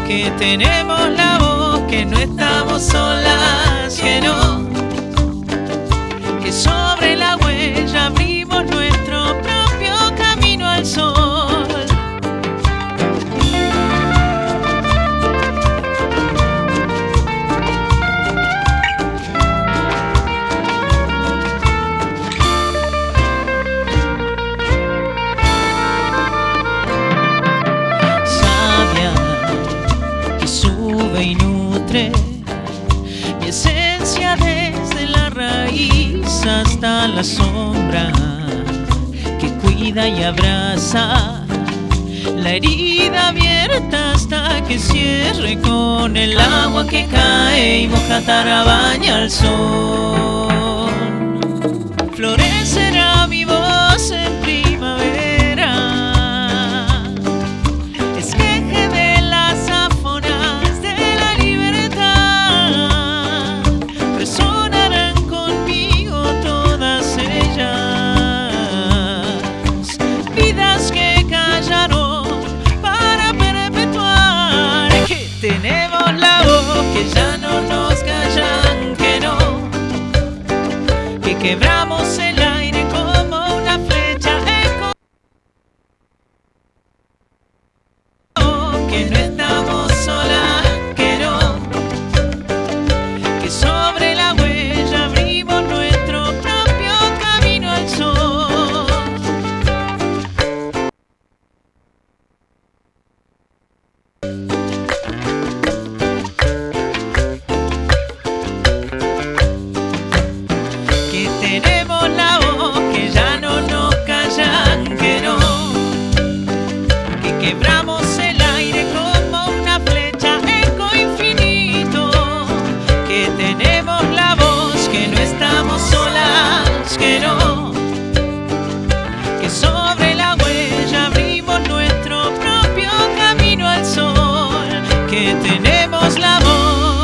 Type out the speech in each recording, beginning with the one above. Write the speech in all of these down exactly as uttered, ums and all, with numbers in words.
que tenemos la voz, que no estamos solas, que no, que sobre la huella abrimos nuestro propio camino al sol. Y nutre mi esencia desde la raíz hasta la sombra, que cuida y abraza la herida abierta hasta que cierre con el agua que cae y moja Tarabaña al sol. Florecerá mi voz en primavera, esqueje de las aforas de la libertad, resonarán conmigo todas ellas, vidas que callaron para perpetuar, que tenemos la voz, que ya no nos callan, que no, que quebramos el aire como una flecha, eco, que no estamos solas, que no, que sobre la huella abrimos nuestro propio camino al sol. Que tenemos la voz, que ya no nos callan, que no, que quebramos el aire como una flecha, eco infinito, que tenemos la voz, que no estamos solas, que no, que sobre la huella abrimos nuestro propio camino al sol, que tenemos la voz.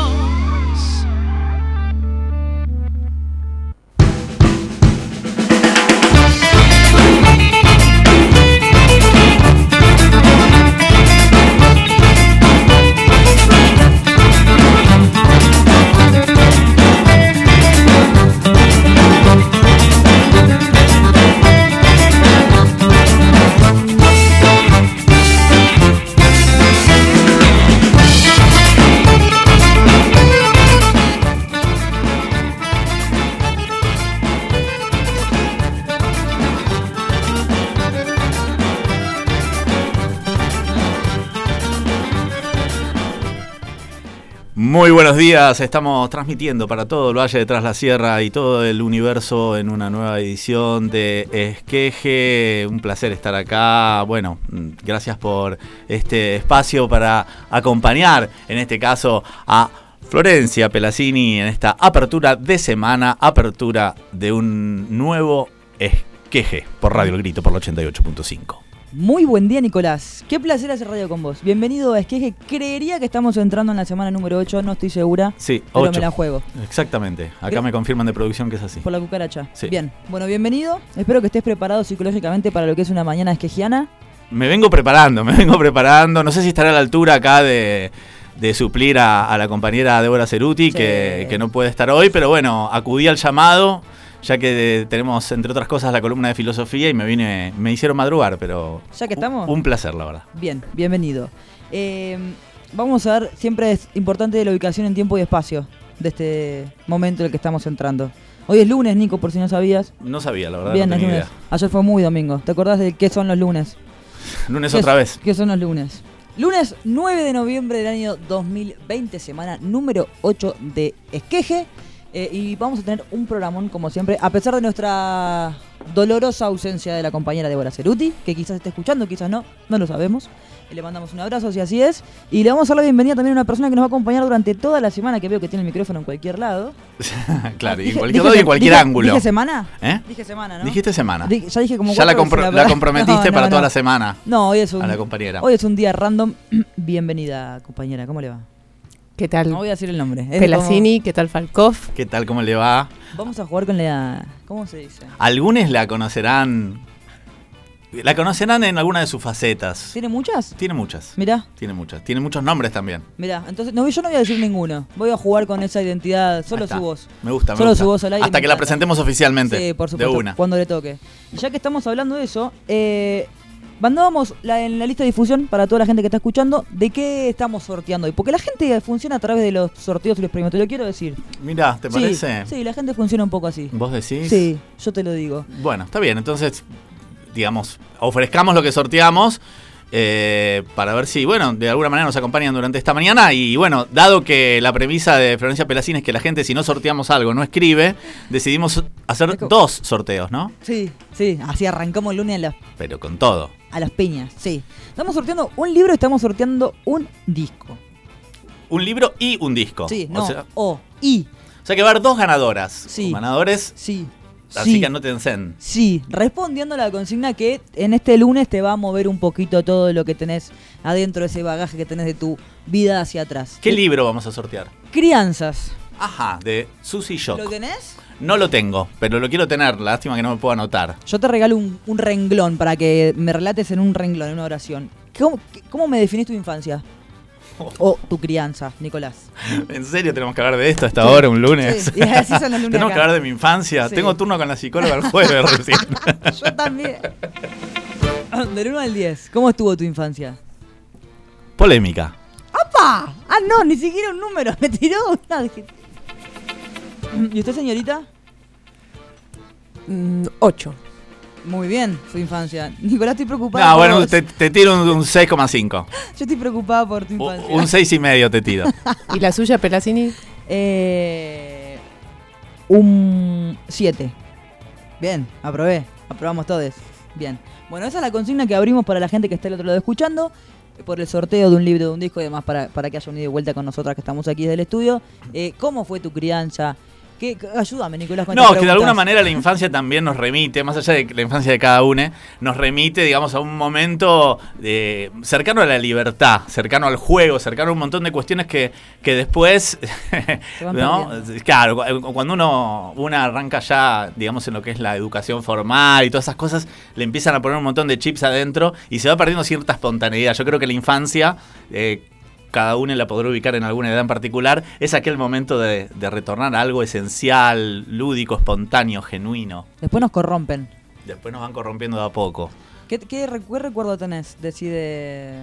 Muy buenos días, estamos transmitiendo para todo el Valle de Tras la Sierra y todo el universo en una nueva edición de Esqueje. Un placer estar acá. Bueno, gracias por este espacio para acompañar, en este caso, a Florencia Pelazzini en esta apertura de semana, apertura de un nuevo Esqueje por Radio El Grito, por la ochenta y ocho punto cinco. Muy buen día, Nicolás. Qué placer hacer radio con vos. Bienvenido a Esqueje. Creería que estamos entrando en la semana número ocho, no estoy segura. Sí, pero ocho. me la juego. Exactamente. Acá me confirman de producción que es así. Por la cucaracha. Sí. Bien. Bueno, bienvenido. Espero que estés preparado psicológicamente para lo que es una mañana esquejiana. Me vengo preparando, me vengo preparando. No sé si estaré a la altura acá de, de suplir a, a la compañera Débora Ceruti, sí. que, que no puede estar hoy, pero bueno, acudí al llamado, ya que tenemos, entre otras cosas, la columna de filosofía y me vine, me hicieron madrugar, pero ya que estamos, un, un placer, la verdad. Bien, bienvenido. Eh, vamos a ver, siempre es importante la ubicación en tiempo y espacio de este momento en el que estamos entrando. Hoy es lunes, Nico, por si no sabías. No sabía, la verdad. Bien, no tenía lunes. idea. Ayer fue muy domingo. ¿Te acordás de qué son los lunes? Lunes otra vez. ¿Qué son los lunes? Lunes nueve de noviembre del año dos mil veinte, semana número ocho de Esqueje. Eh, y vamos a tener un programón, como siempre, a pesar de nuestra dolorosa ausencia de la compañera Débora Ceruti, que quizás esté escuchando, quizás no, no lo sabemos. Le mandamos un abrazo, si así es. Y le vamos a dar la bienvenida también a una persona que nos va a acompañar durante toda la semana, que veo que tiene el micrófono en cualquier lado. Claro, y en Dije- cualquier dije lado y en se- cualquier dije- ángulo. ¿Dije semana? ¿Eh? Dije semana, ¿no? Dijiste semana. Di- ya dije como Ya la, cuatro compro- veces, la verdad. comprometiste No, para no, toda no. la semana. No, hoy es un, A la compañera. Hoy es un día random. Bienvenida, compañera, ¿cómo le va? ¿Qué tal? No voy a decir el nombre. Es Pelazzini, ¿qué tal Falkov? ¿Qué tal? ¿Cómo le va? como- Vamos a jugar con la... ¿Cómo se dice? Algunos la conocerán La conocerán en alguna de sus facetas. ¿Tiene muchas? Tiene muchas. Mirá. Tiene muchas. Tiene muchos nombres también. Mirá, entonces no, yo no voy a decir ninguno. Voy a jugar con esa identidad, solo su voz. Me gusta, me Solo gusta. su voz al aire. Hasta que la presentemos oficialmente. Sí, por supuesto. De una. Cuando le toque. Y ya que estamos hablando de eso, eh, mandábamos la, en la lista de difusión para toda la gente que está escuchando de qué estamos sorteando hoy. Porque la gente funciona a través de los sorteos y los premios, te lo quiero decir. Mirá, ¿te Sí, parece? Sí, la gente funciona un poco así. ¿Vos decís? Sí, yo te lo digo. Bueno, está bien. Entonces, digamos, ofrezcamos lo que sorteamos eh, para ver si, bueno, de alguna manera nos acompañan durante esta mañana. Y bueno, dado que la premisa de Florencia Pelacín es que la gente, si no sorteamos algo, no escribe, decidimos hacer dos sorteos, ¿no? Sí, sí, así arrancamos el lunes a las, Pero con todo. a las piñas, sí. Estamos sorteando un libro y estamos sorteando un disco. Un libro y un disco. Sí, o no, sea, o, y, o sea que va a haber dos ganadoras. Sí. Ganadores. sí. Así sí. que anótense. Sí, respondiendo a la consigna que en este lunes te va a mover un poquito todo lo que tenés adentro de ese bagaje que tenés de tu vida hacia atrás. ¿Qué libro vamos a sortear? Crianzas. Ajá, de Susie Shock. ¿Lo tenés? No lo tengo, pero lo quiero tener. Lástima que no me puedo anotar. Yo te regalo un, un renglón para que me relates en un renglón, en una oración. ¿Cómo, cómo me definís tu infancia? O tu crianza, Nicolás. ¿En serio tenemos que hablar de esto a esta hora, un lunes? Sí, y así son los lunes Tenemos acá. que hablar de mi infancia. Sí. Tengo turno con la psicóloga el jueves recién. Yo también. Del uno al diez, ¿cómo estuvo tu infancia? Polémica. ¡Apa! Ah, no, ni siquiera un número. Me tiró una. ¿Y usted, señorita? Mm, ocho. Muy bien, su infancia. Nicolás, estoy preocupada. No, por bueno, vos. te, te tiro un, un seis coma cinco. Yo estoy preocupada por tu infancia. Un seis y medio te tiro. ¿Y la suya, Pelacini? Eh, un siete. Bien, aprobé. Aprobamos todos. Bien. Bueno, esa es la consigna que abrimos para la gente que está al otro lado escuchando. Por el sorteo de un libro, de un disco y demás, para, para que haya un ida y vuelta con nosotras que estamos aquí desde el estudio. Eh, ¿Cómo fue tu crianza? ¿Qué, ayúdame, Nicolás, con No, estas que de alguna preguntas. manera la infancia también nos remite, más allá de la infancia de cada uno, nos remite, digamos, a un momento de, cercano a la libertad, cercano al juego, cercano a un montón de cuestiones que, que después, Se van ¿no? perdiendo. Claro, cuando uno una arranca ya, digamos, en lo que es la educación formal y todas esas cosas, le empiezan a poner un montón de chips adentro y se va perdiendo cierta espontaneidad. Yo creo que la infancia... Eh, cada uno la podrá ubicar en alguna edad en particular, es aquel momento de, de retornar a algo esencial, lúdico, espontáneo, genuino. Después nos corrompen. Después nos van corrompiendo de a poco. ¿Qué, qué, recu- qué recuerdo tenés de, sí, de,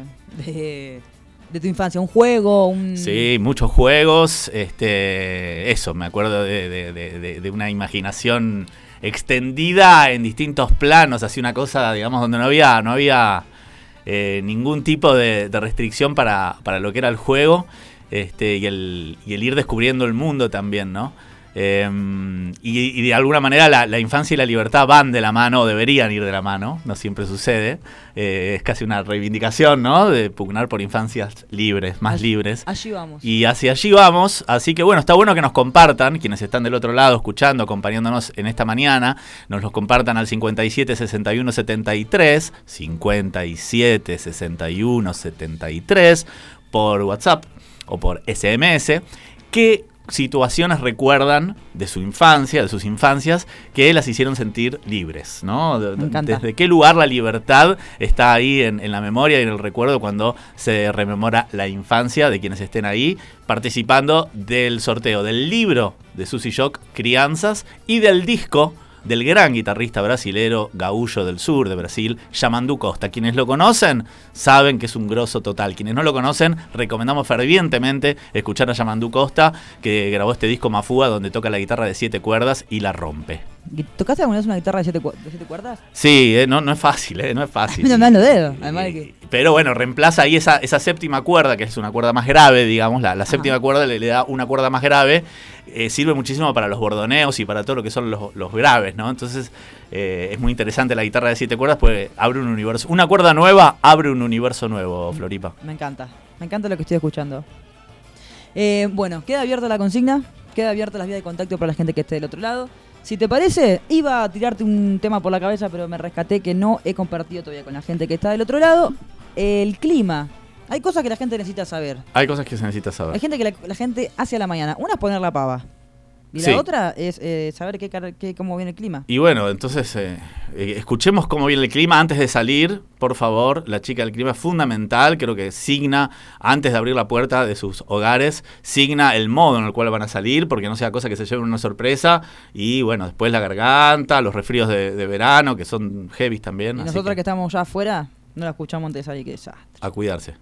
de, de tu infancia? ¿Un juego? Un... Sí, muchos juegos. Este, eso, me acuerdo de, de, de, de una imaginación extendida en distintos planos, así una cosa, digamos, donde no había... No había Eh, ningún tipo de, de restricción para, para lo que era el juego, este, y, el, y el ir descubriendo el mundo también, ¿no? Eh, y, y de alguna manera la, la infancia y la libertad van de la mano, o deberían ir de la mano, no siempre sucede. Eh, es casi una reivindicación, ¿no? De pugnar por infancias libres, más Allí- libres. Allí vamos. Y hacia allí vamos, así que bueno, está bueno que nos compartan, quienes están del otro lado escuchando, acompañándonos en esta mañana, nos los compartan al cincuenta y siete, sesenta y uno, setenta y tres, cincuenta y siete, sesenta y uno, setenta y tres, por WhatsApp o por S M S, que situaciones recuerdan de su infancia, de sus infancias, que las hicieron sentir libres, ¿no? De- Me encanta. ¿Desde qué lugar la libertad está ahí en, en la memoria y en el recuerdo cuando se rememora la infancia de quienes estén ahí participando del sorteo del libro de Susie Shock, Crianzas, y del disco del gran guitarrista brasilero gaúcho del sur de Brasil, Yamandu Costa? Quienes lo conocen saben que es un grosso total. Quienes no lo conocen, recomendamos fervientemente escuchar a Yamandu Costa, que grabó este disco Mafúa, donde toca la guitarra de siete cuerdas y la rompe. ¿Tocaste alguna vez una guitarra de siete, cu- de siete cuerdas? Sí, eh, no, no es fácil, eh, no es fácil. No me dan los dedos, además de que... Pero bueno, reemplaza ahí esa, esa séptima cuerda, que es una cuerda más grave, digamos. La, la séptima cuerda le, le da una cuerda más grave. Eh, sirve muchísimo para los bordoneos y para todo lo que son los, los graves, ¿no? Entonces eh, es muy interesante la guitarra de siete cuerdas, pues abre un universo. Una cuerda nueva abre un universo nuevo, Floripa. Me encanta, me encanta lo que estoy escuchando. Eh, bueno, queda abierta la consigna, queda abierta las vías de contacto para la gente que esté del otro lado. Si te parece, iba a tirarte un tema por la cabeza, pero me rescaté que no he compartido todavía con la gente que está del otro lado. El clima. Hay cosas que la gente necesita saber. Hay cosas que se necesita saber. Hay gente que la, la gente hace a la mañana. Una es poner la pava. Y Sí. la otra es eh, saber qué, car- qué, cómo viene el clima. Y bueno, entonces eh, eh, escuchemos cómo viene el clima antes de salir, por favor. La chica del clima es fundamental, creo que signa, antes de abrir la puerta de sus hogares, signa el modo en el cual van a salir, porque no sea cosa que se lleven una sorpresa. Y bueno, después la garganta, los resfríos de, de verano, que son heavy también. Y así nosotros que... que estamos ya afuera, no la escuchamos antes de salir, qué desastre. a cuidarse.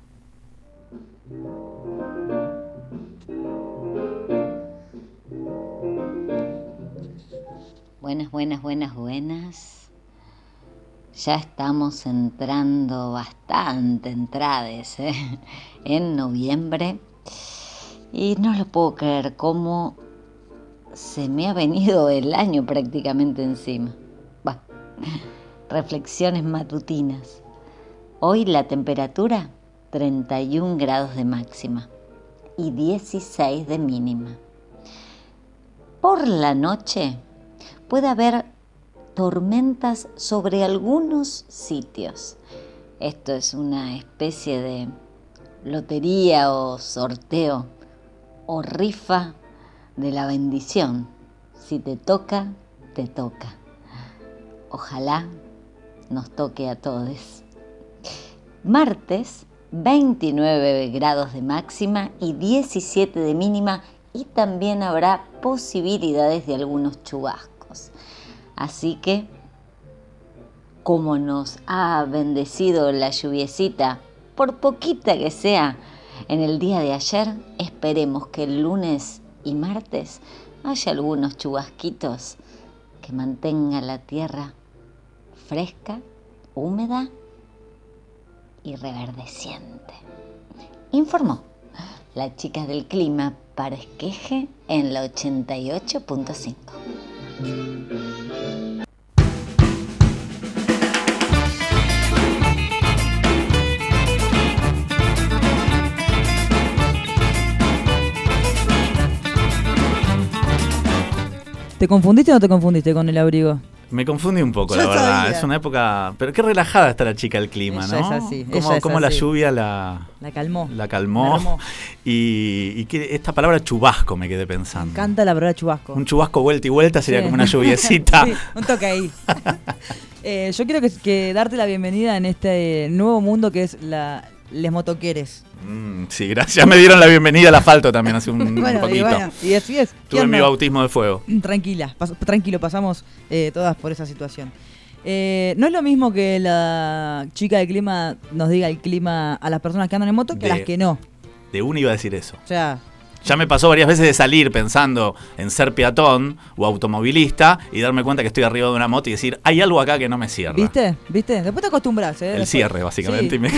Buenas, buenas, buenas, buenas. Ya estamos entrando bastante entrades ¿eh? en noviembre y no lo puedo creer cómo se me ha venido el año prácticamente encima. Bah, reflexiones matutinas. Hoy la temperatura treinta y un grados de máxima y dieciséis de mínima. Por la noche puede haber tormentas sobre algunos sitios. Esto es una especie de lotería o sorteo o rifa de la bendición. Si te toca, te toca. Ojalá nos toque a todos. Martes, veintinueve grados de máxima y diecisiete de mínima, y también habrá posibilidades de algunos chubascos. Así que, como nos ha bendecido la lluviecita, por poquita que sea, en el día de ayer, esperemos que el lunes y martes haya algunos chubasquitos que mantengan la tierra fresca, húmeda y reverdeciente. Informó la chica del clima para Esqueje en la ochenta y ocho punto cinco. ¿Te confundiste o no te confundiste con el abrigo? Me confundí un poco, Yo la verdad. sabía. Es una época... Pero qué relajada está la chica del clima, Ella ¿no? es así, Cómo, ella es cómo la así. lluvia la... La calmó. La calmó. La armó. Y, y que esta palabra chubasco me quedé Me pensando. encanta la palabra chubasco. Un chubasco vuelta y vuelta sería Sí. como una lluviecita. Sí, un toque ahí. Eh, yo quiero que, que darte la bienvenida en este nuevo mundo que es la les motoqueres. Mm, sí, gracias. Me dieron la bienvenida al asfalto también hace un, un Bueno, y poquito. bueno, y así es. Tuve ¿Quién mi no? bautismo de fuego. Tranquila, pas- tranquilo, pasamos eh, todas por esa situación. Eh, no es lo mismo que la chica del clima nos diga el clima a las personas que andan en moto que De- a las que no. De una iba a decir eso. O sea, Ya me pasó varias veces de salir pensando en ser peatón o automovilista y darme cuenta que estoy arriba de una moto y decir, hay algo acá que no me cierra. ¿viste? ¿Viste? Después te acostumbras, ¿eh? El Después- cierre, básicamente. Sí. Y me-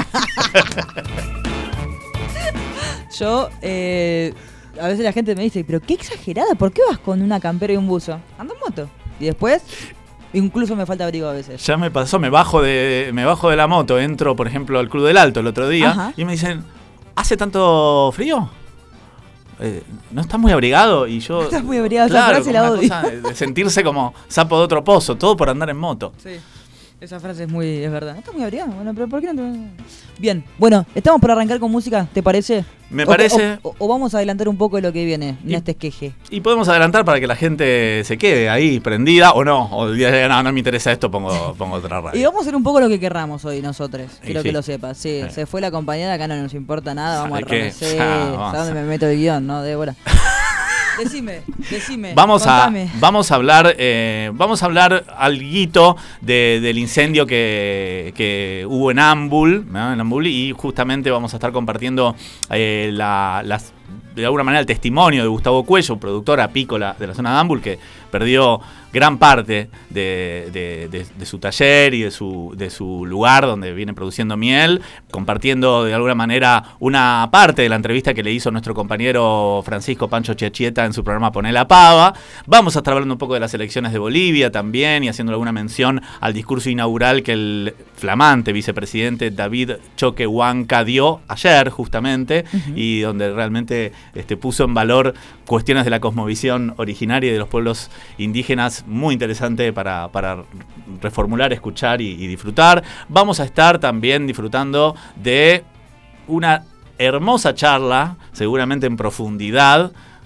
Yo, eh, a veces la gente me dice, pero qué exagerada, ¿por qué vas con una campera y un buzo? Ando en moto. Y después, incluso me falta abrigo a veces. Ya me pasó, me bajo de me bajo de la moto, entro, por ejemplo, al Club del Alto el otro día Ajá. y me dicen, ¿hace tanto frío? Eh, ¿No estás muy abrigado? Y yo... Estás muy abrigado, esa claro, frase como la una odio. cosa de- de sentirse como sapo de otro pozo, todo por andar en moto. Sí, esa frase es muy, es verdad. No está muy abrigado, bueno, pero ¿por qué no? te- Bien, bueno, estamos por arrancar con música, ¿te parece? Me O- parece. O, o- o vamos a adelantar un poco de lo que viene en Y- este esqueje. Y podemos adelantar para que la gente se quede ahí prendida o no. O el día de no, no me interesa esto, pongo, pongo otra radio. Y vamos a hacer un poco lo que querramos hoy nosotros. Y Quiero sí. que lo sepas. Sí, Sí. se fue la compañera, acá no nos importa nada. Vamos a ¿Sabe qué? Ramesés. Ah, vamos ¿Sabes a- dónde me meto el guión, no, Débora? Decime, decime. Vamos a, contame. vamos a hablar, eh, vamos a hablar alguito de, del incendio que, que hubo en Ambul, ¿no? En Ambul, y justamente vamos a estar compartiendo eh, la, las, de alguna manera el testimonio de Gustavo Cuello, productor apícola de la zona de Ambul, que perdió gran parte de, de- de- de su taller y de su, de su lugar donde viene produciendo miel, compartiendo de alguna manera una parte de la entrevista que le hizo nuestro compañero Francisco Pancho Chiachieta en su programa Poné la Pava. Vamos a estar hablando un poco de las elecciones de Bolivia también y haciendo alguna mención al discurso inaugural que el flamante vicepresidente David Choquehuanca dio ayer justamente, Ujú. y donde realmente este, puso en valor cuestiones de la cosmovisión originaria y de los pueblos indígenas, muy interesante para, para reformular, escuchar y, y disfrutar. Vamos a estar también disfrutando de una hermosa charla, seguramente en profundidad,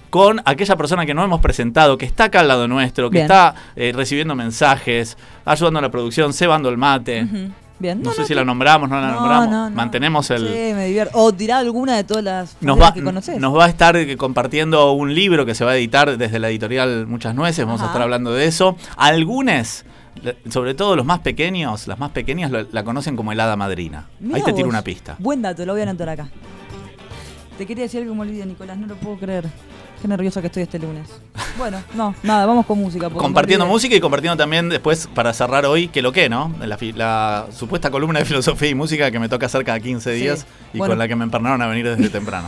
con aquella persona que no hemos presentado, que está acá al lado nuestro, que Bien. está eh, recibiendo mensajes, ayudando a la producción, cebando el mate. Ujú. Bien. No, sé si la nombramos, no la no, nombramos. no, no. Mantenemos el... Sí, me divierto. O dirá alguna de todas las Nos facetas va, que conoces. nos va a estar compartiendo un libro que se va a editar desde la editorial Muchas Nueces. Vamos Ajá. a estar hablando de eso. Algunos, sobre todo los más pequeños, las más pequeñas lo- la conocen como el hada madrina. Mirá Ahí te tiro vos. una pista. Buen dato, lo voy a anotar acá. Te quería decir algo que me olvidé, Nicolás, no lo puedo creer. Qué nerviosa que estoy este lunes. Bueno, no, nada, vamos con música. porque Compartiendo me olvidé. música y compartiendo también después, para cerrar hoy, que lo que, ¿no? La, fi- la supuesta columna de filosofía y música que me toca hacer cada quince Sí. días y Bueno. con la que me empernaron a venir desde temprano.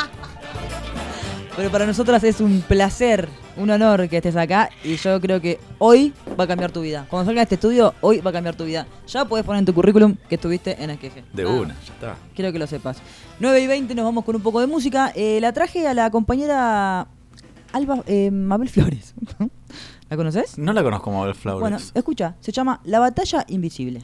Pero para nosotras es un placer, un honor que estés acá y yo creo que hoy va a cambiar tu vida. Cuando salga de este estudio, hoy va a cambiar tu vida. Ya podés poner en tu currículum que estuviste en Esqueje. De Nada una, más. ya está. Quiero que lo sepas. nueve y veinte nos vamos con un poco de música. Eh, la traje a la compañera Alba eh, Mabel Flores. ¿La conoces? No la conozco como Abel Flowers. Bueno, escucha, se llama La Batalla Invisible.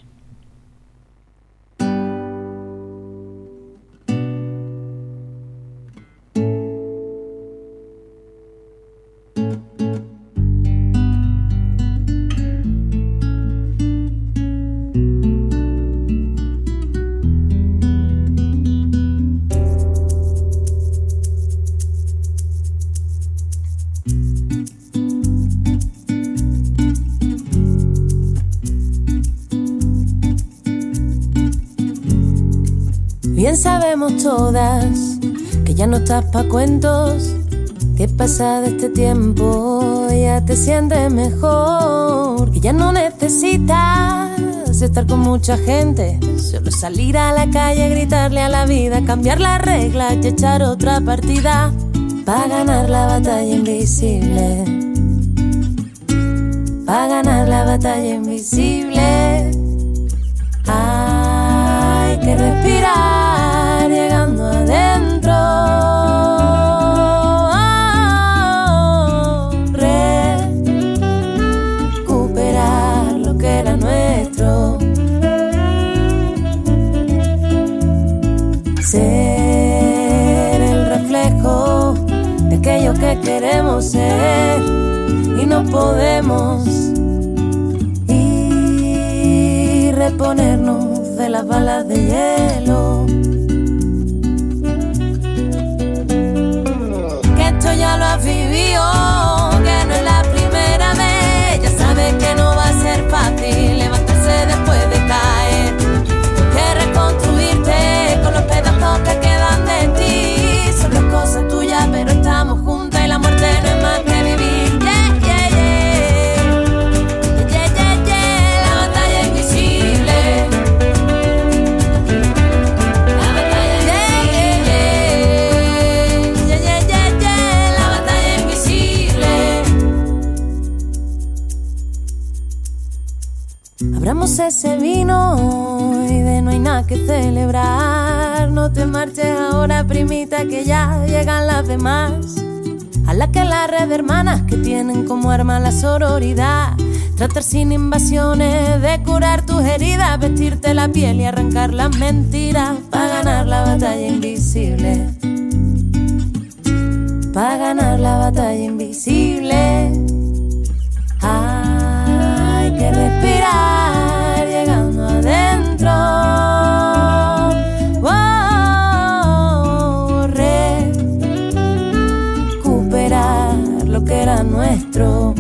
Bien sabemos todas que ya no estás pa' cuentos, que pasado este tiempo ya te sientes mejor, que ya no necesitas estar con mucha gente, solo salir a la calle, gritarle a la vida, cambiar las reglas y echar otra partida pa' ganar la batalla invisible, pa' ganar la batalla invisible. Hay que respirar llegando adentro, recuperar lo que era nuestro, ser el reflejo de aquello que queremos ser y no podemos, y reponernos de las balas de hielo. Que esto ya lo has vivido, que no es la primera vez, ya sabes que no va a ser fácil levantarse después de caer, que reconstruirte con los pedazos que quedan de ti, son las cosas tuyas pero estamos juntas y la muerte no es más que vivir. Yeah, yeah, yeah. Yeah, yeah, yeah. La batalla invisible, la batalla invisible, yeah, yeah, yeah, yeah. La batalla invisible. Abramos ese vino y de no hay nada que celebrar. No te marches ahora, primita, que ya llegan las demás. A la que la red de hermanas que tienen como arma la sororidad. Tratar sin invasiones de curar tus heridas, vestirte la piel y arrancar las mentiras para ganar la batalla invisible, para ganar la batalla invisible. Hay que respirar llegando adentro, oh, recuperar lo que era nuestro,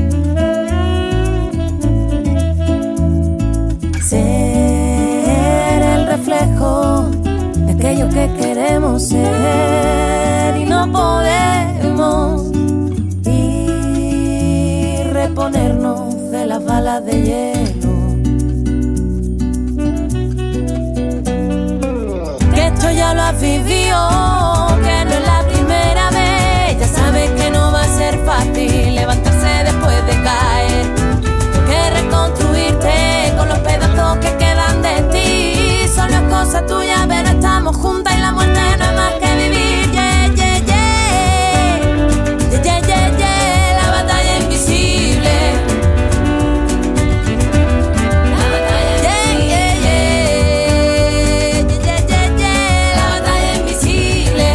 ser el reflejo de aquello que queremos ser y no podemos, y reponernos de las balas de hielo. Que esto ya lo has vivido, que no es la primera vez, ya sabes que no va a ser fácil levantarse después de caer, que reconstruirte con los pedazos que quedan de ti, son las cosas tuyas pero estamos juntas y la muerte no es más que vivir. Yeah, yeah, yeah. Yeah, yeah, yeah, yeah. La batalla invisible, la batalla yeah, yeah, yeah. Yeah, yeah, yeah, yeah. La batalla invisible.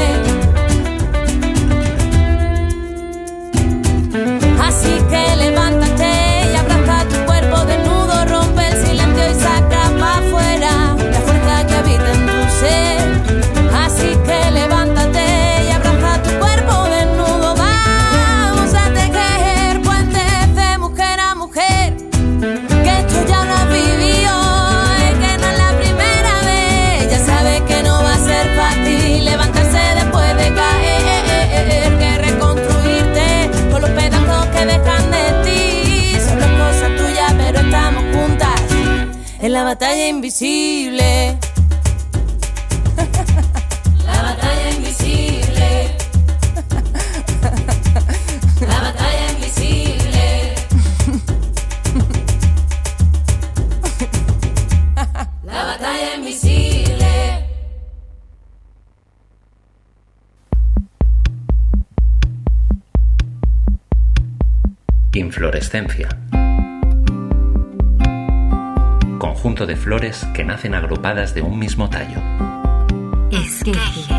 invisible. La batalla invisible. La batalla invisible. La batalla invisible. Inflorescencia. Conjunto de flores que nacen agrupadas de un mismo tallo. Esqueje.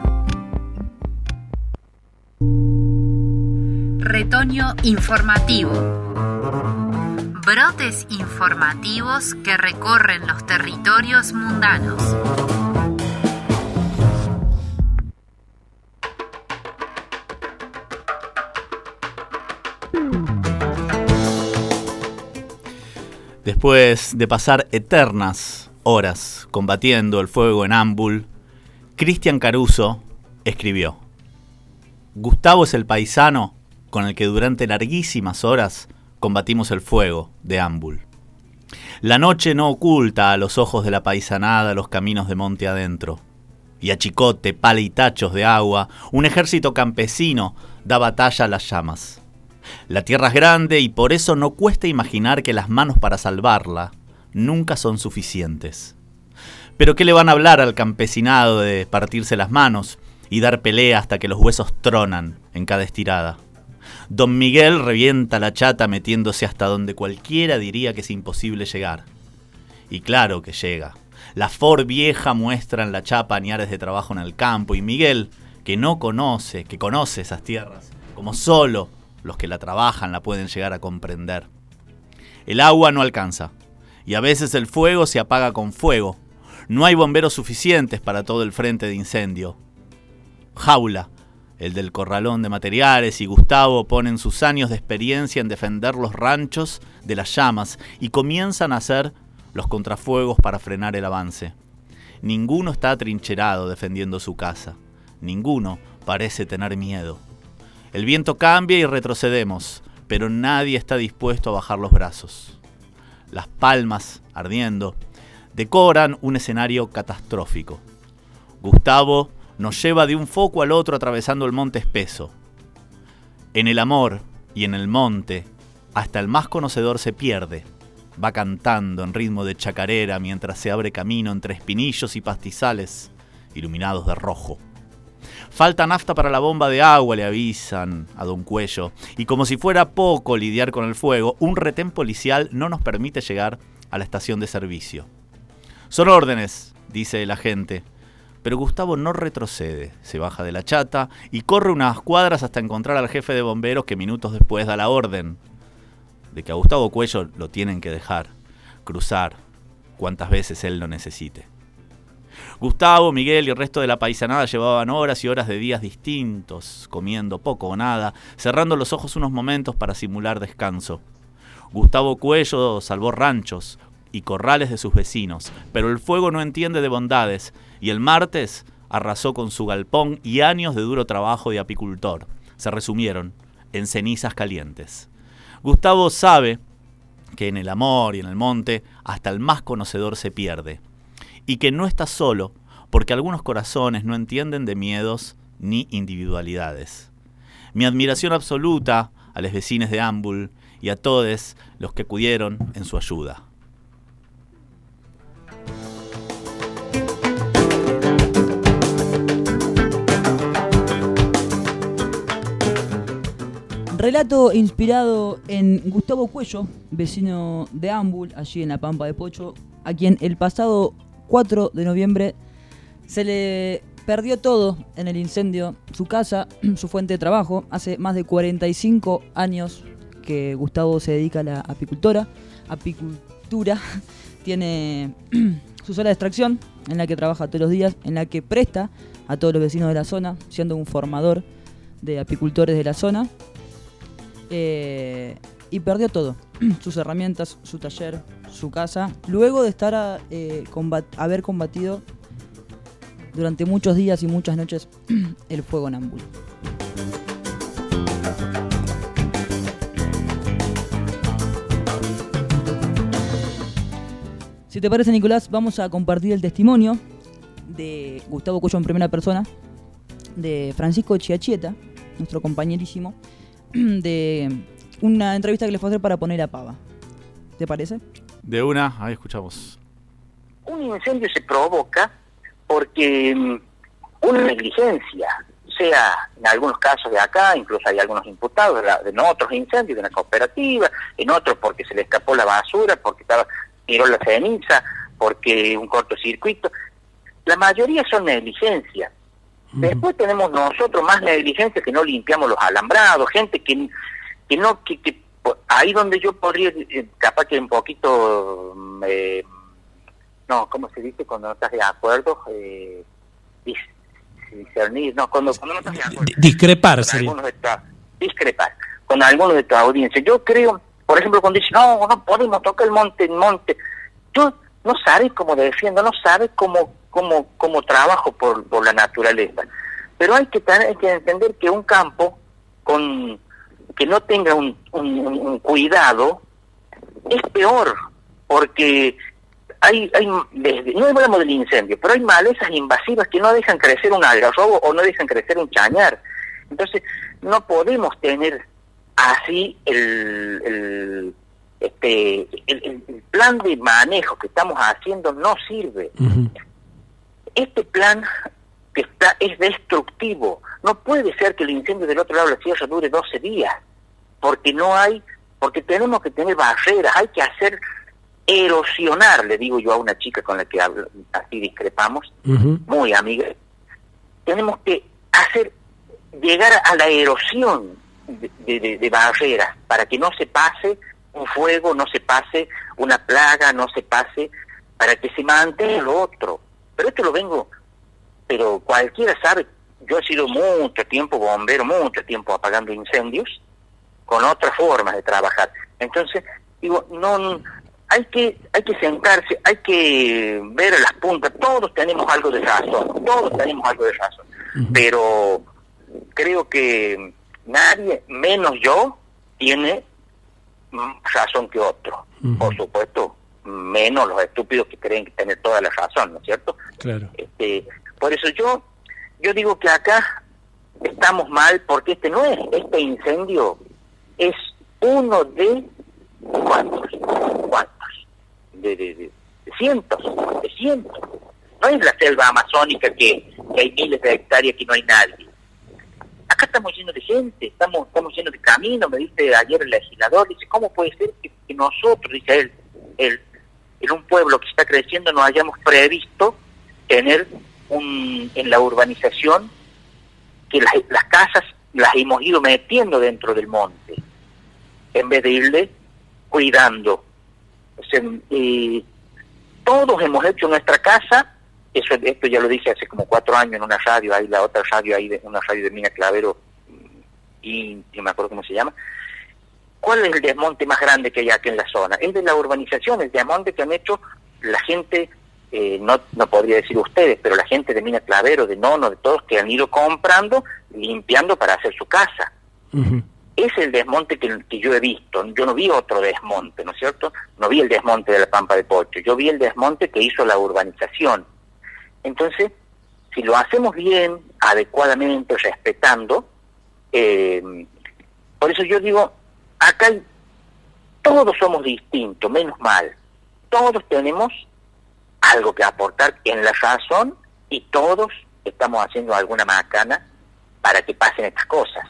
Retoño informativo. Brotes informativos que recorren los territorios mundanos. Después de pasar eternas horas combatiendo el fuego en Ambul, Cristian Caruso escribió: Gustavo es el paisano con el que durante larguísimas horas combatimos el fuego de Ambul. La noche no oculta a los ojos de la paisanada los caminos de monte adentro, y a chicote, pala y tachos de agua, un ejército campesino da batalla a las llamas. La tierra es grande y por eso no cuesta imaginar que las manos para salvarla nunca son suficientes. Pero ¿qué le van a hablar al campesinado de partirse las manos y dar pelea hasta que los huesos tronan en cada estirada? Don Miguel revienta la chata metiéndose hasta donde cualquiera diría que es imposible llegar. Y claro que llega. La Ford vieja muestra en la chapa añares de trabajo en el campo y Miguel, que no conoce, que conoce esas tierras, como solo los que la trabajan la pueden llegar a comprender. El agua no alcanza, y a veces el fuego se apaga con fuego. No hay bomberos suficientes para todo el frente de incendio. Jaula, el del corralón de materiales, y Gustavo ponen sus años de experiencia en defender los ranchos de las llamas y comienzan a hacer los contrafuegos para frenar el avance. Ninguno está atrincherado defendiendo su casa. Ninguno parece tener miedo. El viento cambia y retrocedemos, pero nadie está dispuesto a bajar los brazos. Las palmas, ardiendo, decoran un escenario catastrófico. Gustavo nos lleva de un foco al otro atravesando el monte espeso. En el amor y en el monte, hasta el más conocedor se pierde. Va cantando en ritmo de chacarera mientras se abre camino entre espinillos y pastizales iluminados de rojo. Falta nafta para la bomba de agua, le avisan a Don Cuello. Y como si fuera poco lidiar con el fuego, un retén policial no nos permite llegar a la estación de servicio. Son órdenes, dice el agente. Pero Gustavo no retrocede, se baja de la chata y corre unas cuadras hasta encontrar al jefe de bomberos que minutos después da la orden de que a Gustavo Cuello lo tienen que dejar cruzar cuantas veces él lo necesite. Gustavo, Miguel y el resto de la paisanada llevaban horas y horas de días distintos, comiendo poco o nada, cerrando los ojos unos momentos para simular descanso. Gustavo Cuello salvó ranchos y corrales de sus vecinos, pero el fuego no entiende de bondades y el martes arrasó con su galpón y años de duro trabajo de apicultor. Se resumieron en cenizas calientes. Gustavo sabe que en el amor y en el monte hasta el más conocedor se pierde. Y que no está solo, porque algunos corazones no entienden de miedos ni individualidades. Mi admiración absoluta a los vecinos de Ambul y a todos los que acudieron en su ayuda. Relato inspirado en Gustavo Cuello, vecino de Ambul, allí en la Pampa de Pocho, a quien el pasado cuatro de noviembre se le perdió todo en el incendio, su casa, su fuente de trabajo. Hace más de cuarenta y cinco años que Gustavo se dedica a la apicultora, apicultura. Tiene su sala de extracción en la que trabaja todos los días, en la que presta a todos los vecinos de la zona, siendo un formador de apicultores de la zona. Eh, y perdió todo, sus herramientas, su taller, su casa, luego de estar a, eh, combat- haber combatido durante muchos días y muchas noches el fuego en Ambul. Si te parece, Nicolás, vamos a compartir el testimonio de Gustavo Cuello en primera persona, de Francisco Chiachieta, nuestro compañerísimo, de una entrevista que le fue a hacer para Poner a Pava. ¿Te parece? De una, ahí escuchamos. Un incendio se provoca porque una negligencia, sea en algunos casos de acá, incluso hay algunos imputados de, la, de otros incendios de una cooperativa, en otros porque se le escapó la basura, porque estaba tiró la ceniza, porque un cortocircuito. La mayoría son negligencias. Uh-huh. Después tenemos nosotros más negligencias que no limpiamos los alambrados, gente que, que no, que, que ahí donde yo podría, capaz que un poquito, eh, no, ¿cómo se dice cuando no estás de acuerdo? Eh, dis, discernir, no, cuando, cuando no estás de acuerdo. Discrepar, sería. Discrepar con algunos de tu audiencia. Yo creo, por ejemplo, cuando dicen, no, no podemos tocar el monte, el monte. Tú no sabes cómo defiendo, no sabes cómo, cómo, cómo trabajo por, por la naturaleza. Pero hay que, tener, hay que entender que un campo con que no tenga un, un, un cuidado es peor, porque hay, hay desde, no hablamos del incendio, pero hay malezas invasivas que no dejan crecer un algarrobo o no dejan crecer un chañar. Entonces, no podemos tener así el, el este el, el plan de manejo que estamos haciendo no sirve. Uh-huh. Este plan que está es destructivo. No puede ser que el incendio del otro lado de la sierra dure doce días, porque no hay, porque tenemos que tener barreras, hay que hacer erosionar, le digo yo a una chica con la que hablo, así discrepamos, uh-huh. muy amiga, tenemos que hacer llegar a la erosión de, de, de barreras para que no se pase un fuego, no se pase una plaga, no se pase, para que se mantenga lo otro. Pero esto lo vengo, pero cualquiera sabe, yo he sido mucho tiempo bombero, mucho tiempo apagando incendios, con otras formas de trabajar. Entonces, digo, no, hay que, hay que sentarse, hay que ver las puntas, todos tenemos algo de razón, todos tenemos algo de razón, uh-huh. pero creo que nadie, menos yo, tiene razón que otro. Uh-huh. Por supuesto, menos los estúpidos que creen que tener toda la razón, ¿no es cierto? Claro. Este, por eso yo, yo digo que acá estamos mal, porque este no es, este incendio es uno de cuántos, cuántos, de, de, de, de cientos, de cientos. No es la selva amazónica que, que hay miles de hectáreas que no hay nadie. Acá estamos llenos de gente, estamos estamos llenos de caminos. Me dice ayer el legislador, dice, ¿cómo puede ser que, que nosotros, dice él, él, en un pueblo que está creciendo no hayamos previsto tener un en la urbanización que las, las casas las hemos ido metiendo dentro del monte en vez de irle cuidando? O sea, eh, todos hemos hecho nuestra casa. Eso, esto ya lo dije hace como cuatro años en una radio, ahí la otra radio, ahí de, una radio de Mina Clavero, y no me acuerdo cómo se llama. ¿Cuál es el desmonte más grande que hay aquí en la zona? El de la urbanización, el desmonte que han hecho la gente, eh, no, no podría decir ustedes, pero la gente de Mina Clavero, de Nono, de todos, que han ido comprando, limpiando para hacer su casa. Uh-huh. Es el desmonte que, que yo he visto. Yo no vi otro desmonte, ¿no es cierto? No vi el desmonte de la Pampa de Pocho, yo vi el desmonte que hizo la urbanización. Entonces, si lo hacemos bien, adecuadamente, respetando, eh, por eso yo digo, acá hay, todos somos distintos, menos mal. Todos tenemos algo que aportar en la razón y todos estamos haciendo alguna macana para que pasen estas cosas.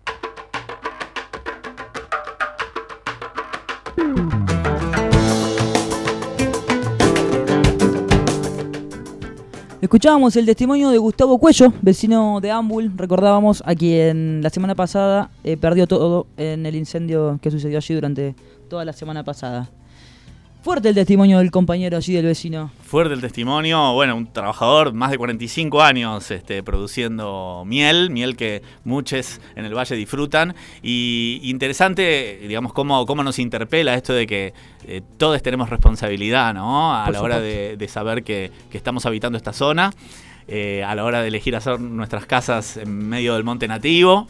Escuchábamos el testimonio de Gustavo Cuello, vecino de Ambul. Recordábamos a quien la semana pasada eh, perdió todo en el incendio que sucedió allí durante toda la semana pasada. Fuerte el testimonio del compañero allí, del vecino. Fuerte el testimonio, bueno, un trabajador más de cuarenta y cinco años este, produciendo miel, miel que muchos en el valle disfrutan. Y interesante, digamos, cómo, cómo nos interpela esto de que eh, todos tenemos responsabilidad, ¿no? A Por la hora de, de saber que, que estamos habitando esta zona, eh, a la hora de elegir hacer nuestras casas en medio del monte nativo.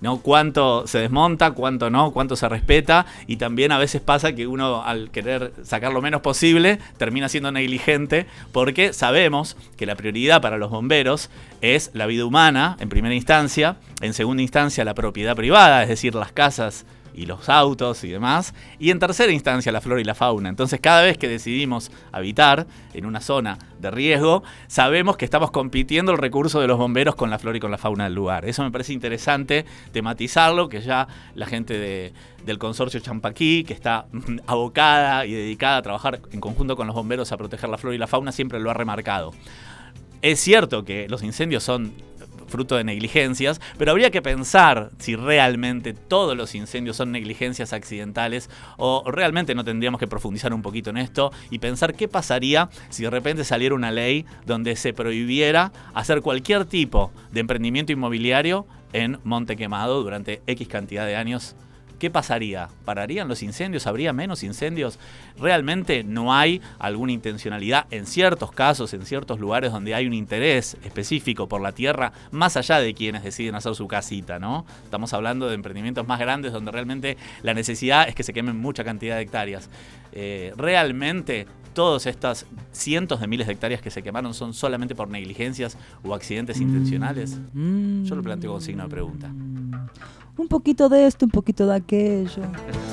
¿no? Cuánto se desmonta, cuánto no, cuánto se respeta, y también a veces pasa que uno, al querer sacar lo menos posible, termina siendo negligente, porque sabemos que la prioridad para los bomberos es la vida humana en primera instancia, en segunda instancia la propiedad privada, es decir, las casas y los autos y demás, y en tercera instancia la flora y la fauna. Entonces, cada vez que decidimos habitar en una zona de riesgo, sabemos que estamos compitiendo el recurso de los bomberos con la flora y con la fauna del lugar. Eso me parece interesante tematizarlo, que ya la gente de, del consorcio Champaquí, que está abocada y dedicada a trabajar en conjunto con los bomberos a proteger la flora y la fauna, siempre lo ha remarcado. Es cierto que los incendios son fruto de negligencias, pero habría que pensar si realmente todos los incendios son negligencias accidentales o realmente no tendríamos que profundizar un poquito en esto y pensar qué pasaría si de repente saliera una ley donde se prohibiera hacer cualquier tipo de emprendimiento inmobiliario en Monte Quemado durante X cantidad de años. ¿Qué pasaría? ¿Pararían los incendios? ¿Habría menos incendios? ¿Realmente no hay alguna intencionalidad en ciertos casos, en ciertos lugares donde hay un interés específico por la tierra, más allá de quienes deciden hacer su casita, ¿no? Estamos hablando de emprendimientos más grandes donde realmente la necesidad es que se quemen mucha cantidad de hectáreas. Eh, ¿Realmente todas estas cientos de miles de hectáreas que se quemaron son solamente por negligencias o accidentes mm. intencionales? Mm. Yo lo planteo con signo de pregunta. Un poquito de esto, un poquito de aquello.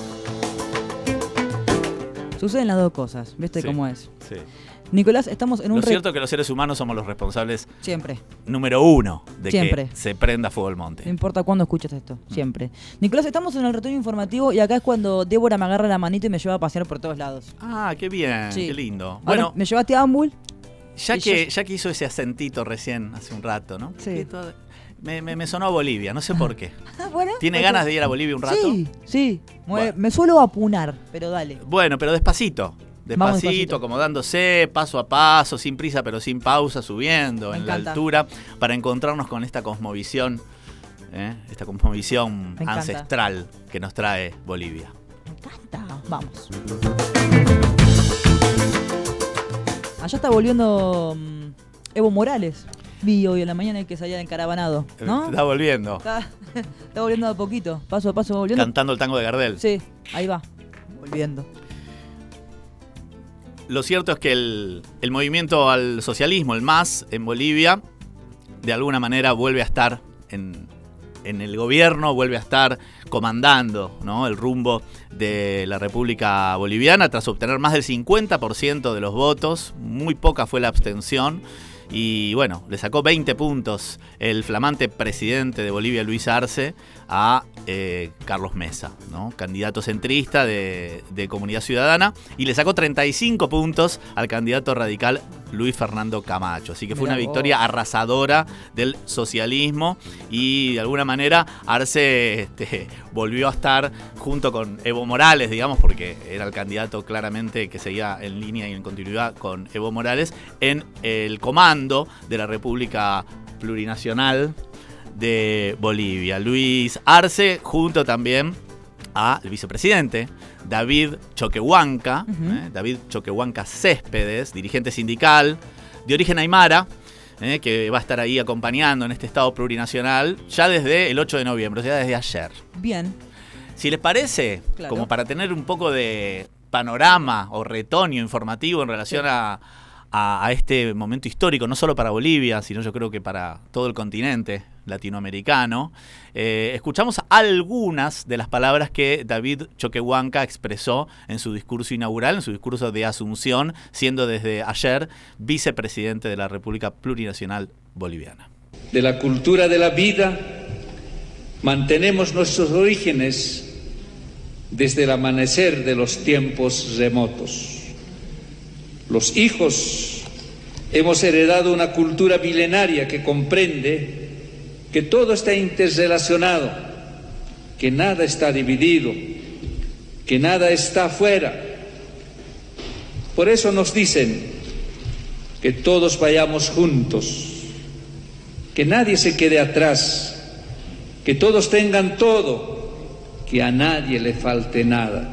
Suceden las dos cosas, ¿viste sí, cómo es? Sí. Nicolás, estamos en un... Lo re... cierto es que los seres humanos somos los responsables... Siempre. Número uno de Siempre. que se prenda fuego el monte. No importa cuándo escuches esto, siempre. Nicolás, estamos en el retoño informativo y acá es cuando Débora me agarra la manito y me lleva a pasear por todos lados. Ah, qué bien, sí. Qué lindo. Ahora, bueno, me llevaste a Ambul. Ya que, yo... ya que hizo ese acentito recién, hace un rato, ¿no? Sí. Me, me, me sonó a Bolivia, no sé por qué. Bueno, ¿Tiene ganas de ir a Bolivia un rato? Sí, sí. Bueno. Me suelo apunar, pero dale. Bueno, pero despacito. Despacito, despacito, acomodándose, paso a paso, sin prisa pero sin pausa, subiendo me en encanta. La altura, para encontrarnos con esta cosmovisión, ¿eh? esta cosmovisión ancestral que nos trae Bolivia. Me encanta. Vamos. Allá está volviendo um, Evo Morales. Vi hoy en la mañana que salía encaravanado, ¿no? Está volviendo. Está, está volviendo de a poquito, paso a paso volviendo. Cantando el tango de Gardel. Sí, ahí va, volviendo. Lo cierto es que el, el movimiento al socialismo, el M A S, en Bolivia, de alguna manera vuelve a estar en, en el gobierno, vuelve a estar comandando, ¿no?, el rumbo de la República Boliviana tras obtener más del cincuenta por ciento de los votos. Muy poca fue la abstención. Y bueno, le sacó veinte puntos el flamante presidente de Bolivia, Luis Arce, a eh, Carlos Mesa, ¿no?, candidato centrista de, de Comunidad Ciudadana, y le sacó treinta y cinco puntos al candidato radical Luis Fernando Camacho. Así que fue Mirá una victoria vos. arrasadora del socialismo y de alguna manera Arce este, volvió a estar junto con Evo Morales, digamos, porque era el candidato claramente que seguía en línea y en continuidad con Evo Morales, en el comando de la República Plurinacional de Bolivia. Luis Arce junto también al vicepresidente David Choquehuanca, uh-huh. eh, David Choquehuanca Céspedes, dirigente sindical de origen aymara, eh, que va a estar ahí acompañando en este estado plurinacional ya desde el ocho de noviembre, o sea, desde ayer. Bien. Si les parece, claro, como para tener un poco de panorama o retoño informativo en relación sí. a, a, a este momento histórico, no solo para Bolivia, sino yo creo que para todo el continente latinoamericano, eh, escuchamos algunas de las palabras que David Choquehuanca expresó en su discurso inaugural, en su discurso de asunción, siendo desde ayer vicepresidente de la República Plurinacional Boliviana. De la cultura de la vida mantenemos nuestros orígenes desde el amanecer de los tiempos remotos. Los hijos hemos heredado una cultura milenaria que comprende que todo está interrelacionado, que nada está dividido, que nada está afuera. Por eso nos dicen que todos vayamos juntos, que nadie se quede atrás, que todos tengan todo, que a nadie le falte nada,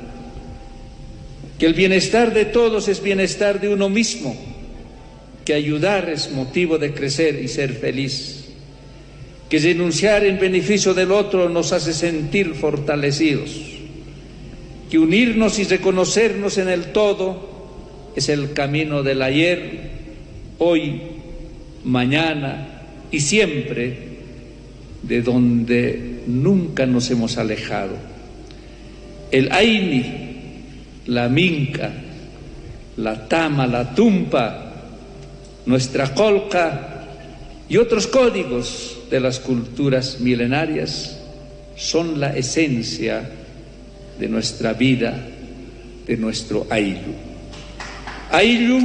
que el bienestar de todos es bienestar de uno mismo, que ayudar es motivo de crecer y ser feliz, que que renunciar en beneficio del otro nos hace sentir fortalecidos, que unirnos y reconocernos en el todo es el camino del ayer, hoy, mañana y siempre, de donde nunca nos hemos alejado. El Aini, la Minca, la Tama, la Tumpa, nuestra Colca y otros códigos de las culturas milenarias son la esencia de nuestra vida, de nuestro Ayllu. Ayllu,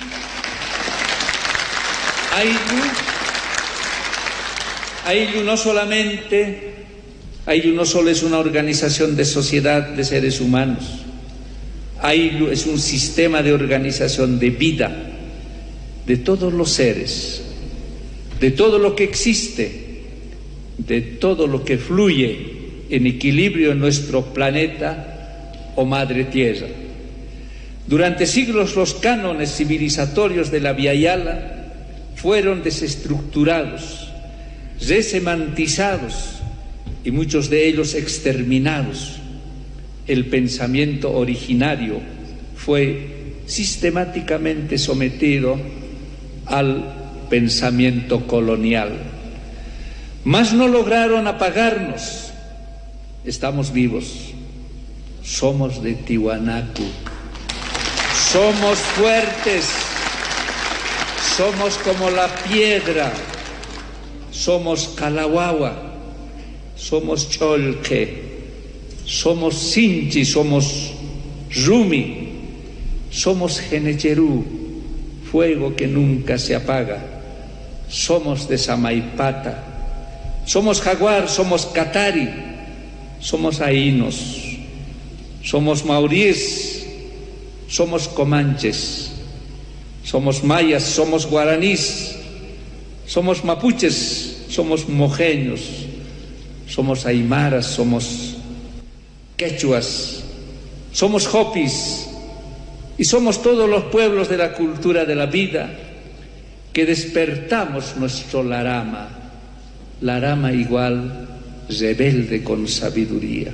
Ayllu, Ayllu no solamente, Ayllu no solo es una organización de sociedad de seres humanos, Ayllu es un sistema de organización de vida de todos los seres, de todo lo que existe, de todo lo que fluye en equilibrio en nuestro planeta o madre tierra. Durante siglos los cánones civilizatorios de la Via Yala fueron desestructurados, resemantizados y muchos de ellos exterminados. El pensamiento originario fue sistemáticamente sometido al pensamiento colonial. Mas no lograron apagarnos. Estamos vivos. Somos de Tiwanaku. Somos fuertes. Somos como la piedra. Somos Kalawawa. Somos Cholque. Somos Sinchi. Somos Rumi. Somos Genecherú. Fuego que nunca se apaga. Somos de Samaipata, somos Jaguar, somos Catari, somos Ainos, somos Maurís, somos Comanches, somos Mayas, somos Guaranís, somos Mapuches, somos Mojeños, somos Aymaras, somos Quechuas, somos Hopis y somos todos los pueblos de la cultura de la vida que despertamos nuestro Larama, Larama igual, rebelde con sabiduría.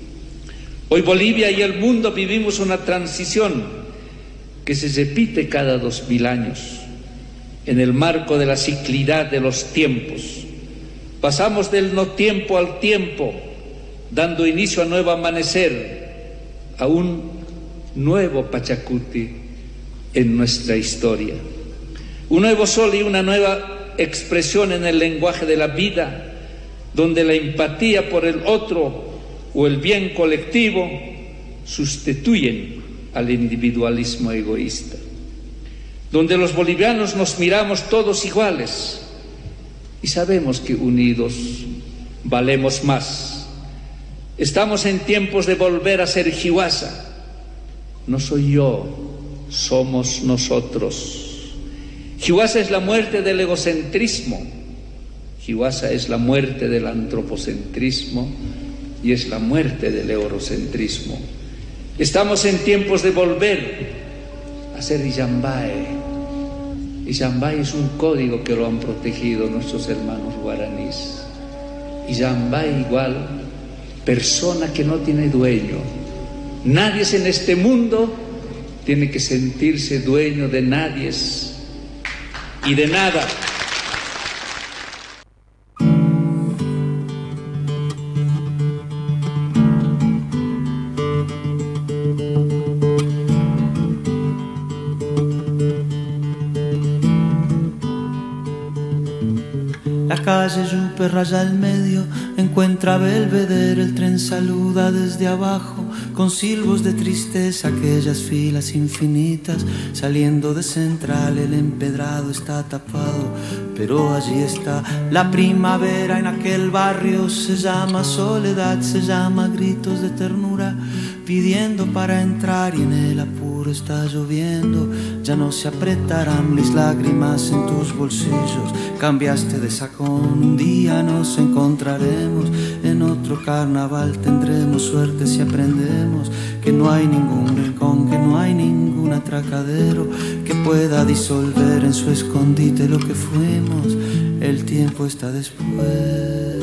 Hoy Bolivia y el mundo vivimos una transición que se repite cada dos mil años, en el marco de la ciclidad de los tiempos. Pasamos del no tiempo al tiempo, dando inicio a nuevo amanecer, a un nuevo Pachacuti en nuestra historia. Un nuevo sol y una nueva expresión en el lenguaje de la vida, donde la empatía por el otro o el bien colectivo sustituyen al individualismo egoísta. Donde los bolivianos nos miramos todos iguales y sabemos que unidos valemos más. Estamos en tiempos de volver a ser Hiwasa. No soy yo, somos nosotros. Hiwasa es la muerte del egocentrismo, Hiwasa es la muerte del antropocentrismo y es la muerte del eurocentrismo. Estamos en tiempos de volver a ser Illambae. Illambae es un código que lo han protegido nuestros hermanos guaraníes. Illambae igual, persona que no tiene dueño. Nadie en este mundo tiene que sentirse dueño de nadie y de nada. La calle Yupe raya al medio, encuentra Belvedere, el tren saluda desde abajo, con silbos de tristeza aquellas filas infinitas. Saliendo de Central el empedrado está tapado, pero allí está la primavera en aquel barrio. Se llama soledad, se llama gritos de ternura, pidiendo para entrar y en el apuro está lloviendo. Ya no se apretarán mis lágrimas en tus bolsillos, cambiaste de sacón, un día nos encontraremos, en otro carnaval tendremos suerte si aprendemos que no hay ningún rincón, que no hay ningún atracadero que pueda disolver en su escondite lo que fuimos. el tiempo está después.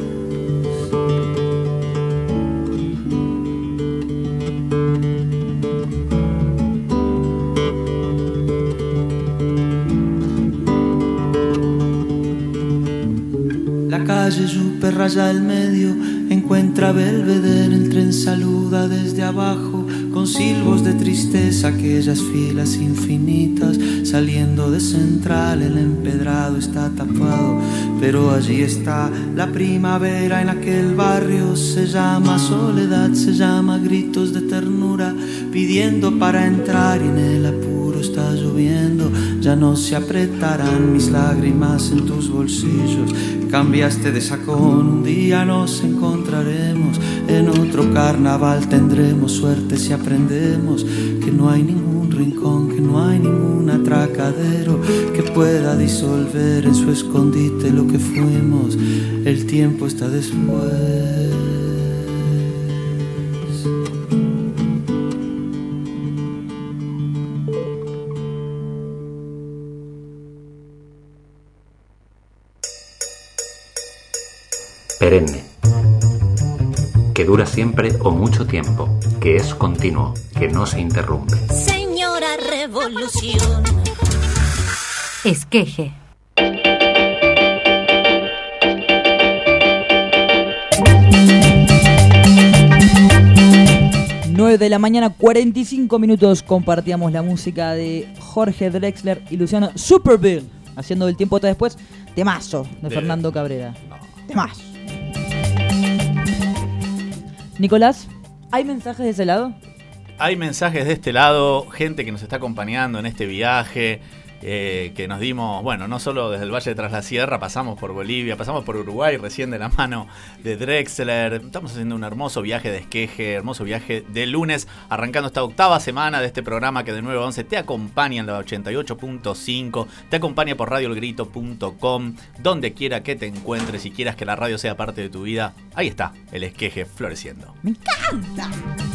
La calle Yupe raya el medio, encuentra Belvedere, el tren saluda desde abajo, con silbos de tristeza aquellas filas infinitas. Saliendo de Central el empedrado está tapado, pero allí está la primavera en aquel barrio. Se llama soledad, se llama gritos de ternura, pidiendo para entrar, y en el apuro está lloviendo. Ya no se apretarán mis lágrimas en tus bolsillos. Cambiaste de sacón, un día nos encontraremos. En otro carnaval tendremos suerte si aprendemos que no hay ningún rincón, que no hay ningún atracadero que pueda disolver en su escondite lo que fuimos. El tiempo está después. Perenne, que dura siempre o mucho tiempo, que es continuo, que no se interrumpe. Señora Revolución. Esqueje. nueve de la mañana, cuarenta y cinco minutos. Compartíamos la música de Jorge Drexler y Luciano Superbill, haciendo el tiempo hasta después. Temazo de, de Fernando Cabrera. No. Temazo. Nicolás, ¿hay mensajes de ese lado? Hay mensajes de este lado, gente que nos está acompañando en este viaje, eh, que nos dimos, bueno, no solo desde el Valle de Tras la Sierra, pasamos por Bolivia, pasamos por Uruguay, recién de la mano de Drexler. Estamos haciendo un hermoso viaje de esqueje, hermoso viaje de lunes, arrancando esta octava semana de este programa que de nueve a once te acompaña en la ochenta y ocho punto cinco, te acompaña por radio el grito punto com, donde quiera que te encuentres, si quieras que la radio sea parte de tu vida, ahí está, el esqueje floreciendo. ¡Me encanta!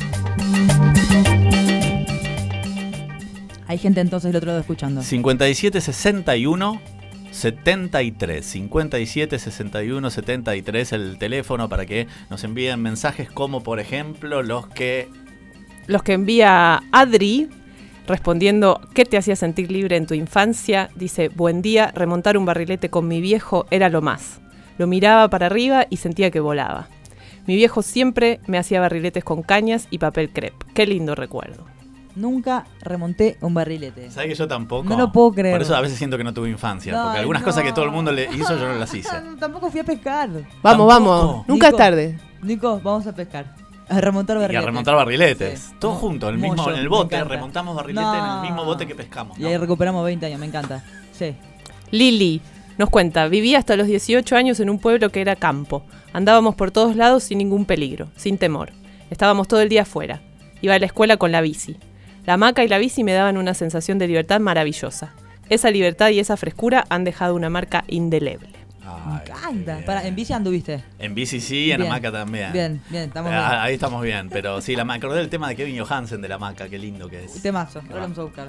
Hay gente entonces del otro lado escuchando. cincuenta y siete sesenta y uno setenta y tres. cincuenta y siete sesenta y uno setenta y tres el teléfono para que nos envíen mensajes como por ejemplo los que... Los que envía Adri respondiendo ¿qué te hacía sentir libre en tu infancia? Dice, buen día, remontar un barrilete con mi viejo era lo más. Lo miraba para arriba y sentía que volaba. Mi viejo siempre me hacía barriletes con cañas y papel crepe. Qué lindo recuerdo. Nunca remonté un barrilete. ¿Sabes que yo tampoco? No lo puedo creer. Por eso a veces siento que no tuve infancia. No, porque algunas no. cosas que todo el mundo le hizo yo no las hice. No, tampoco fui a pescar. Vamos, Tampoco. vamos. Nunca Nico, es tarde. Nico, vamos a pescar. A remontar barriletes. Y a remontar barriletes. Sí. Todos Mo- juntos, en el, mollo, mismo, en el me bote. encanta. Remontamos barriletes No. en el mismo bote que pescamos. Y ¿no? ahí recuperamos veinte años, me encanta. Sí. Lili nos cuenta, viví hasta los dieciocho años en un pueblo que era campo. Andábamos por todos lados sin ningún peligro, sin temor. Estábamos todo el día afuera. Iba a la escuela con la bici. La hamaca y la bici me daban una sensación de libertad maravillosa. Esa libertad y esa frescura han dejado una marca indeleble. Me encanta. Para, ¿en bici anduviste? En bici sí, en Bien. hamaca también. Bien, bien, estamos Ah, bien. ahí estamos bien, pero sí, la, me acordé del tema de Kevin Johansen de la hamaca, qué lindo que es. Temazo, ahora vamos a buscar.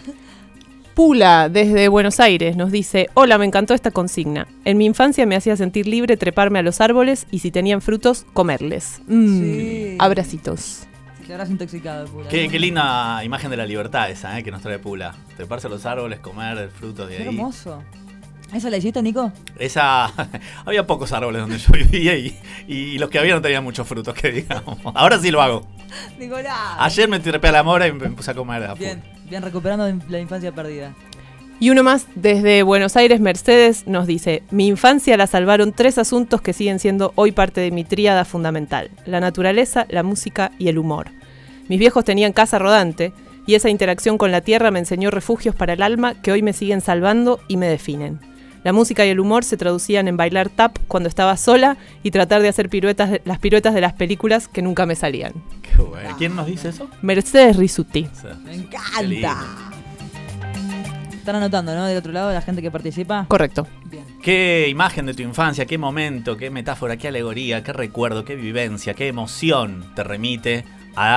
Pula, desde Buenos Aires, nos dice, hola, me encantó esta consigna. En mi infancia me hacía sentir libre treparme a los árboles y si tenían frutos, comerles. Mm, Sí. Abracitos. Te habrás intoxicado, Pula. Qué, qué linda imagen de la libertad esa, ¿eh? Que nos trae Pula. Treparse a los árboles, comer el fruto de Qué ahí. hermoso. ¿Esa la hiciste, Nico? Esa. Había pocos árboles donde yo vivía y, y los que había no tenían muchos frutos, que digamos. Ahora sí lo hago. Nicolás. Ayer me trepé a la mora y me puse a comer a full. Bien, bien, recuperando la infancia perdida. Y uno más, desde Buenos Aires, Mercedes, nos dice, mi infancia la salvaron tres asuntos que siguen siendo hoy parte de mi tríada fundamental, la naturaleza, la música y el humor. Mis viejos tenían casa rodante y esa interacción con la tierra me enseñó refugios para el alma que hoy me siguen salvando y me definen. La música y el humor se traducían en bailar tap cuando estaba sola y tratar de hacer piruetas, de- las piruetas de las películas que nunca me salían. Qué bueno. ¿Quién nos dice eso? Mercedes Risuti. Sí. Me Qué lindo. encanta. Están anotando, ¿no? Del otro lado, la gente que participa. Correcto. Bien. Qué imagen de tu infancia, qué momento, qué metáfora, qué alegoría, qué recuerdo, qué vivencia, qué emoción te remite a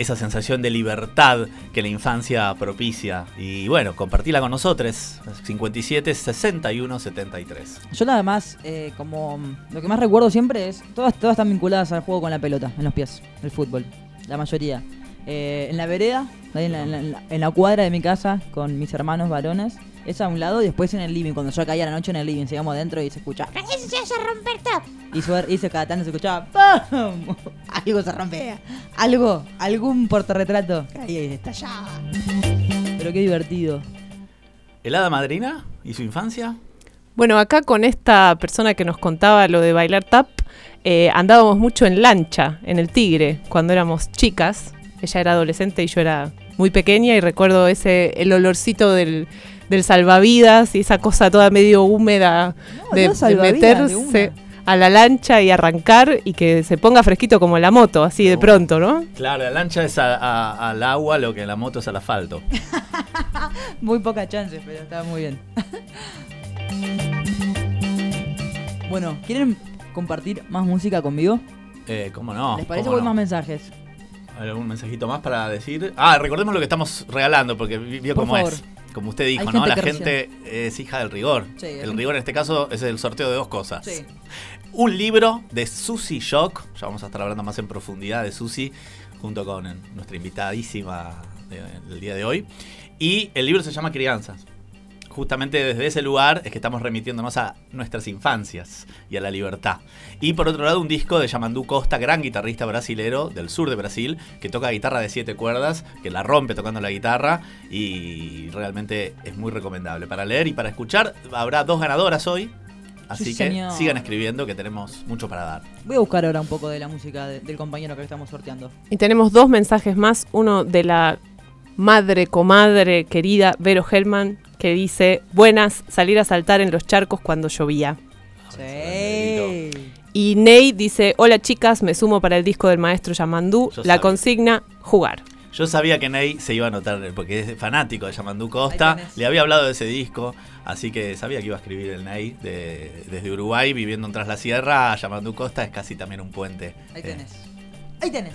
esa sensación de libertad que la infancia propicia. Y bueno, compartila con nosotros, cincuenta y siete, sesenta y uno, setenta y tres. Yo nada más, eh, como lo que más recuerdo siempre es, todas, todas están vinculadas al juego con la pelota, en los pies, el fútbol, la mayoría. Eh, en la vereda, ahí en la, en, la, en la cuadra de mi casa, con mis hermanos varones, esa a un lado, y después en el living, cuando yo caía a la noche en el living, seguíamos adentro y se escuchaba ¡eso se hace romper todo! Y, su, y se, cada tanto se escuchaba ¡pum! Algo se rompía, algo, algún portarretrato caía y se estallaba. Pero qué divertido. ¿El hada madrina y su infancia? Bueno, acá con esta persona que nos contaba lo de bailar tap, eh, andábamos mucho en lancha, en el Tigre, cuando éramos chicas. Ella era adolescente y yo era muy pequeña, y recuerdo ese el olorcito del, del salvavidas y esa cosa toda medio húmeda no, de, no de meterse a la lancha y arrancar y que se ponga fresquito como la moto, así de pronto, ¿no? Claro, la lancha es a, a, al agua lo que la moto es al asfalto. Muy poca chance, pero está muy bien. Bueno, ¿quieren compartir más música conmigo? Eh, ¿Cómo no? ¿Les parece ¿Cómo o hay no? más mensajes? ¿Algún mensajito más para decir? Ah, recordemos lo que estamos regalando, porque vio Por cómo favor. es. Como usted dijo, Hay ¿no? gente La que gente es hija del rigor. Sí, el ¿eh? rigor en este caso es el sorteo de dos cosas. Sí. Un libro de Susie Shock, ya vamos a estar hablando más en profundidad de Susie, junto con nuestra invitadísima de- del día de hoy. Y el libro se llama Crianzas. Justamente desde ese lugar es que estamos remitiéndonos a nuestras infancias y a la libertad. Y por otro lado, un disco de Yamandu Costa, gran guitarrista brasilero del sur de Brasil, que toca guitarra de siete cuerdas, que la rompe tocando la guitarra, y realmente es muy recomendable para leer y para escuchar. Habrá dos ganadoras hoy, así Sí, que señor. sigan escribiendo, que tenemos mucho para dar. Voy a buscar ahora un poco de la música de- del compañero que estamos sorteando. Y tenemos dos mensajes más, uno de la madre, comadre, querida Vero Hellman, que dice: buenas, salir a saltar en los charcos cuando llovía. Sí. Y Ney dice: hola chicas, me sumo para el disco del maestro Yamandu, Yo la sabía. consigna, jugar. Yo sabía que Ney se iba a anotar, porque es fanático de Yamandu Costa, Ahí tenés. le había hablado de ese disco, así que sabía que iba a escribir el Ney de- desde Uruguay, viviendo en Tras la Sierra. Yamandu Costa es casi también un puente. Ahí Eh, tenés. Ahí tenés.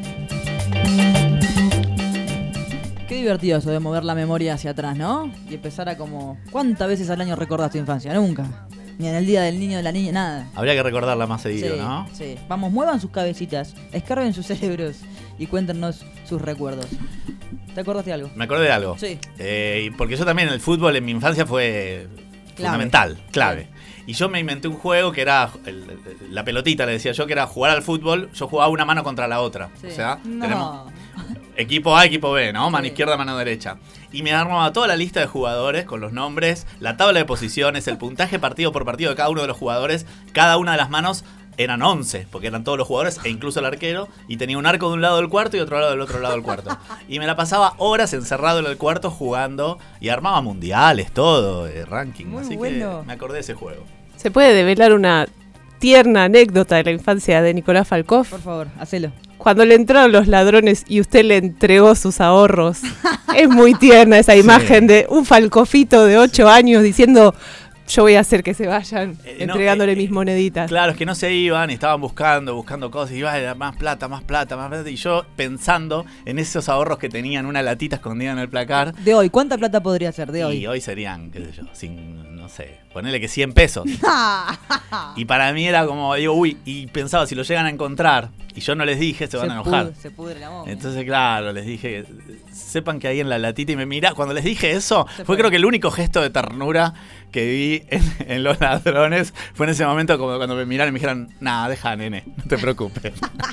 Qué divertido eso de mover la memoria hacia atrás, ¿no? Y empezar a como... ¿Cuántas veces al año recordás tu infancia? Nunca. Ni en el día del niño o de la niña, nada. Habría que recordarla más seguido, Sí, ¿no? sí. Vamos, muevan sus cabecitas, escarben sus cerebros y cuéntenos sus recuerdos. ¿Te acordaste de algo? Me acordé de algo. Sí. Eh, y porque yo también el fútbol en mi infancia fue fundamental, clave. Y yo me inventé un juego que era el- el- la pelotita, le decía yo, que era jugar al fútbol. Yo jugaba una mano contra la otra. Sí. O sea, No. tenemos equipo A, equipo B, ¿no? Mano Sí. izquierda, mano derecha. Y me armaba toda la lista de jugadores con los nombres, la tabla de posiciones, el puntaje partido por partido de cada uno de los jugadores. Cada una de las manos eran once, porque eran todos los jugadores e incluso el arquero. Y tenía un arco de un lado del cuarto y otro lado del otro lado del cuarto. Y me la pasaba horas encerrado en el cuarto jugando y armaba mundiales, todo, eh, ranking. Muy Así bueno. que me acordé de ese juego. ¿Se puede develar una tierna anécdota de la infancia de Nicolás Falkov? Por favor, hacelo. Cuando le entraron los ladrones y usted le entregó sus ahorros. Es muy tierna esa imagen de un Falcofito de ocho años diciendo: yo voy a hacer que se vayan, Eh, no, entregándole eh, mis moneditas. Claro, es que no se iban y estaban buscando, buscando cosas. Y iba, más plata, más plata, más plata. Y yo pensando en esos ahorros que tenían una latita escondida en el placar. De hoy, ¿cuánta plata podría ser de Y hoy? hoy serían, qué sé yo, sin, no sé, ponele que cien pesos. Y para mí era como, digo, uy, y pensaba, si lo llegan a encontrar y yo no les dije, se van a enojar. pudre, se pudre la momia. Entonces, claro, les dije, sepan que ahí en la latita, y me mira, cuando les dije eso, Se fue fue. creo que el único gesto de ternura que vi en, en los ladrones, fue en ese momento como cuando me miraron y me dijeron: nada, deja, nene, no te preocupes.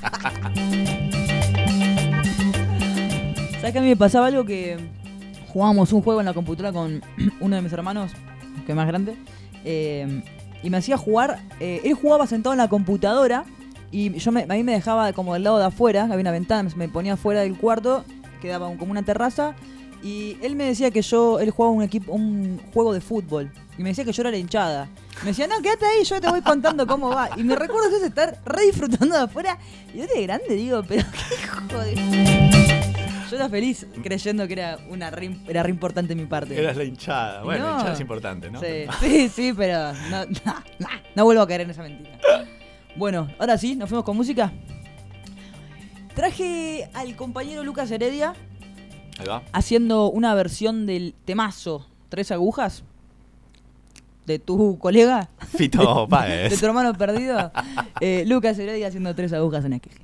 ¿Sabes que a mí me pasaba algo que jugábamos un juego en la computadora con uno de mis hermanos, que es más grande, eh, y me hacía jugar, eh, él jugaba sentado en la computadora y yo me, a mí me dejaba como del lado de afuera, había una ventana, me ponía afuera del cuarto, quedaba un- como una terraza, y él me decía que yo, él jugaba un equipo, un juego de fútbol, y me decía que yo era la hinchada. Me decía: no, quédate ahí, yo te voy contando cómo va. Y me recuerdo de estar re disfrutando de afuera, y yo de grande digo, pero qué hijo de... Yo era feliz creyendo que era una re, era re importante mi parte. Eras la hinchada. Bueno, No. la hinchada es importante, ¿no? Sí, sí, sí, pero no, no, no, no vuelvo a caer en esa mentira. Bueno, ahora sí, nos fuimos con música. Traje al compañero Lucas Heredia. Ahí va. Haciendo una versión del temazo Tres Agujas de tu colega. Fito de, Páez. de tu hermano perdido. eh, Lucas Heredia haciendo Tres Agujas en Esqueje.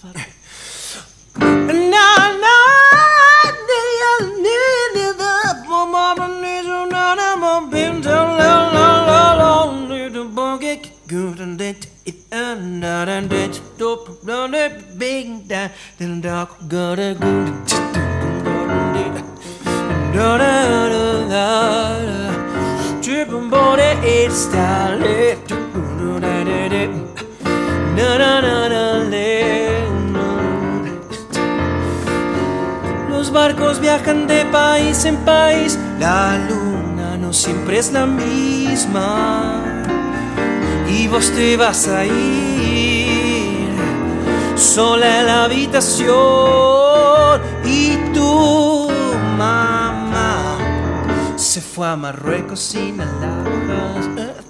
Los barcos viajan de país en país, la luna no siempre es la misma. Y vos te vas a ir sola en la habitación. Y tu mamá se fue a Marruecos sin alhajas.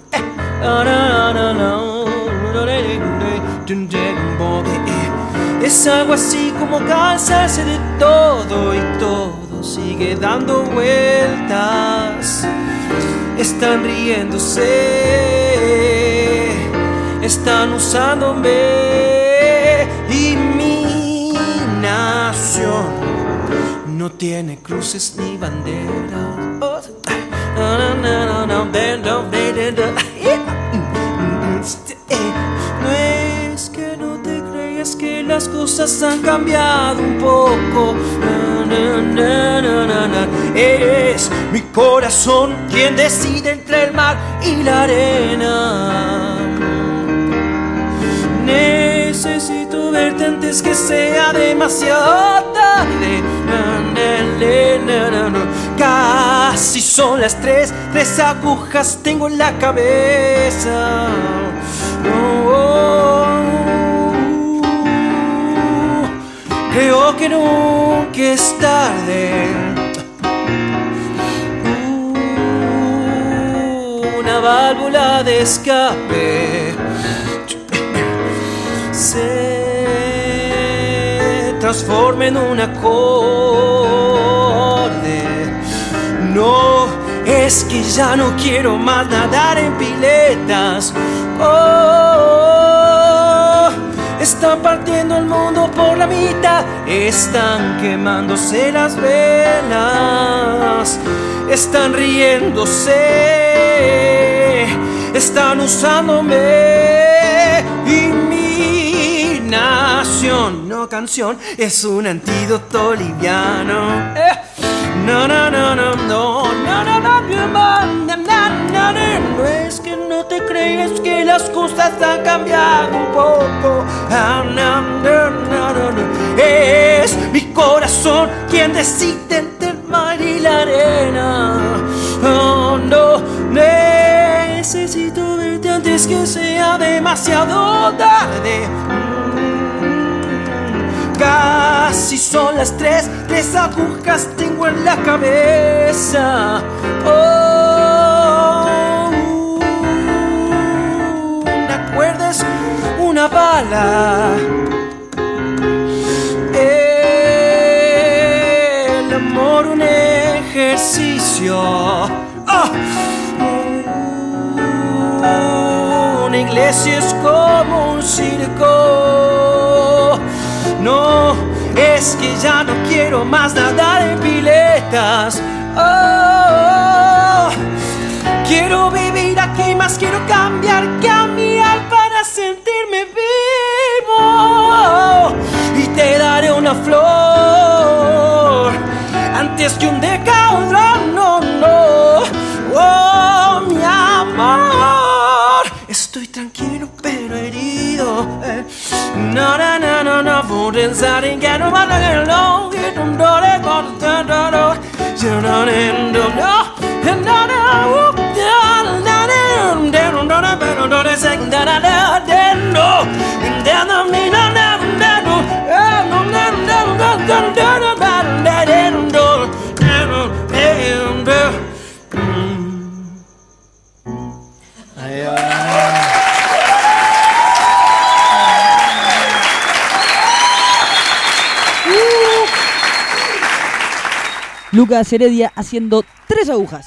Es algo así como cansarse de todo y todo sigue dando vueltas. Están riéndose, están usándome y mi nación no tiene cruces ni banderas. No es que no te creas que las cosas han cambiado un poco. Es mi corazón quien decide entre el mar y la arena. Necesito verte antes que sea demasiado tarde. Casi son las tres, tres agujas tengo en la cabeza. Oh, oh, oh. Creo que nunca es tarde. Uh, una válvula de escape se transforma en un acorde. No, es que ya no quiero más nadar en piletas. Oh, están partiendo el mundo por la mitad. Están quemándose las velas. Están riéndose. Están usándome. Y mi nación, no canción, es un antídoto liviano. Eh. No, no, no, no, no, no, no, no, no, no, no, no, no es que no te creas que las cosas han cambiado un poco. No, no, no, no, no, es mi corazón quien decide entre el mar y la arena. Oh, no, necesito verte antes que sea demasiado tarde. Casi son las tres, tres agujas tengo en la cabeza. Oh, una cuerda es una bala. El amor un ejercicio. Oh, una iglesia es como un circo. No, es que ya no quiero más nadar en piletas. Oh, quiero vivir aquí, más quiero cambiar, cambiar para sentirme vivo. Y te daré una flor antes que un decaudrón. No, no, oh, mi amor. Estoy tranquilo pero herido. Eh. No, no, no, no, no, for inside and get on my leg alone. Get on the door, get on the door. You're not in the no, and no, no, whoop, down, down, down, down, down, down, down, down, second, down, down, down, no, and down, down, down, down, down, down, down, down, down, down, down, down, down, down, down. Ahí va. Lucas Heredia haciendo tres agujas.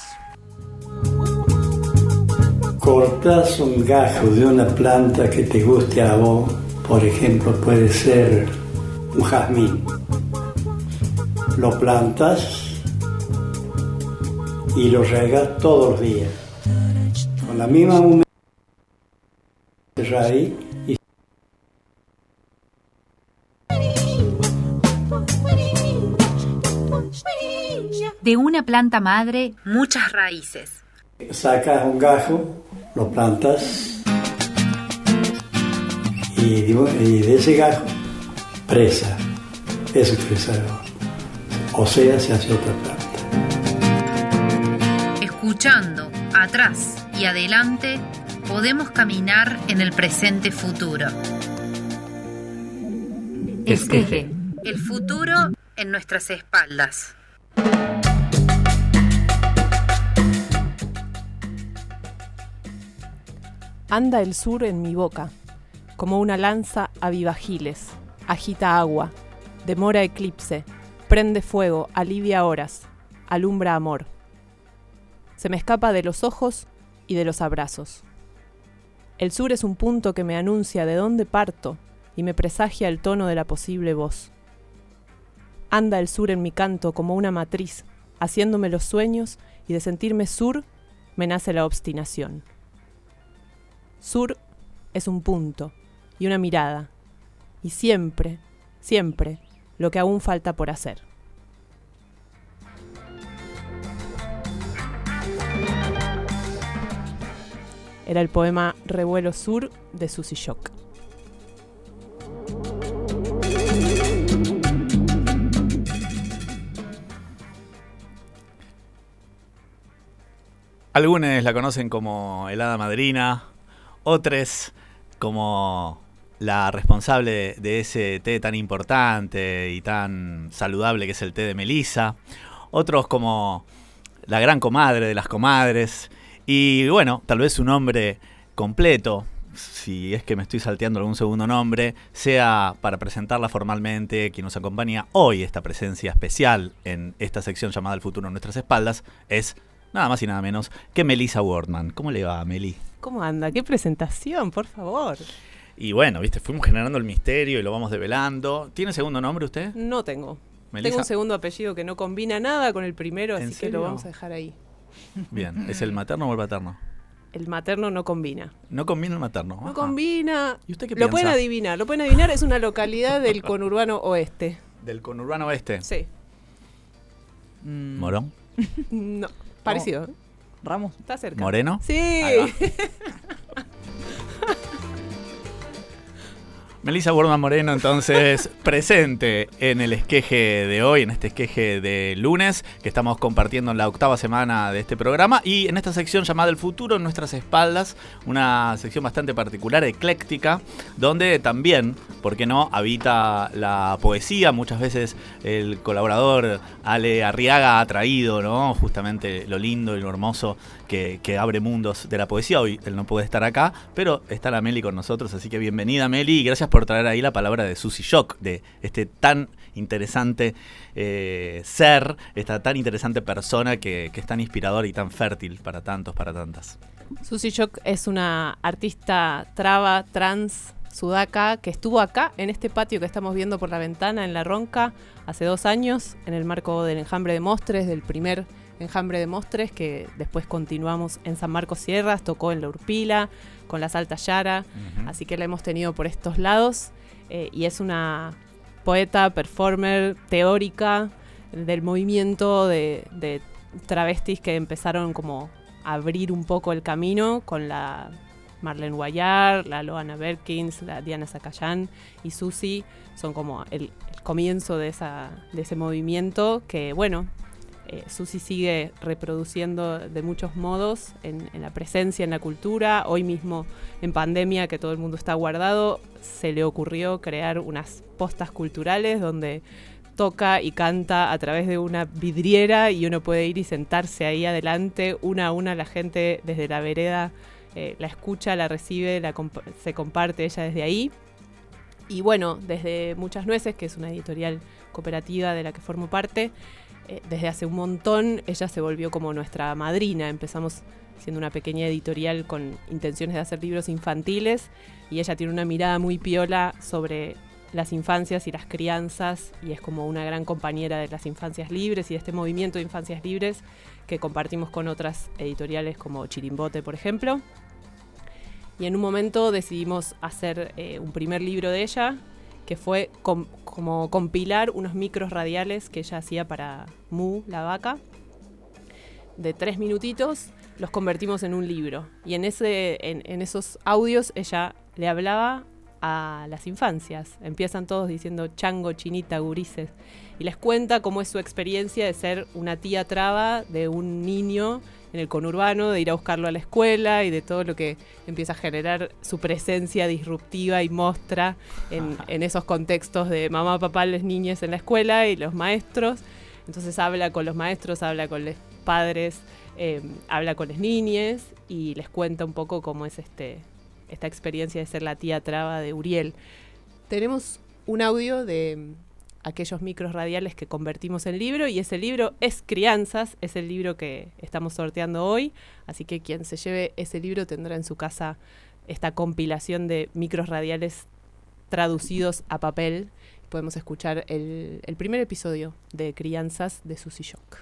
Cortás un gajo de una planta que te guste a vos, por ejemplo, puede ser un jazmín. Lo plantas y lo regas todos los días. Con la misma humedad de raíz y De una planta madre, muchas raíces. sacas un gajo, lo plantas y, y de ese gajo presa. Eso es crecer. O sea, se hace otra planta. Escuchando atrás y adelante, podemos caminar en el presente futuro. Esqueje. El futuro en nuestras espaldas. Anda el sur en mi boca, como una lanza a vivajiles, agita agua, demora eclipse, prende fuego, alivia horas, alumbra amor. Se me escapa de los ojos y de los abrazos. El sur es un punto que me anuncia de dónde parto y me presagia el tono de la posible voz. Anda el sur en mi canto como una matriz, haciéndome los sueños, y de sentirme sur me nace la obstinación. Sur es un punto y una mirada, y siempre, siempre, lo que aún falta por hacer. Era el poema Revuelo Sur de Susy Shock. Algunos la conocen como el hada madrina, otros como la responsable de ese té tan importante y tan saludable que es el té de melisa, otros como la gran comadre de las comadres, y bueno, tal vez su nombre completo, si es que me estoy salteando algún segundo nombre, sea para presentarla formalmente quien nos acompaña hoy, esta presencia especial en esta sección llamada El futuro en nuestras espaldas, es nada más y nada menos que Melissa Wortman. ¿Cómo le va, Meli? ¿Cómo anda? ¡Qué presentación, por favor! Y bueno, viste, fuimos generando el misterio y lo vamos develando. ¿Tiene segundo nombre usted? No tengo. ¿Melissa? Tengo un segundo apellido que no combina nada con el primero, ¿En así serio? que lo vamos a dejar ahí. Bien, ¿es el materno o el paterno? El materno no combina. No combina el materno. No Ajá. combina. ¿Y usted qué Lo piensa? pueden adivinar. Lo pueden adivinar. Es una localidad del conurbano oeste. ¿Del conurbano oeste? Sí. Mm, ¿Morón? No. Parecido. ¿eh? ¿Ramos? Está cerca. ¿Moreno? Sí. Ahí va. Melissa Wortman Moreno, entonces, presente en el esqueje de hoy, en este esqueje de lunes, que estamos compartiendo en la octava semana de este programa, y en esta sección llamada El futuro en nuestras espaldas, una sección bastante particular, ecléctica, donde también, ¿por qué no?, habita la poesía. Muchas veces el colaborador Ale Arriaga ha traído, ¿no?, justamente lo lindo y lo hermoso que, que abre mundos de la poesía. Hoy él no puede estar acá, pero está la Meli con nosotros, así que bienvenida, Meli, y gracias por traer ahí la palabra de Susy Shock, de este tan interesante eh, ser, esta tan interesante persona que, que es tan inspiradora y tan fértil para tantos, para tantas. Susy Shock es una artista traba, trans, sudaca, que estuvo acá, en este patio que estamos viendo por la ventana, en La Ronca, hace dos años, en el marco del Enjambre de Mostres, del primer Enjambre de Mostres, que después continuamos en San Marcos Sierras, tocó en La Urpila, con la Salta Yara, uh-huh. Así que la hemos tenido por estos lados, eh, y es una poeta, performer, teórica del movimiento de, de travestis que empezaron como a abrir un poco el camino con la Marlene Guayar, la Loana Berkins, la Diana Zacayán y Susy, son como el, el comienzo de, esa, de ese movimiento que, bueno, Eh, Susy sigue reproduciendo de muchos modos en, en la presencia, en la cultura. Hoy mismo, en pandemia, que todo el mundo está guardado, se le ocurrió crear unas postas culturales donde toca y canta a través de una vidriera y uno puede ir y sentarse ahí adelante. Una a una la gente desde la vereda eh, la escucha, la recibe, la comp- se comparte ella desde ahí. Y bueno, desde Muchas Nueces, que es una editorial cooperativa de la que formo parte, eh, desde hace un montón ella se volvió como nuestra madrina. Empezamos siendo una pequeña editorial con intenciones de hacer libros infantiles y ella tiene una mirada muy piola sobre las infancias y las crianzas y es como una gran compañera de las infancias libres y de este movimiento de infancias libres que compartimos con otras editoriales como Chirimbote, por ejemplo. Y en un momento decidimos hacer eh, un primer libro de ella, que fue com- como compilar unos micros radiales que ella hacía para Mu, la vaca, de tres minutitos, los convertimos en un libro. Y en, ese, en, en esos audios ella le hablaba a las infancias. Empiezan todos diciendo chango, chinita, gurises. Y les cuenta cómo es su experiencia de ser una tía traba de un niño en el conurbano, de ir a buscarlo a la escuela y de todo lo que empieza a generar su presencia disruptiva y mostra en, en esos contextos de mamá, papá, las niñas en la escuela y los maestros. Entonces habla con los maestros, habla con los padres, eh, habla con las niñas y les cuenta un poco cómo es este, esta experiencia de ser la tía traba de Uriel. Tenemos un audio de aquellos micros radiales que convertimos en libro y ese libro es Crianzas, es el libro que estamos sorteando hoy, así que quien se lleve ese libro tendrá en su casa esta compilación de micros radiales traducidos a papel. Podemos escuchar el, el primer episodio de Crianzas de Susy Shock.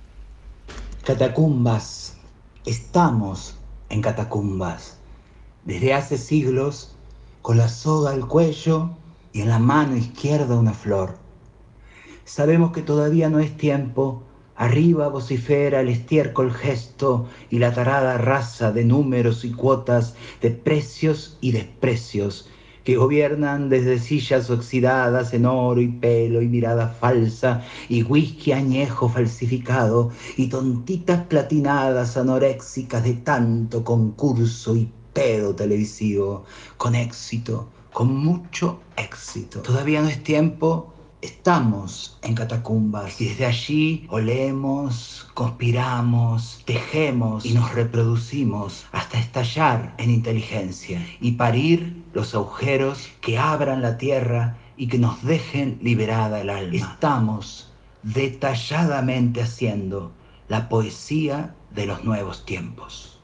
Catacumbas, estamos en catacumbas, desde hace siglos, con la soga al cuello y en la mano izquierda una flor. Sabemos que todavía no es tiempo, arriba vocifera el estiércol gesto y la tarada raza de números y cuotas, de precios y desprecios, que gobiernan desde sillas oxidadas en oro y pelo y mirada falsa y whisky añejo falsificado y tontitas platinadas anoréxicas de tanto concurso y pedo televisivo, con éxito, con mucho éxito. Todavía no es tiempo. Estamos en catacumbas y desde allí olemos, conspiramos, tejemos y nos reproducimos hasta estallar en inteligencia y parir los agujeros que abran la tierra y que nos dejen liberada el alma. Estamos detalladamente haciendo la poesía de los nuevos tiempos.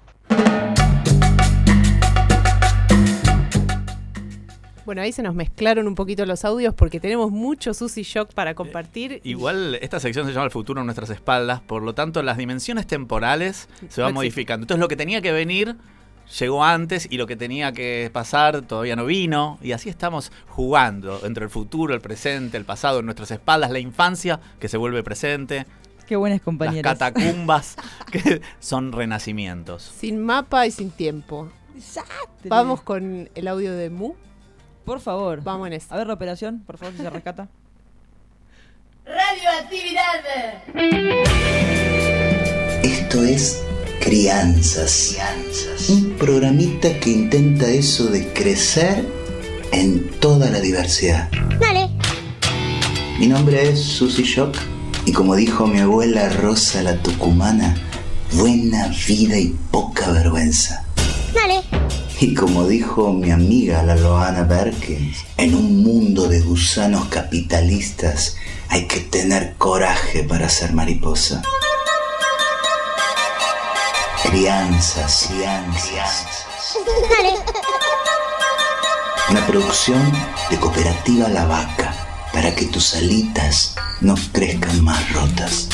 Bueno, ahí se nos mezclaron un poquito los audios porque tenemos mucho Susy Shock para compartir. Igual esta sección se llama El futuro a nuestras espaldas, por lo tanto las dimensiones temporales se van No modificando. Entonces lo que tenía que venir llegó antes y lo que tenía que pasar todavía no vino. Y así estamos jugando entre el futuro, el presente, el pasado, en nuestras espaldas, la infancia que se vuelve presente. Qué buenas compañeras. Las catacumbas que son renacimientos. Sin mapa y sin tiempo. Exacto. Vamos con el audio de Mu. Por favor. Vamos en esto. A ver la operación, por favor, si se rescata. Radioactividad. Esto es Crianzas. Crianzas. Un programita que intenta eso de crecer en toda la diversidad. Dale. Mi nombre es Susy Shock y como dijo mi abuela Rosa la Tucumana, buena vida y poca vergüenza. Dale. Y como dijo mi amiga la Loana Berkins, en un mundo de gusanos capitalistas hay que tener coraje para ser mariposa. Crianzas, crianzas. Dale. Una producción de Cooperativa La Vaca, para que tus alitas no crezcan más rotas.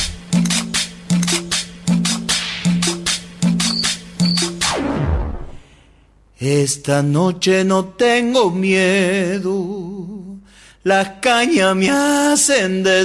Esta noche no tengo miedo, las cañas me hacen de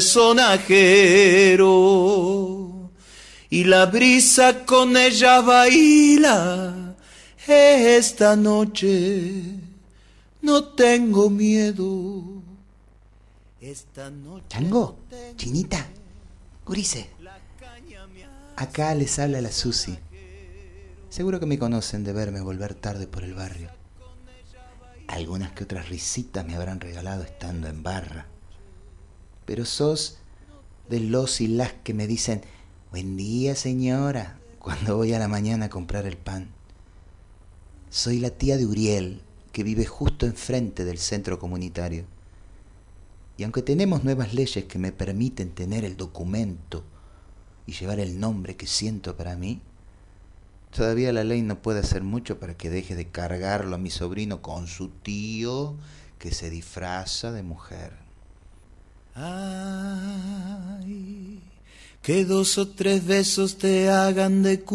sonajero y la brisa con ella baila. Esta noche no tengo miedo. Esta noche Chango, chinita, gurice. Acá les habla la Susi. Seguro que me conocen de verme volver tarde por el barrio. Algunas que otras risitas me habrán regalado estando en barra. Pero sos de los y las que me dicen «Buen día, señora», cuando voy a la mañana a comprar el pan. Soy la tía de Uriel, que vive justo enfrente del centro comunitario. Y aunque tenemos nuevas leyes que me permiten tener el documento y llevar el nombre que siento para mí, todavía la ley no puede hacer mucho para que deje de cargarlo a mi sobrino con su tío que se disfraza de mujer. Ay, que dos o tres besos te hagan de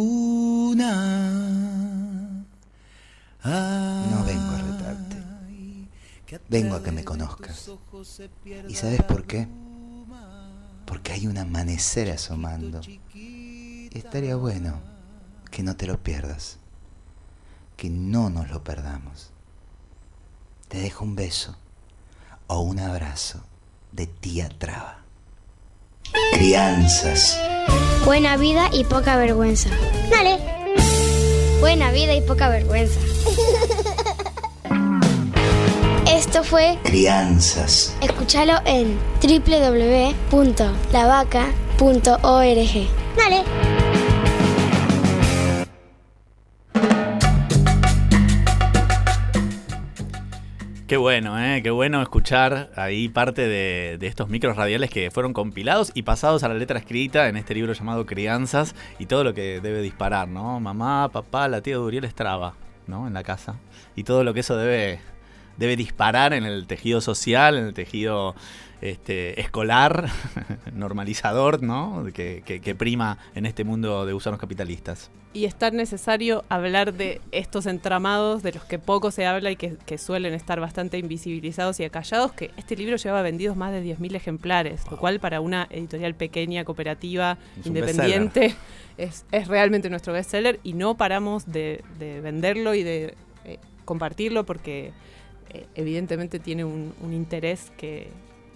cuna. Ay, no vengo a retarte, vengo a que me conozcas. ¿Y sabes por qué? Porque hay un amanecer asomando. Y estaría bueno que no te lo pierdas, que no nos lo perdamos. Te dejo un beso o un abrazo de tía Traba. Crianzas. Buena vida y poca vergüenza. Dale. Buena vida y poca vergüenza. Esto fue Crianzas. Escúchalo en doble u doble u doble u punto la vaca punto org. Dale. Qué bueno, ¿eh? Qué bueno escuchar ahí parte de, de estos micros radiales que fueron compilados y pasados a la letra escrita en este libro llamado Crianzas y todo lo que debe disparar, ¿no? Mamá, papá, la tía de Uriel Estraba, ¿no? En la casa. Y todo lo que eso debe, debe disparar en el tejido social, en el tejido este, escolar, normalizador, ¿no? Que, que, que prima en este mundo de gusanos capitalistas. Y es tan necesario hablar de estos entramados de los que poco se habla y que, que suelen estar bastante invisibilizados y acallados, que este libro lleva vendidos más de diez mil ejemplares, wow. Lo cual para una editorial pequeña, cooperativa, es independiente, es, es realmente nuestro bestseller y no paramos de, de venderlo y de eh, compartirlo porque eh, evidentemente tiene un, un interés que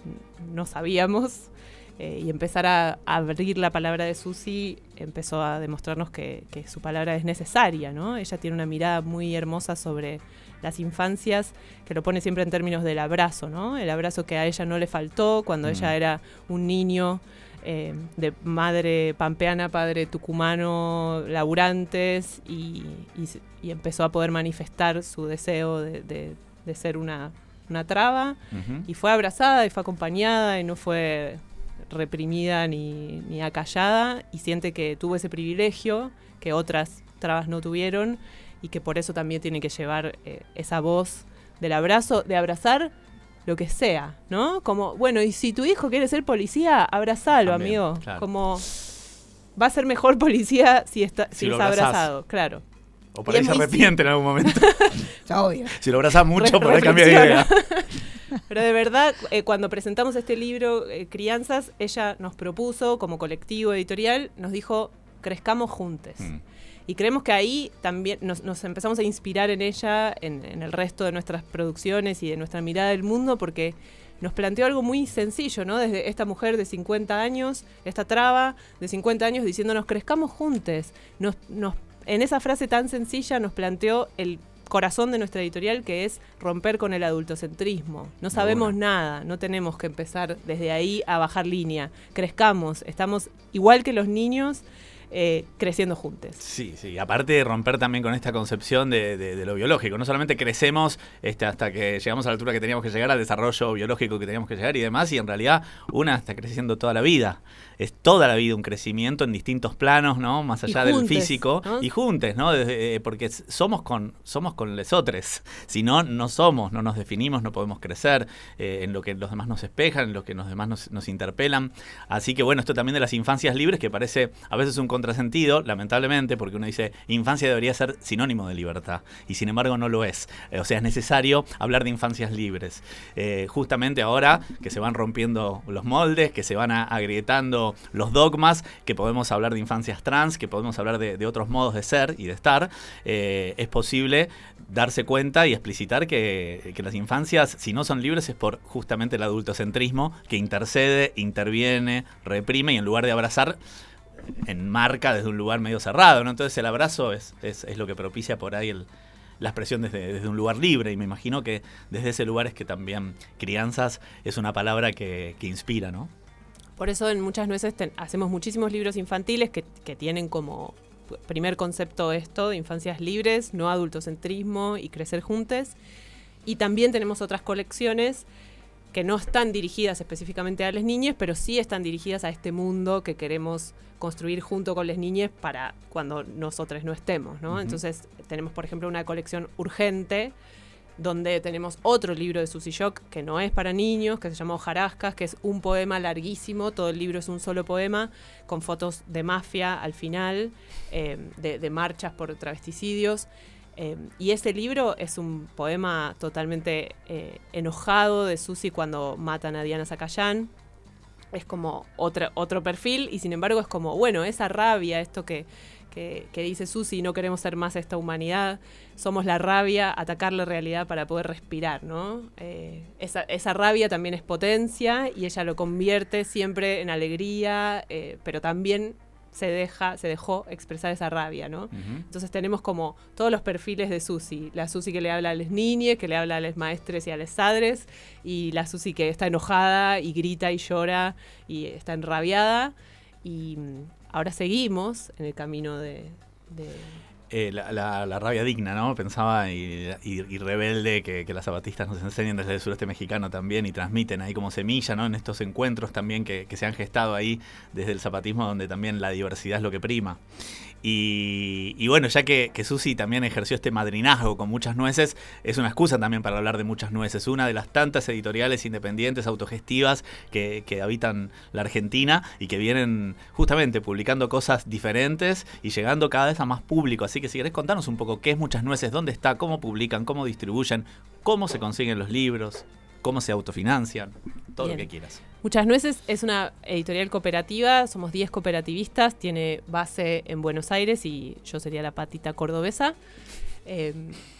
no sabíamos. Eh, y empezar a, a abrir la palabra de Susi empezó a demostrarnos que, que su palabra es necesaria, ¿no? Ella tiene una mirada muy hermosa sobre las infancias, que lo pone siempre en términos del abrazo, ¿no? El abrazo que a ella no le faltó cuando mm. ella era un niño eh, de madre pampeana, padre tucumano, laburantes, y, y, y empezó a poder manifestar su deseo de, de, de ser una, una traba, uh-huh. y fue abrazada y fue acompañada y no fue reprimida ni, ni acallada, y siente que tuvo ese privilegio que otras trabas no tuvieron y que por eso también tiene que llevar eh, esa voz del abrazo, de abrazar lo que sea, ¿no? Como, bueno, y si tu hijo quiere ser policía, abrazalo, también, amigo. Claro. Como va a ser mejor policía si está si, si es abrazado, claro. O por ahí se arrepiente en algún momento. Obvio. Si lo abrazás mucho, por ahí cambia de idea. Pero de verdad, eh, cuando presentamos este libro, eh, Crianzas, ella nos propuso, como colectivo editorial, nos dijo, crezcamos juntos. Mm. Y creemos que ahí también nos, nos empezamos a inspirar en ella, en, en el resto de nuestras producciones y de nuestra mirada del mundo, porque nos planteó algo muy sencillo, ¿no? Desde esta mujer de cincuenta años, esta traba de cincuenta años, diciéndonos, crezcamos juntos. Nos, nos, en esa frase tan sencilla nos planteó el corazón de nuestra editorial, que es romper con el adultocentrismo. No sabemos bueno. nada, no tenemos que empezar desde ahí a bajar línea. Crezcamos, estamos igual que los niños, eh, creciendo juntos. Sí, sí, aparte de romper también con esta concepción de, de, de lo biológico. No solamente crecemos este, hasta que llegamos a la altura que teníamos que llegar, al desarrollo biológico que teníamos que llegar y demás, y en realidad una está creciendo toda la vida. Es toda la vida un crecimiento en distintos planos, ¿no? Más allá juntes, del físico, ¿no? Y juntos, ¿no? Desde, eh, porque somos con somos con lesotres. Si no, no somos, no nos definimos, no podemos crecer eh, en lo que los demás nos espejan, en lo que los demás nos, nos interpelan. Así que bueno, esto también de las infancias libres, que parece a veces un contrasentido, lamentablemente, porque uno dice, infancia debería ser sinónimo de libertad, y sin embargo no lo es. Eh, o sea, es necesario hablar de infancias libres. Eh, justamente ahora que se van rompiendo los moldes, que se van a, agrietando los dogmas, que podemos hablar de infancias trans, que podemos hablar de, de otros modos de ser y de estar, eh, es posible darse cuenta y explicitar que, que las infancias, si no son libres, es por justamente el adultocentrismo que intercede, interviene, reprime, y en lugar de abrazar, enmarca desde un lugar medio cerrado, ¿no? Entonces el abrazo es, es, es lo que propicia por ahí el, la expresión desde, desde un lugar libre, y me imagino que desde ese lugar es que también crianzas es una palabra que, que inspira, ¿no? Por eso en muchas veces ten, hacemos muchísimos libros infantiles que, que tienen como primer concepto esto, de infancias libres, no adultocentrismo y crecer juntos. y también tenemos otras colecciones que no están dirigidas específicamente a las niñas, pero sí están dirigidas a este mundo que queremos construir junto con las niñas para cuando nosotros no estemos, ¿no? Uh-huh. Entonces tenemos, por ejemplo, una colección urgente, donde tenemos otro libro de Susy Shock que no es para niños, que se llama Hojarascas, que es un poema larguísimo, todo el libro es un solo poema, con fotos de mafia al final, eh, de, de marchas por travesticidios. Eh, y ese libro es un poema totalmente eh, enojado de Susy cuando matan a Diana Zacayán. Es como otro, otro perfil, y sin embargo es como, bueno, esa rabia, esto que, que, que dice Susy, no queremos ser más esta humanidad, somos la rabia, atacar la realidad para poder respirar, ¿no? Eh, esa, esa rabia también es potencia, y ella lo convierte siempre en alegría, eh, pero también se deja, se dejó expresar esa rabia, ¿no? Uh-huh. Entonces tenemos como todos los perfiles de Susy. La Susy que le habla a las niñas, que le habla a los maestres y a los padres, y la Susy que está enojada y grita y llora y está enrabiada. Y ahora seguimos en el camino de... de Eh, la, la, la rabia digna, ¿no? Pensaba, y, y, y rebelde, que, que las zapatistas nos enseñan desde el sureste mexicano también y transmiten ahí como semilla, ¿no? En estos encuentros también que, que se han gestado ahí desde el zapatismo, donde también la diversidad es lo que prima. Y, y bueno, ya que, que Susy también ejerció este madrinazgo con Muchas Nueces, es una excusa también para hablar de Muchas Nueces, una de las tantas editoriales independientes, autogestivas, que, que habitan la Argentina y que vienen justamente publicando cosas diferentes y llegando cada vez a más público. Así que si querés contarnos un poco qué es Muchas Nueces, dónde está, cómo publican, cómo distribuyen, cómo se consiguen los libros, cómo se autofinancian, todo Bien. Lo que quieras. Muchas Nueces es una editorial cooperativa, somos diez cooperativistas, tiene base en Buenos Aires y yo sería la patita cordobesa. Eh,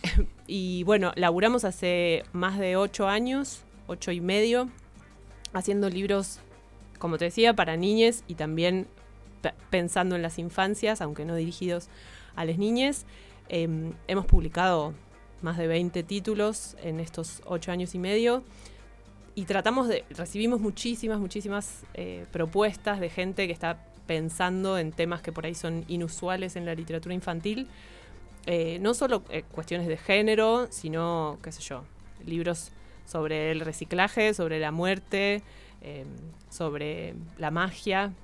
y bueno, laburamos hace más de ocho años, ocho y medio, haciendo libros, como te decía, para niñes y también p- pensando en las infancias, aunque no dirigidos a las niñas. Eh, hemos publicado más de veinte títulos en estos ocho años y medio. Y tratamos de, recibimos muchísimas, muchísimas eh, propuestas de gente que está pensando en temas que por ahí son inusuales en la literatura infantil. Eh, no solo eh, cuestiones de género, sino, qué sé yo, libros sobre el reciclaje, sobre la muerte, eh, sobre la magia.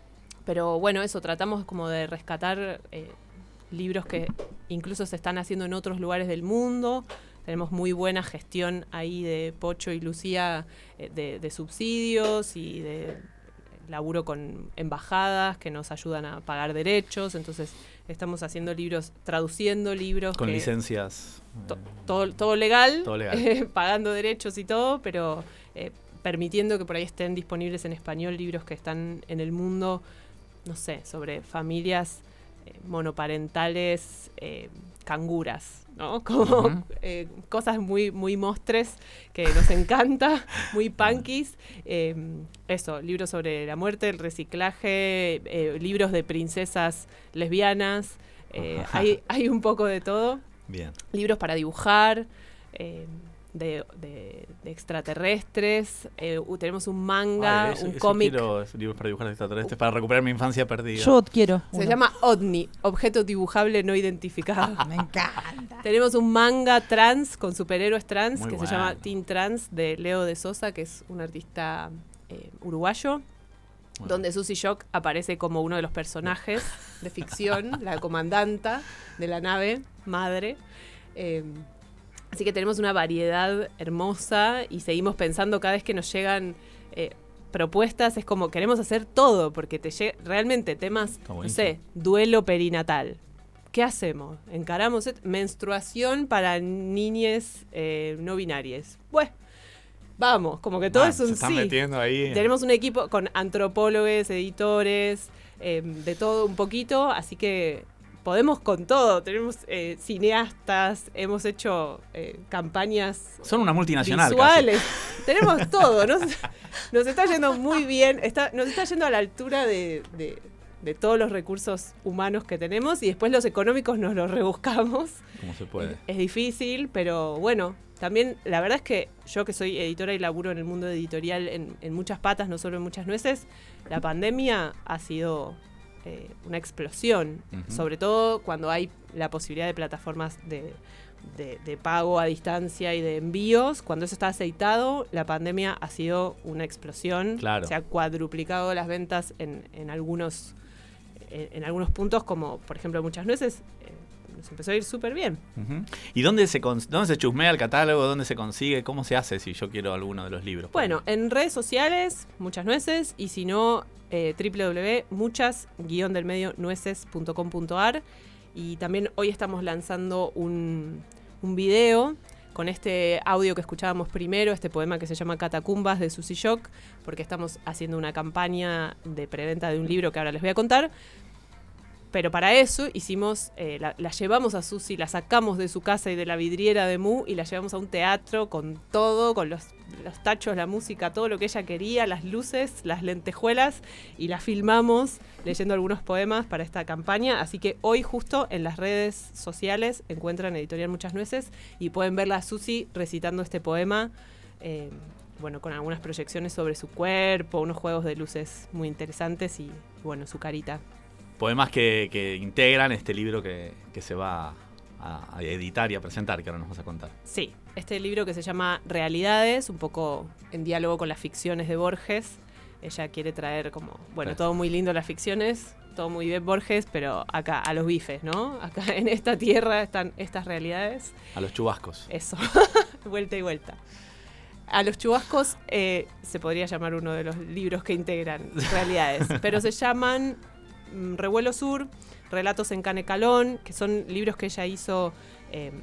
Pero bueno, eso, tratamos como de rescatar eh, libros que incluso se están haciendo en otros lugares del mundo. Tenemos muy buena gestión ahí de Pocho y Lucía eh, de, de subsidios y de laburo con embajadas que nos ayudan a pagar derechos. Entonces estamos haciendo libros, traduciendo libros. Con que, licencias. To, todo, todo legal, todo legal. Eh, pagando derechos y todo, pero eh, permitiendo que por ahí estén disponibles en español libros que están en el mundo, no sé, sobre familias eh, monoparentales, eh, canguras, ¿no? Como uh-huh. eh, cosas muy, muy mostres que nos encanta, muy punkis. Eh, eso, libros sobre la muerte, el reciclaje, eh, libros de princesas lesbianas. Eh, hay, hay un poco de todo. Bien. Libros para dibujar, eh, de, de, de extraterrestres. Eh, uh, tenemos un manga, Ay, eso, un eso cómic. Quiero libros para dibujar extraterrestres, para recuperar mi infancia perdida. Yo quiero. Se uno. llama O D N I, Objeto Dibujable No Identificado. Me encanta. Tenemos un manga trans con superhéroes trans Muy que bueno. se llama Teen Trans de Leo de Sosa, que es un artista eh, uruguayo. Bueno. Donde Susy Shock aparece como uno de los personajes de ficción, la comandanta de la nave madre. Eh, así que tenemos una variedad hermosa y seguimos pensando cada vez que nos llegan eh, propuestas, es como queremos hacer todo, porque te llega realmente temas, no sé, duelo perinatal. ¿Qué hacemos? ¿Encaramos et- menstruación para niñes eh, no binarias? Bueno, vamos, como que todo Ah, es un se están sí. metiendo ahí. Tenemos un equipo con antropólogos, editores, eh, de todo un poquito, así que podemos con todo. Tenemos eh, cineastas, hemos hecho eh, campañas Son una multinacional visuales. Casi. Tenemos todo. Nos, nos está yendo muy bien. Está, nos está yendo a la altura de, de, de todos los recursos humanos que tenemos y después los económicos nos los rebuscamos. Como se puede. Es, es difícil, pero bueno. También, la verdad es que yo que soy editora y laburo en el mundo editorial en, en muchas patas, no solo en Muchas Nueces, la pandemia ha sido eh, una explosión, uh-huh. sobre todo cuando hay la posibilidad de plataformas de de, de pago a distancia y de envíos, cuando eso está aceitado, la pandemia ha sido una explosión. Claro. Se ha cuadruplicado las ventas en, en algunos en, en algunos puntos, como por ejemplo Muchas Nueces. Eh, nos empezó a ir súper bien. Uh-huh. ¿Y dónde se, cons- dónde se chusmea el catálogo? ¿Dónde se consigue? ¿Cómo se hace si yo quiero alguno de los libros? Bueno, en redes sociales, Muchas Nueces, y si no, eh, doble u doble u doble u punto muchas guión del medio nueces punto com punto a r. Y también hoy estamos lanzando un, un video con este audio que escuchábamos primero, este poema que se llama Catacumbas de Susy Shock, porque estamos haciendo una campaña de preventa de un libro que ahora les voy a contar. Pero para eso hicimos, eh, la, la llevamos a Susy, la sacamos de su casa y de la vidriera de Mu y la llevamos a un teatro con todo, con los, los tachos, la música, todo lo que ella quería, las luces, las lentejuelas, y la filmamos leyendo algunos poemas para esta campaña. Así que hoy justo en las redes sociales encuentran Editorial Muchas Nueces y pueden verla a Susy recitando este poema, eh, bueno, con algunas proyecciones sobre su cuerpo, unos juegos de luces muy interesantes y, bueno, su carita. Poemas que, que integran este libro que, que se va a, a editar y a presentar, que ahora nos vas a contar. Sí, este libro que se llama Realidades, un poco en diálogo con las ficciones de Borges. Ella quiere traer como, bueno, todo muy lindo las ficciones, todo muy bien Borges, pero acá a los bifes, ¿no? Acá en esta tierra están estas realidades. A los chubascos. Eso, vuelta y vuelta. A los chubascos eh, se podría llamar uno de los libros que integran realidades, pero se llaman Revuelo Sur, Relatos en Canecalón, que son libros que ella hizo eh,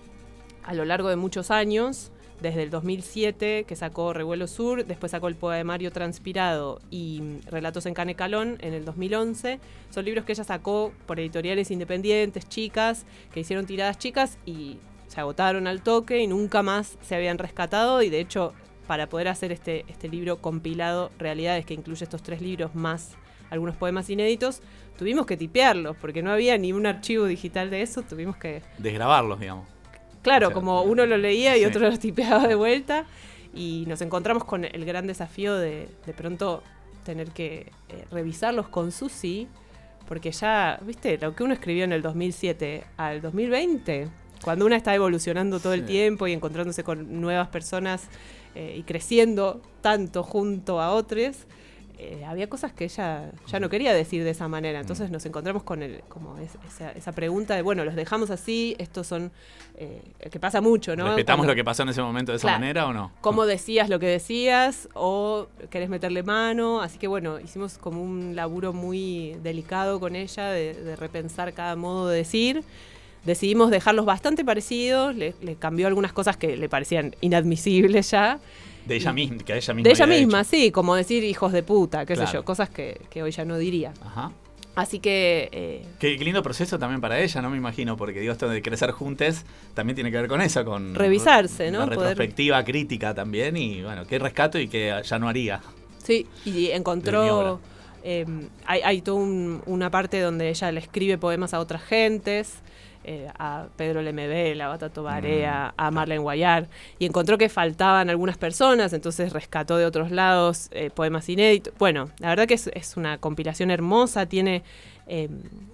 a lo largo de muchos años, desde el dos mil siete, que sacó Revuelo Sur, después sacó el poemario Transpirado y Relatos en Canecalón en el dos mil once. Son libros que ella sacó por editoriales independientes, chicas, que hicieron tiradas chicas y se agotaron al toque y nunca más se habían rescatado, y de hecho, para poder hacer este, este libro compilado Realidades, que incluye estos tres libros más algunos poemas inéditos, tuvimos que tipearlos, porque no había ni un archivo digital de eso, tuvimos que... desgrabarlos, digamos. Claro, o sea, como uno lo leía y sí. otro lo tipeaba de vuelta, y nos encontramos con el gran desafío de de pronto tener que eh, revisarlos con Susy, porque ya, viste, lo que uno escribió en el dos mil siete al dos mil veinte, cuando una está evolucionando todo el Sí. tiempo y encontrándose con nuevas personas eh, y creciendo tanto junto a otros, Eh, había cosas que ella ya no quería decir de esa manera. Entonces nos encontramos con el, como es, esa, esa pregunta de, bueno, los dejamos así, estos son, eh, que pasa mucho, ¿no? ¿Respetamos Cuando, lo que pasó en ese momento de esa claro, manera o no? ¿cómo decías lo que decías o querés meterle mano? Así que bueno, hicimos como un laburo muy delicado con ella de, de repensar cada modo de decir. Decidimos dejarlos bastante parecidos, le, le cambió algunas cosas que le parecían inadmisibles ya. De ella misma, que ella misma De ella había misma, hecho. sí, como decir hijos de puta, qué Claro. sé yo, cosas que, que hoy ya no diría. Ajá. Así que... Eh, Qué, qué lindo proceso también para ella, no me imagino, porque digo, esto de crecer juntos también tiene que ver con eso, con... Revisarse, ¿no? La Poder- retrospectiva crítica también, y bueno, qué rescato y qué ya no haría. sí, y De mi obra. encontró... Eh, hay, hay toda un- una parte donde ella le escribe poemas a otras gentes, eh, a Pedro Lemebel, a Batato Barea, a Marlene Guayar, y encontró que faltaban algunas personas, entonces rescató de otros lados eh, poemas inéditos. Bueno, la verdad que es, es una compilación hermosa, tiene eh,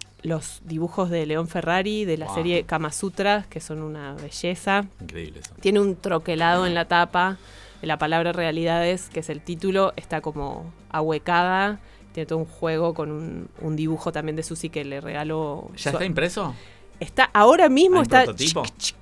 los dibujos de León Ferrari de la Wow. serie Kama Sutra, que son una belleza. Increíble eso. Tiene un troquelado en la tapa, la palabra Realidades, que es el título, está como ahuecada. Tiene todo un juego con un, un dibujo también de Susy que le regaló. ¿Ya su- está impreso? Está, ahora mismo ¿Hay está prototipo?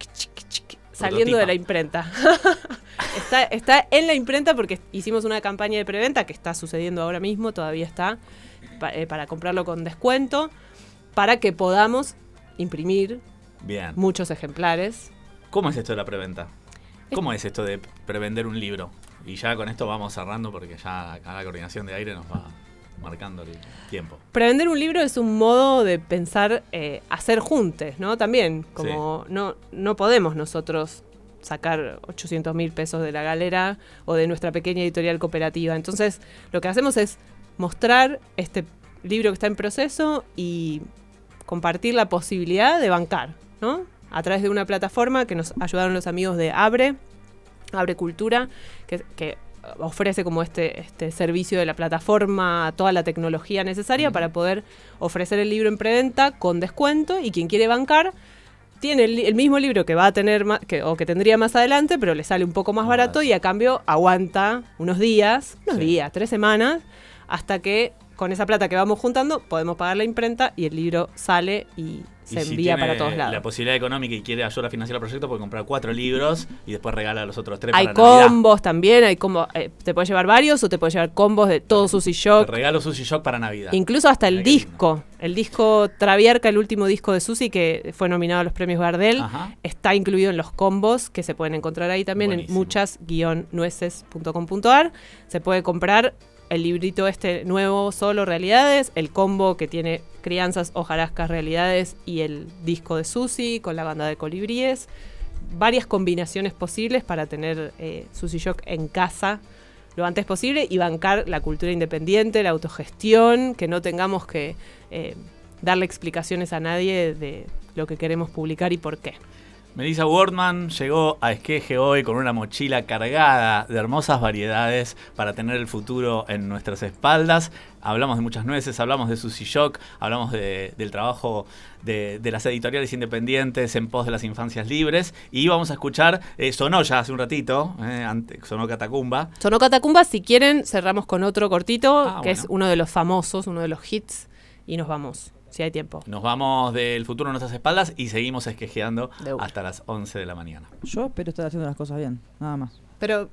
saliendo de Prototipa. la imprenta. está, está en la imprenta porque hicimos una campaña de preventa que está sucediendo ahora mismo, todavía está, pa- eh, para comprarlo con descuento, para que podamos imprimir Bien. muchos ejemplares. ¿Cómo es esto de la preventa? ¿Cómo es esto de prevender un libro? Y ya con esto vamos cerrando porque ya acá la coordinación de aire nos va marcando el tiempo. Prevender un libro es un modo de pensar, eh, hacer juntes, ¿no? También, como no, no podemos nosotros sacar ochocientos mil pesos de la galera o de nuestra pequeña editorial cooperativa. Entonces, lo que hacemos es mostrar este libro que está en proceso y compartir la posibilidad de bancar, ¿no? A través de una plataforma que nos ayudaron los amigos de Abre, Abre Cultura, que, que ofrece como este, este servicio de la plataforma, toda la tecnología necesaria para poder ofrecer el libro en preventa con descuento, y quien quiere bancar tiene el, el mismo libro que va a tener más, que, o que tendría más adelante, pero le sale un poco más barato y a cambio aguanta unos días, unos sí. días, tres semanas, hasta que con esa plata que vamos juntando podemos pagar la imprenta y el libro sale y se y si envía tiene para todos lados. La posibilidad económica y quiere ayudar a financiar el proyecto, puede comprar cuatro libros y después regala a los otros tres hay para Navidad. combos también, hay combo, eh, te puedes llevar varios o te puedes llevar combos de todo Sushi Shock. Te regalo Sushi Shock para Navidad. Incluso hasta el disco, el disco Travierca, el último disco de Susi que fue nominado a los premios Gardel, Ajá. está incluido en los combos que se pueden encontrar ahí también. Buenísimo. En muchas guion nueces punto com punto a r. Se puede comprar el librito este nuevo solo Realidades, el combo que tiene Crianzas, Hojarascas, Realidades y el disco de Susi con la banda de colibríes. Varias combinaciones posibles para tener eh, Sushi Shock en casa lo antes posible y bancar la cultura independiente, la autogestión, que no tengamos que eh, darle explicaciones a nadie de lo que queremos publicar y por qué. Melissa Wortman llegó a Esqueje hoy con una mochila cargada de hermosas variedades para tener el futuro en nuestras espaldas. Hablamos de muchas nueces, hablamos de Sushi Shock, hablamos de, del trabajo de, de las editoriales independientes en pos de las infancias libres. Y vamos a escuchar, eh, sonó ya hace un ratito, eh, ante, sonó Catacumba. Sonó Catacumba, si quieren cerramos con otro cortito, Ah, que bueno. es uno de los famosos, uno de los hits, y nos vamos. Si hay tiempo. Nos vamos del futuro a nuestras espaldas y seguimos esquejeando hasta las once de la mañana. Yo espero estar haciendo las cosas bien, nada más. Pero...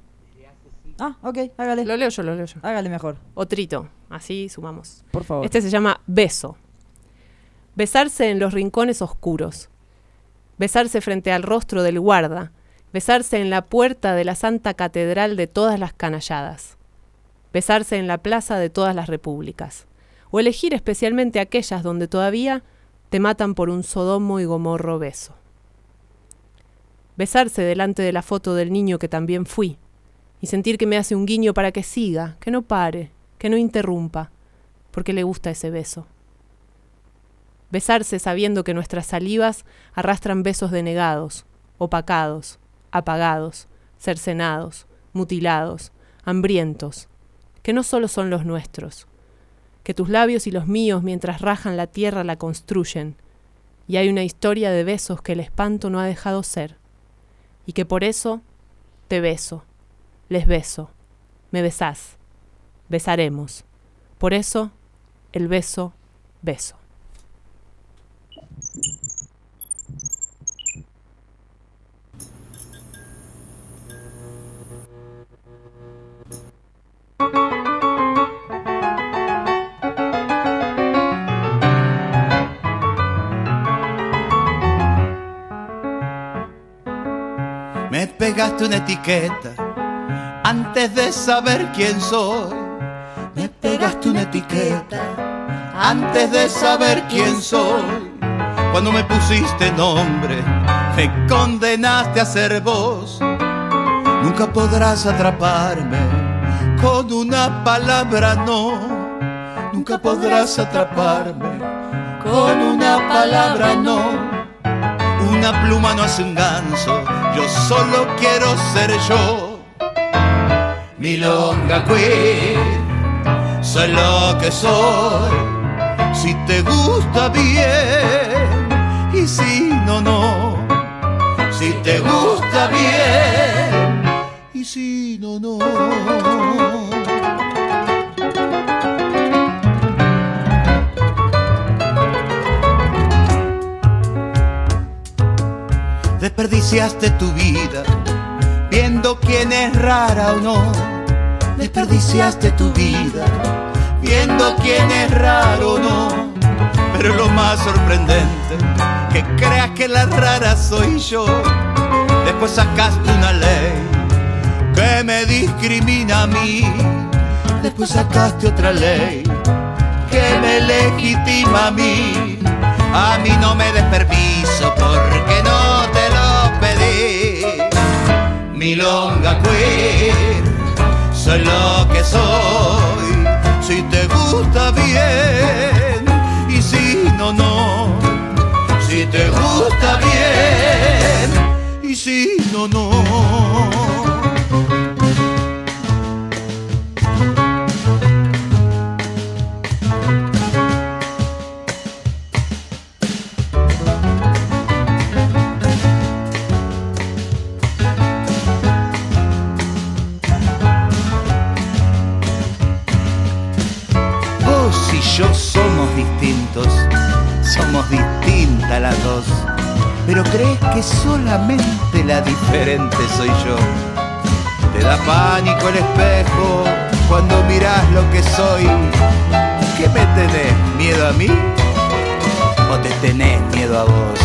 Ah, ok, hágale. Lo leo yo, lo leo yo. Hágale mejor. Otrito, así sumamos. Por favor. Este se llama Beso. Besarse en los rincones oscuros. Besarse frente al rostro del guarda. Besarse en la puerta de la Santa Catedral de todas las canalladas. Besarse en la plaza de todas las repúblicas. O elegir especialmente aquellas donde todavía te matan por un sodomo y gomorro beso. Besarse delante de la foto del niño que también fui, y sentir que me hace un guiño para que siga, que no pare, que no interrumpa, porque le gusta ese beso. Besarse sabiendo que nuestras salivas arrastran besos denegados, opacados, apagados, cercenados, mutilados, hambrientos, que no solo son los nuestros, que tus labios y los míos mientras rajan la tierra la construyen, y hay una historia de besos que el espanto no ha dejado ser, y que por eso te beso, les beso, me besás, besaremos, por eso el beso, beso. Me pegaste una etiqueta antes de saber quién soy. Me pegaste una etiqueta antes de saber quién soy. Cuando me pusiste nombre, me condenaste a ser vos. Nunca podrás atraparme con una palabra, no. Nunca podrás atraparme con una palabra, no. Una pluma no hace un ganso, yo solo quiero ser yo. Milonga queen, soy lo que soy. Si te gusta bien, y si no, no. Si te gusta bien, y si no, no. Desperdiciaste tu vida viendo quién es rara o no. Desperdiciaste tu vida viendo quién es raro o no. Pero lo más sorprendente, que creas que la rara soy yo. Después sacaste una ley que me discrimina a mí. Después sacaste otra ley que me legitima a mí. A mí no me des permiso porque no te lo pedí. Milonga queen, soy lo que soy. Si te gusta bien, y si no, no. Si te gusta bien, y si no, no. yo somos distintos, somos distintas las dos. Pero crees que solamente la diferente soy yo. Te da pánico el espejo cuando mirás lo que soy. ¿Qué me tenés? ¿Miedo a mí? ¿O te tenés miedo a vos?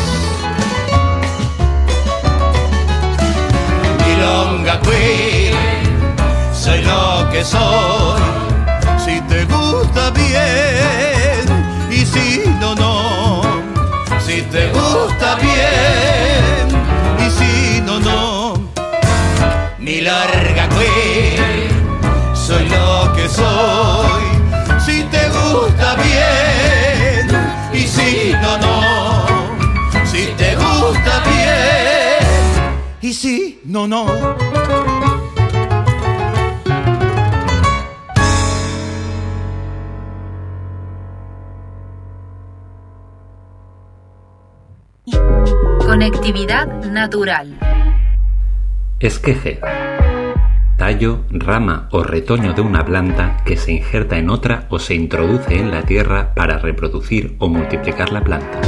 Milonga Queen, soy lo que soy. Si te gusta bien y si no, no. Si te gusta bien y si no, no. Milonga Queen, soy lo que soy. Si te gusta bien y si no, no. Si te gusta bien y si no, no. Conectividad natural. Esqueje. Tallo, rama o retoño de una planta que se injerta en otra o se introduce en la tierra para reproducir o multiplicar la planta.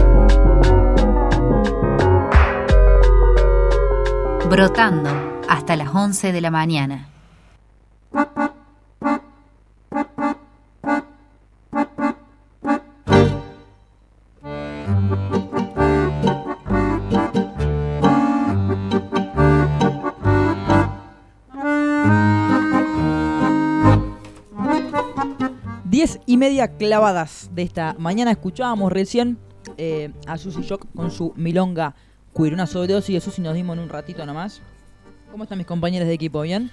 Brotando hasta las once de la mañana. Diez y media clavadas de esta mañana. Escuchábamos recién eh, a Susi Shock con su milonga queer. Una sobredosis de Susi nos dimos en un ratito nomás. ¿Cómo están mis compañeros de equipo? ¿Bien?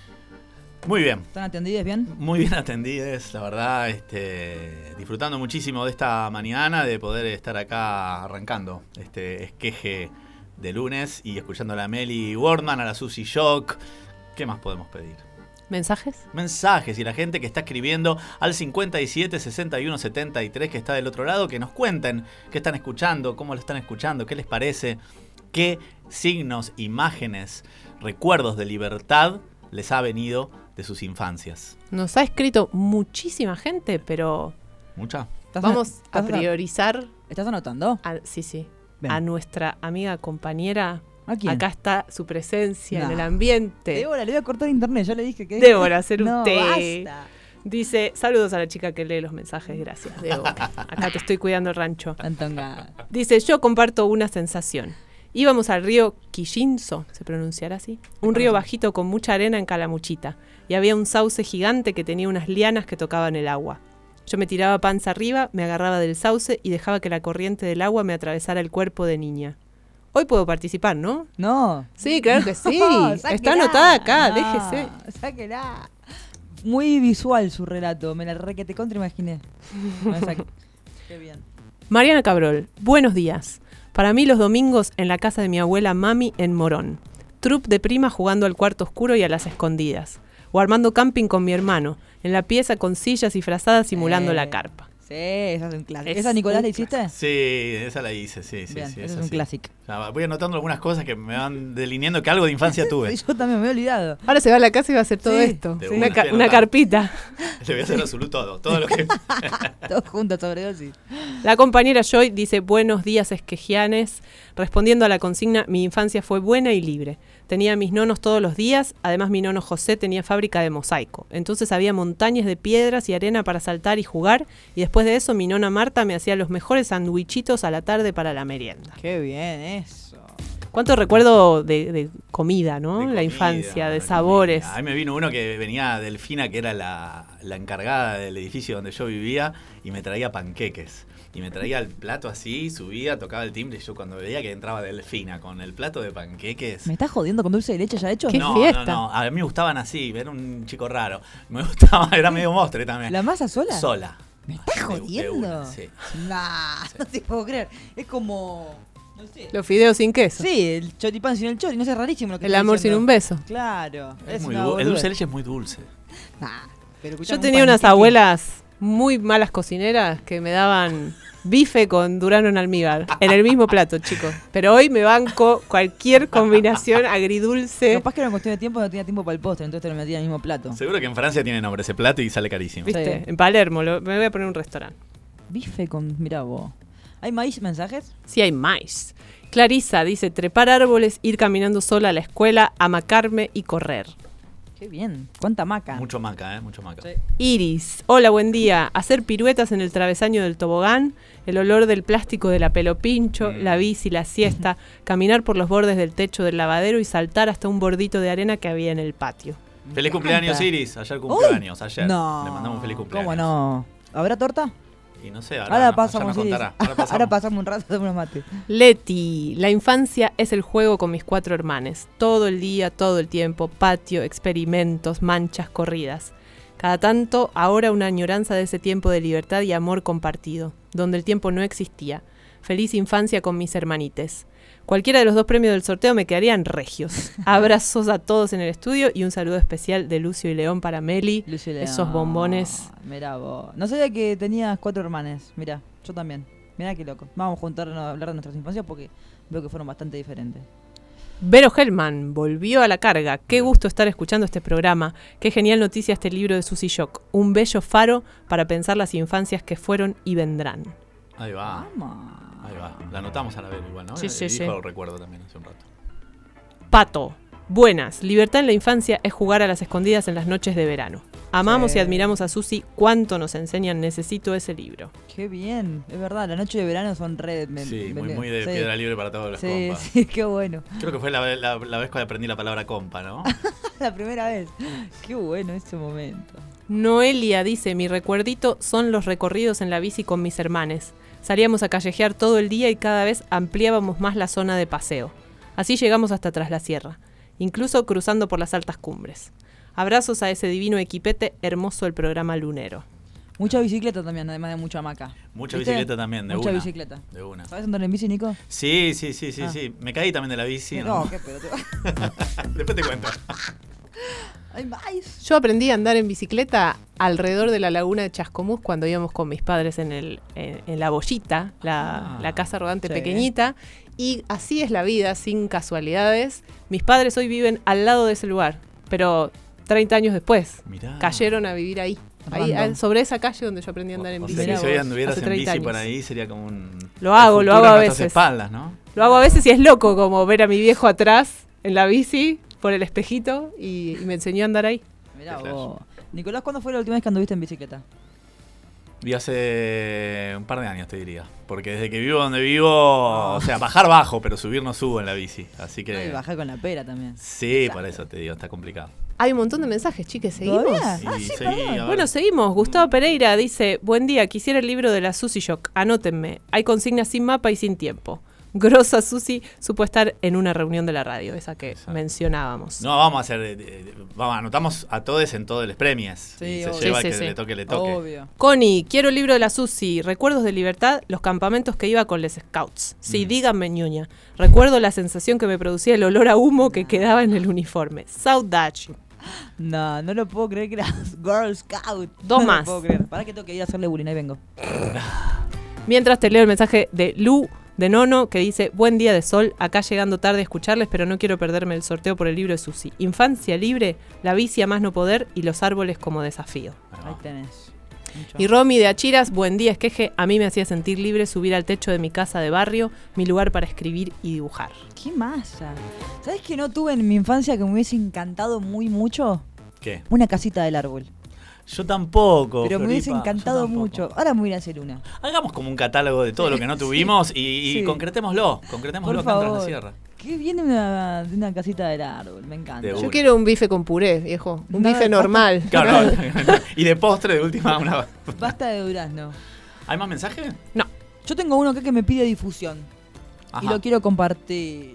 Muy bien. ¿Están atendidas bien? Muy bien atendidas, la verdad, este, disfrutando muchísimo de esta mañana, de poder estar acá arrancando este esqueje de lunes y escuchando a la Meli Wardman, a la Susi Shock. ¿Qué más podemos pedir? ¿Mensajes? Mensajes y la gente que está escribiendo al cincuenta y siete, sesenta y uno, setenta y tres que está del otro lado, que nos cuenten qué están escuchando, cómo lo están escuchando, qué les parece, qué signos, imágenes, recuerdos de libertad les ha venido de sus infancias. Nos ha escrito muchísima gente, pero... ¿Mucha? Vamos a priorizar... ¿Estás anotando? A, sí, sí. Bien. A nuestra amiga compañera... ¿A quién? Acá está su presencia No. en el ambiente. Débora, le voy a cortar internet, yo le dije que... Débora, hacer un no, té. basta. Dice, saludos a la chica que lee los mensajes, gracias, Débora. Acá te estoy cuidando el rancho. Antonga. Dice, yo comparto una sensación. Íbamos al río Quillinzo, ¿se pronunciará así? Un río bajito con mucha arena en Calamuchita. Y había un sauce gigante que tenía unas lianas que tocaban el agua. Yo me tiraba panza arriba, me agarraba del sauce y dejaba que la corriente del agua me atravesara el cuerpo de niña. Hoy puedo participar, ¿no? No. Sí, claro que sí. Sáquela. Está anotada acá, No, déjese. Sáquela. Muy visual su relato, me la re que te contra imaginé. Me saqué. Qué bien. Mariana Cabrol, buenos días. Para mí los domingos en la casa de mi abuela Mami en Morón. Trup de prima jugando al cuarto oscuro y a las escondidas. O armando camping con mi hermano, en la pieza con sillas y frazadas simulando Eh. la carpa. Sí, esa es un clásico. Es ¿Esa Nicolás un la hiciste? Sí, esa la hice, sí, sí, Bien, sí. ese esa es un sí. clásico. Ya, voy anotando algunas cosas que me van delineando que algo de infancia tuve. Yo también me he olvidado. Ahora se va a la casa y va a hacer todo Sí. esto. De Una, una, ca- estoy una anotando. carpita. Le voy a hacer absoluto todo, todo lo que... Todos juntos, sobredosis. La compañera Joy dice, buenos días esquejianes. Respondiendo a la consigna, mi infancia fue buena y libre. Tenía mis nonos todos los días, además mi nono José tenía fábrica de mosaico. Entonces había montañas de piedras y arena para saltar y jugar, y después de eso mi nona Marta me hacía los mejores sandwichitos a la tarde para la merienda. Qué bien eso. ¿Cuánto recuerdo de, de comida, no? De la comida, infancia, de de sabores. comida. A mí me vino uno que venía Delfina, que era la, la encargada del edificio donde yo vivía, y me traía panqueques. Y me traía el plato así, subía, tocaba el timbre, y yo cuando veía que entraba Delfina con el plato de panqueques... ¿Me estás jodiendo con dulce de leche ya hecho? ¿Qué no, fiesta? no, no, a mí me gustaban así, era un chico raro. Me gustaba, era medio mostre también. ¿La masa sola? Sola. ¿Me estás De- de jodiendo? una, sí. Nah, no te puedo creer. Es como... No sé. Los fideos sin queso. Sí, el choripán sin el chori, no sé, rarísimo lo que El estoy amor sin diciendo. un beso. Claro. Es muy una du- el boludez. dulce de leche es muy dulce. Nah, pero Yo escuchame, un tenía unas panqueque. abuelas muy malas cocineras que me daban bife con durano en almíbar. En el mismo plato, chicos. Pero hoy me banco cualquier combinación agridulce. Capaz que era una cuestión de tiempo, no tenía tiempo para el postre, entonces te lo metía en el mismo plato. Seguro que en Francia tiene nombre ese plato y sale carísimo. ¿Viste? Sí. En Palermo. lo- me voy a poner un restaurante. Bife con... Mirá vos. ¿Hay más mensajes? Sí, hay más. Clarisa dice, trepar árboles, ir caminando sola a la escuela, amacarme y correr. Qué bien. ¿Cuánta maca? Mucho maca, ¿eh? Mucho maca. Sí. Iris, hola, buen día. Hacer piruetas en el travesaño del tobogán, el olor del plástico de la pelo pincho, Mm. la bici, la siesta, caminar por los bordes del techo del lavadero y saltar hasta un bordito de arena que había en el patio. Feliz cumpleaños, encanta. Iris. Ayer cumpleaños, Uy. ayer. No. Le mandamos un feliz cumpleaños. ¿Cómo no? ¿Habrá torta? Y no sé, ahora, Ahora no, pasamos, ayer nos Iris. contará. Ahora pasamos. Ahora pasamos un rato, hacemos unos mates. Leti, la infancia es el juego con mis cuatro hermanes. Todo el día, todo el tiempo, patio, experimentos, manchas, corridas. Cada tanto, ahora una añoranza de ese tiempo de libertad y amor compartido, donde el tiempo no existía. Feliz infancia con mis hermanites. Cualquiera de los dos premios del sorteo me quedarían regios. Abrazos a todos en el estudio y un saludo especial de Lucio y León para Meli. Lucio y León. Esos bombones. Mirá vos. No sabía que tenías cuatro hermanes. Mirá, yo también. Mirá qué loco. Vamos a juntarnos a hablar de nuestras infancias porque veo que fueron bastante diferentes. Vero Hellman volvió a la carga. Qué gusto estar escuchando este programa. Qué genial noticia este libro de Susy Shock. Un bello faro para pensar las infancias que fueron y vendrán. Ahí va. Vamos. Ahí va. La anotamos a la vez igual, ¿no? Sí, sí, Dijo sí. el recuerdo también hace un rato. Pato. Buenas. Libertad en la infancia es jugar a las escondidas en las noches de verano. Amamos Sí. y admiramos a Susy. Cuánto nos enseñan. Necesito ese libro. Qué bien. Es verdad, la noche de verano son re... me- Sí, me- muy, muy de sí. piedra libre para todos los Sí, compas. sí, qué bueno. Creo que fue la, la, la vez cuando aprendí la palabra compa, ¿no? La primera vez. Qué bueno ese momento. Noelia dice, mi recuerdito son los recorridos en la bici con mis hermanes. Salíamos a callejear todo el día y cada vez ampliábamos más la zona de paseo. Así llegamos hasta Tras la Sierra, incluso cruzando por las altas cumbres. Abrazos a ese divino equipete, hermoso el programa lunero. Mucha bicicleta también, además de mucha hamaca. Mucha ¿Viste? bicicleta también, de Mucha una. bicicleta. De una. ¿Sabes andar en bici, Nico? Sí, sí, sí, sí, Ah. sí. Me caí también de la bici. No, ¿no? qué pedo. Después te cuento. Ay, más. Yo aprendí a andar en bicicleta alrededor de la laguna de Chascomús cuando íbamos con mis padres en, el, en, en la bollita, la, Ah, la casa rodante sí. pequeñita. Y así es la vida, sin casualidades. Mis padres hoy viven al lado de ese lugar, pero treinta años después Mirá. cayeron a vivir ahí. Ahí, Random. sobre esa calle donde yo aprendí a andar en O bici. sea que Mirá si hoy vos, anduvieras hace en treinta bici por años. ahí sería como un... Lo hago, el lo futuro hago a en nuestras veces. espaldas, ¿no? Lo hago a veces y es loco como ver a mi viejo atrás en la bici por el espejito y, y me enseñó a andar ahí. Mirá Qué flash. vos. Nicolás, ¿cuándo fue la última vez que anduviste en bicicleta? Vi hace un par de años, te diría. Porque desde que vivo donde vivo, o sea, bajar bajo, pero subir no subo en la bici. Así que... Ay, bajé con la pera también. Sí, por eso te digo, está complicado. Hay un montón de mensajes, chiques, ¿seguimos? ¿Todavía? Ah, Y sí, seguí, perdón. a ver. Bueno, seguimos. Gustavo Pereira dice, buen día, quisiera el libro de la Susy Shock. Anótenme. Hay consignas sin mapa y sin tiempo. Grosa Susy supo estar en una reunión de la radio, esa que Exacto. mencionábamos. No, vamos a hacer... eh, eh, vamos, anotamos a todos en todos los premios. Sí, y se obvio. lleva Sí, el sí, que sí. le toque, le toque. Obvio. Connie, quiero el libro de la Susy. Recuerdos de libertad, los campamentos que iba con los scouts. Sí, Mm. díganme, ñoña. Recuerdo la sensación que me producía el olor a humo que quedaba en el uniforme. South Dutch. No, no lo puedo creer que eras Girl Scout. Dos no más. No lo puedo creer. Para que tengo que ir a hacerle bullying, ahí vengo. Mientras te leo el mensaje de Lu de Nono que dice, buen día de sol, acá llegando tarde a escucharles, pero no quiero perderme el sorteo por el libro de Susy. Infancia libre, la bici a más no poder y los árboles como desafío. Ahí va. Ahí tenés. Mucho. Y Romy de Achiras, buen día esqueje, a mí me hacía sentir libre subir al techo de mi casa de barrio, mi lugar para escribir y dibujar. ¿Qué masa? ¿Sabes que no tuve en mi infancia que me hubiese encantado muy mucho? ¿Qué? Una casita del árbol. Yo tampoco. Pero me hubiese Floripa, yo encantado tampoco. mucho. Ahora me voy a ir a hacer una. Hagamos como un catálogo de todo lo que no tuvimos y, y sí. concretémoslo. Concretémoslo Por acá en Tras favor. la Sierra. Qué viene una, de una casita del árbol. Me encanta. De Yo una. quiero un bife con puré, viejo. Un No, bife basta. normal. Claro, no, y de postre, de última, una. Basta de durazno. ¿Hay más mensajes? No. Yo tengo uno acá que me pide difusión. Ajá. Y lo quiero compartir.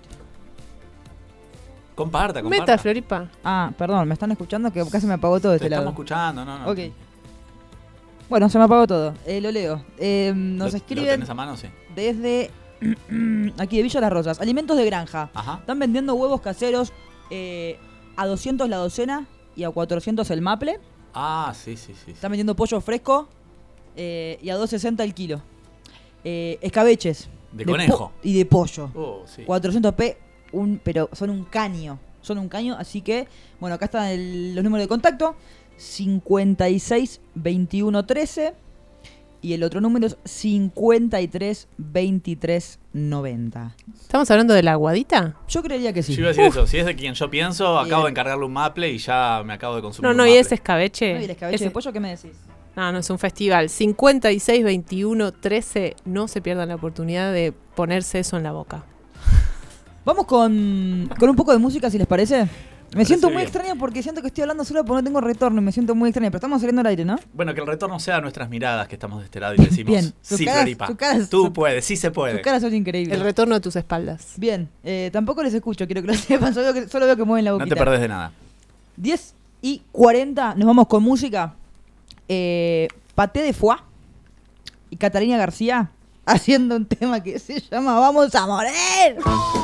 Comparta, comparta. Meta, Floripa. Ah, perdón, ¿me están escuchando? Que casi me apagó todo de Te este estamos lado. escuchando, no, no. Ok. Bueno, se me apagó todo. Eh, lo leo. Eh, nos ¿Lo- escriben ¿Lo tenés a mano? Sí. desde aquí de Villa Las Rosas. Alimentos de granja. Ajá. Están vendiendo huevos caseros eh, a doscientos la docena y a cuatrocientos el maple. Ah, sí, sí, sí. sí. Están vendiendo pollo fresco eh, y a dos sesenta el kilo. Eh, escabeches. De po- conejo. y de pollo. Oh, sí. cuatrocientos pe, un, pero son un caño. Son un caño, así que, bueno, acá están el- los números de contacto. cincuenta y seis veintiuno trece y el otro número es cincuenta y tres veintitrés noventa. ¿Estamos hablando de la aguadita? Yo creería que sí. Yo iba a decir Uf. eso. Si es de quien yo pienso, Bien. acabo de encargarle un maple y ya me acabo de consumir No, un no, ¿y maple. ese escabeche? No, ¿y el escabeche Ese- de pollo qué me decís? No, no, es un festival. cincuenta y seis veintiuno trece. No se pierdan la oportunidad de ponerse eso en la boca. Vamos con, con un poco de música, si les parece. Me parece siento muy bien. extraña porque siento que estoy hablando solo porque no tengo retorno y me siento muy extraña. Pero estamos saliendo al aire, ¿no? Bueno, que el retorno sea nuestras miradas que estamos de este lado y decimos, Bien. Sus sí, caras- Floripa, sus caras- tú sus- puedes, sí se puede. Sus caras son increíbles. El retorno a tus espaldas. Bien, eh, tampoco les escucho, quiero que lo sepan, solo veo que, solo veo que mueven la No boquita. te perdés de nada. diez y cuarenta, nos vamos con música. Eh, Paté de Foie y Catalina García haciendo un tema que se llama Vamos a morir.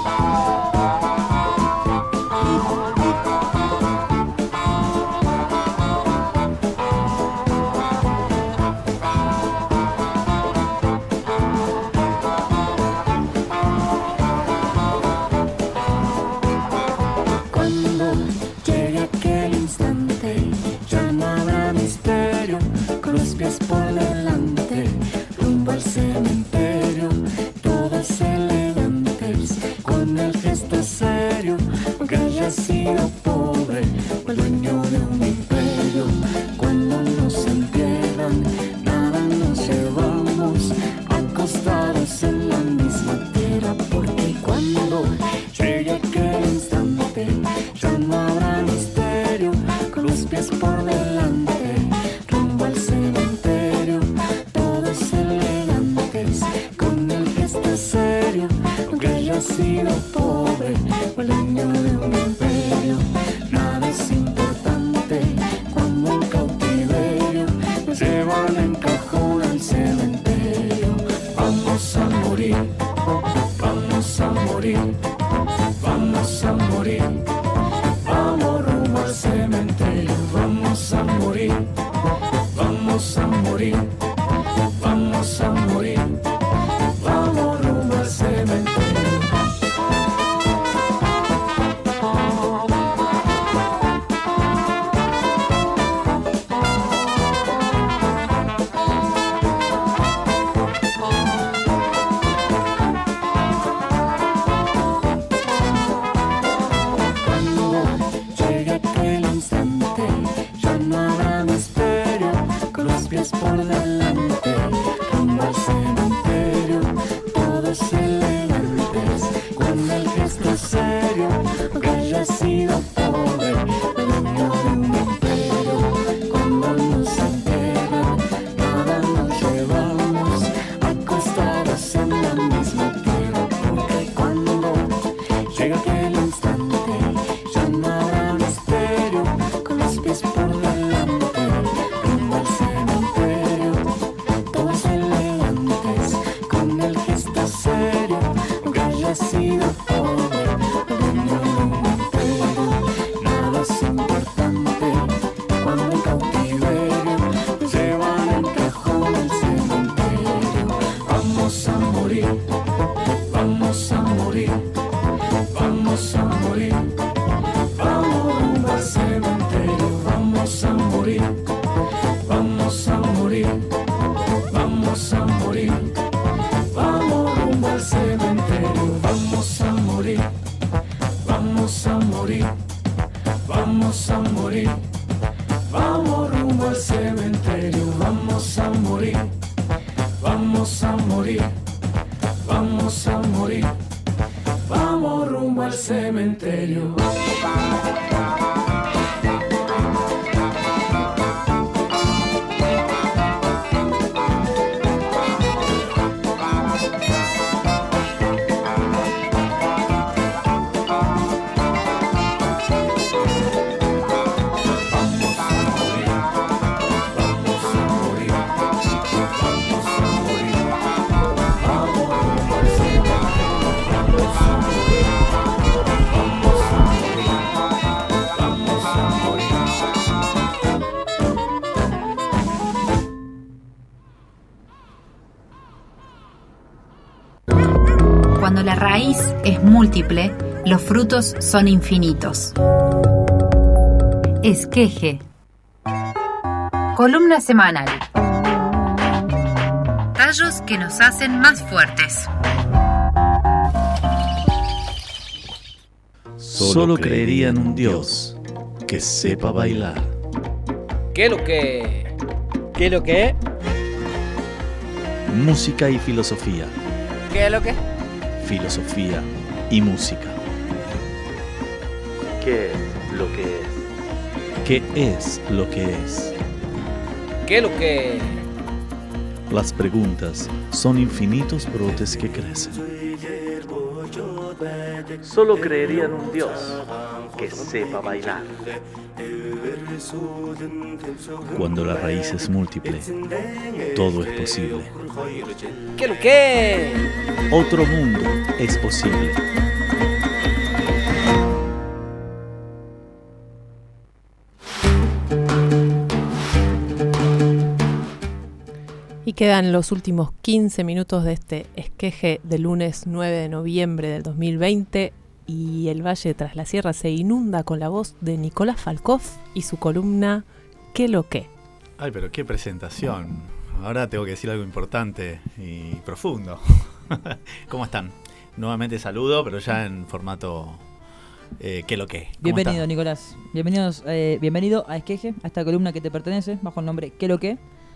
Cuando llegue aquel instante, ya no habrá misterio, con los pies por delante, rumbo al cementerio, todos elegantes, con el gesto serio, aunque haya sido pobre, o el dueño de un imperio. Cuando nos entierran, nada nos llevamos, acostados en la misma tierra, porque cuando llegue aquel instante, ya no habrá misterio, con los pies por delante, rumbo al cementerio, todos elegantes, con el gesto serio, aunque haya sido pobre, o el dueño de un imperio. Nada es importante cuando en cautiverio nos llevan en cajón al cementerio. Vamos a morir, vamos a morir, vamos a morir, vamos rumbo al cementerio. Vamos a morir, vamos a morir, vamos a morir, vamos rumbo al cementerio. Cuando llegue aquel instante, ya no habrá misterio, con los pies por delante, rumbo al cementerio, todos elegantes, con el gesto serio, aunque haya sido pobre, el dueño de un imperio. Cuando nos enterran, nada nos llevamos, acostados en la misma tierra, porque cuando llega aquel instante, ya no habrá misterio, con los pies por delante, rumbo al cementerio, todos elegantes, con el gesto serio, aunque haya sido pobre, el dueño de un imperio. Nada es importante cuando en cautiverio nos llevan en cajón al cementerio. Vamos a morir, vamos a morir, vamos a morir, vamos rumbo al cementerio. Vamos a morir, vamos a morir, vamos a morir, vamos rumbo al cementerio. Vamos a morir, vamos a morir, vamos a morir, vamos rumbo al cementerio. Vamos a morir, vamos a morir, vamos a morir, vamos rumbo al cementerio. Cuando la raíz es múltiple, los frutos son infinitos. Esqueje. Columna semanal. ensayos que nos hacen más fuertes. Solo creería en un Dios que sepa bailar. ¿Qué lo que? ¿Qué lo que? Música y filosofía. ¿Qué lo que? Filosofía y música. ¿Qué es lo que es? ¿Qué es lo que es? ¿Qué lo que? Las preguntas son infinitos brotes que crecen. Solo creería en un Dios que sepa bailar. Cuando la raíz es múltiple, todo es posible. ¿Qué lo que? Otro mundo es posible. Y quedan los últimos quince minutos de este esqueje del lunes nueve de noviembre del dos mil veinte y el Valle Tras la Sierra se inunda con la voz de Nicolás Falkov y su columna ¿Qué lo que? Ay, pero qué presentación. Ahora tengo que decir algo importante y profundo. ¿Cómo están? Nuevamente saludo, pero ya en formato eh, ¿qué lo que? Bienvenido, están? Nicolás. Bienvenidos, eh, bienvenido a Esqueje, a esta columna que te pertenece, bajo el nombre ¿Qué lo que?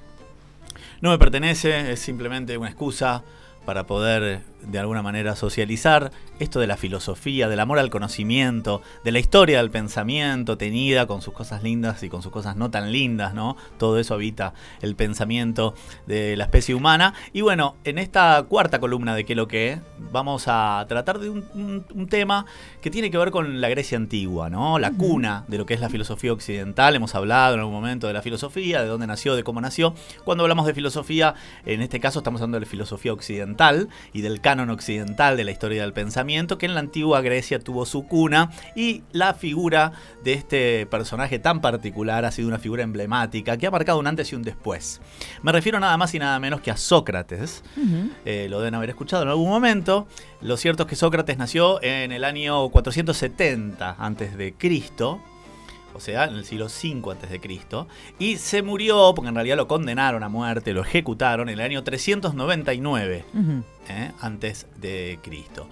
No me pertenece, es simplemente una excusa para poder de alguna manera socializar esto de la filosofía, del amor al conocimiento, de la historia del pensamiento tenida con sus cosas lindas y con sus cosas no tan lindas, ¿no? Todo eso habita el pensamiento de la especie humana. Y bueno, en esta cuarta columna de ¿Qué lo que? Vamos a tratar de un, un, un tema que tiene que ver con la Grecia antigua, ¿no? La cuna de lo que es la filosofía occidental. Hemos hablado en algún momento de la filosofía, de dónde nació, de cómo nació. Cuando hablamos de filosofía, en este caso estamos hablando de la filosofía occidental y del canon occidental de la historia del pensamiento, que en la antigua Grecia tuvo su cuna, y la figura de este personaje tan particular ha sido una figura emblemática que ha marcado un antes y un después. Me refiero nada más y nada menos que a Sócrates. Uh-huh. Eh, lo deben haber escuchado en algún momento. Lo cierto es que Sócrates nació en el año cuatrocientos setenta antes de Cristo. O sea, en el siglo cinco antes de Cristo, y se murió, porque en realidad lo condenaron a muerte, lo ejecutaron en el año trescientos noventa y nueve uh-huh. eh, antes de Cristo.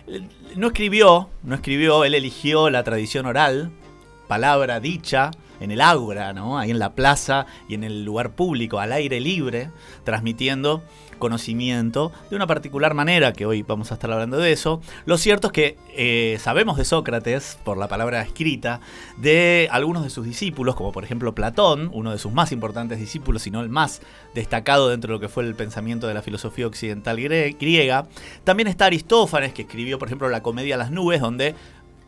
No escribió, no escribió, él eligió la tradición oral, palabra dicha en el ágora, ¿no? Ahí en la plaza y en el lugar público, al aire libre, transmitiendo conocimiento de una particular manera, que hoy vamos a estar hablando de eso. Lo cierto es que eh, sabemos de Sócrates, por la palabra escrita, de algunos de sus discípulos, como por ejemplo Platón, uno de sus más importantes discípulos, si no el más destacado dentro de lo que fue el pensamiento de la filosofía occidental griega. También está Aristófanes, que escribió por ejemplo la Comedia a las Nubes, donde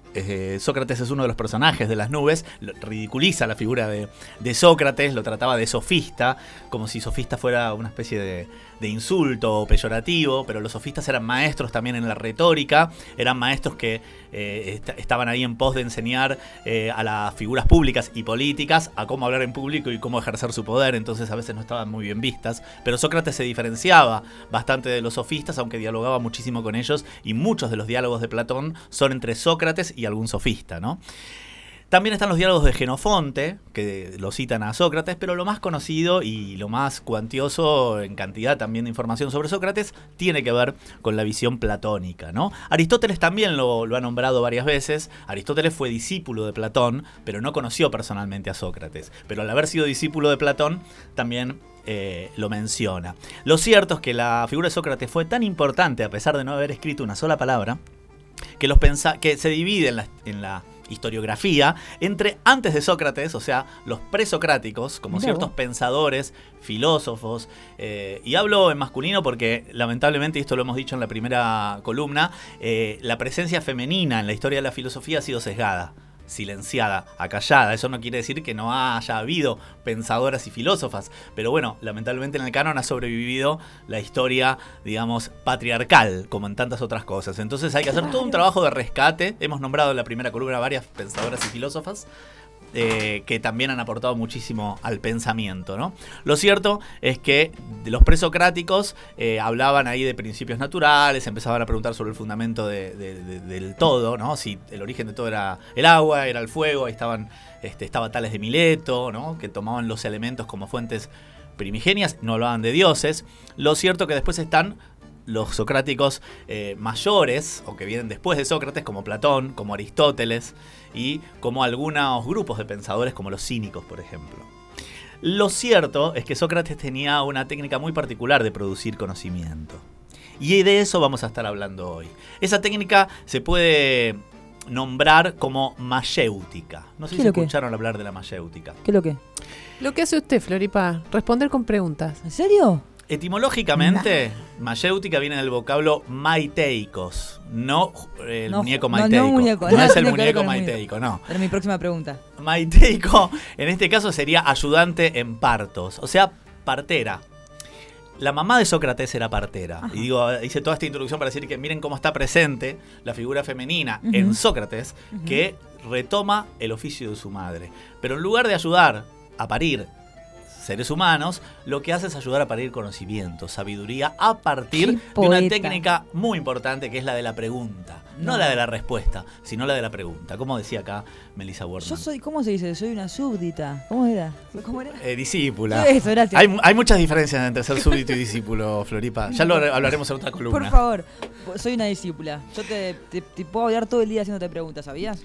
Eh, Sócrates es uno de los personajes de las nubes, ridiculiza la figura de, de Sócrates, lo trataba de sofista, como si sofista fuera una especie de, de insulto peyorativo, pero los sofistas eran maestros también en la retórica, eran maestros que eh, est- estaban ahí en pos de enseñar eh, a las figuras públicas y políticas a cómo hablar en público y cómo ejercer su poder, entonces a veces no estaban muy bien vistas, pero Sócrates se diferenciaba bastante de los sofistas, aunque dialogaba muchísimo con ellos, y muchos de los diálogos de Platón son entre Sócrates y algún sofista, ¿no? También están los diálogos de Jenofonte, que lo citan a Sócrates, pero lo más conocido y lo más cuantioso en cantidad también de información sobre Sócrates tiene que ver con la visión platónica, ¿no? Aristóteles también lo, lo ha nombrado varias veces. Aristóteles fue discípulo de Platón, pero no conoció personalmente a Sócrates. Pero al haber sido discípulo de Platón, también eh, lo menciona. Lo cierto es que la figura de Sócrates fue tan importante, a pesar de no haber escrito una sola palabra, que, los pensa- que se divide en la, en la historiografía entre antes de Sócrates, o sea, los presocráticos, como Mirá ciertos vos. pensadores, filósofos, eh, y hablo en masculino porque lamentablemente, y esto lo hemos dicho en la primera columna, eh, la presencia femenina en la historia de la filosofía ha sido sesgada, silenciada, acallada. Eso no quiere decir que no haya habido pensadoras y filósofas, pero bueno, lamentablemente en el canon ha sobrevivido la historia, digamos, patriarcal, como en tantas otras cosas. Entonces hay que hacer todo un trabajo de rescate. Hemos nombrado en la primera columna varias pensadoras y filósofas Eh, que también han aportado muchísimo al pensamiento, ¿no? Lo cierto es que de los presocráticos eh, hablaban ahí de principios naturales, empezaban a preguntar sobre el fundamento de, de, de, del todo, ¿no? Si el origen de todo era el agua, era el fuego, ahí estaban, este, estaba Tales de Mileto, ¿no? Que tomaban los elementos como fuentes primigenias, no hablaban de dioses. Lo cierto que después están los socráticos eh, mayores, o que vienen después de Sócrates, como Platón, como Aristóteles, y como algunos grupos de pensadores como los cínicos, por ejemplo. Lo cierto es que Sócrates tenía una técnica muy particular de producir conocimiento. Y de eso vamos a estar hablando hoy. Esa técnica se puede nombrar como mayéutica. No sé si escucharon hablar de la mayéutica. ¿Qué es lo que? Lo que hace usted, Floripa, responder con preguntas. ¿En serio? Etimológicamente, nah. mayéutica viene del vocablo maiteikos, no el no, muñeco no, maiteico. No, muñeco, no no es el muñeco, muñeco el maiteico, no. Era mi próxima pregunta. Maiteico, en este caso, sería ayudante en partos, o sea, partera. La mamá de Sócrates era partera. Ajá. Y digo, hice toda esta introducción para decir que miren cómo está presente la figura femenina uh-huh. en Sócrates, uh-huh. que retoma el oficio de su madre. Pero en lugar de ayudar a parir seres humanos, lo que hace es ayudar a parir conocimiento, sabiduría, a partir de una técnica muy importante que es la de la pregunta. No, no la de la respuesta, sino la de la pregunta. Como decía acá Melissa Wordman. Yo soy, ¿cómo se dice? Soy una súbdita. ¿Cómo era? ¿Cómo era? Eh, discípula. Eso, gracias. Hay, hay muchas diferencias entre ser súbdito y discípulo, Floripa. Ya lo hablaremos en otra columna. Por favor, soy una discípula. Yo te, te, te puedo hablar todo el día haciéndote preguntas, ¿sabías?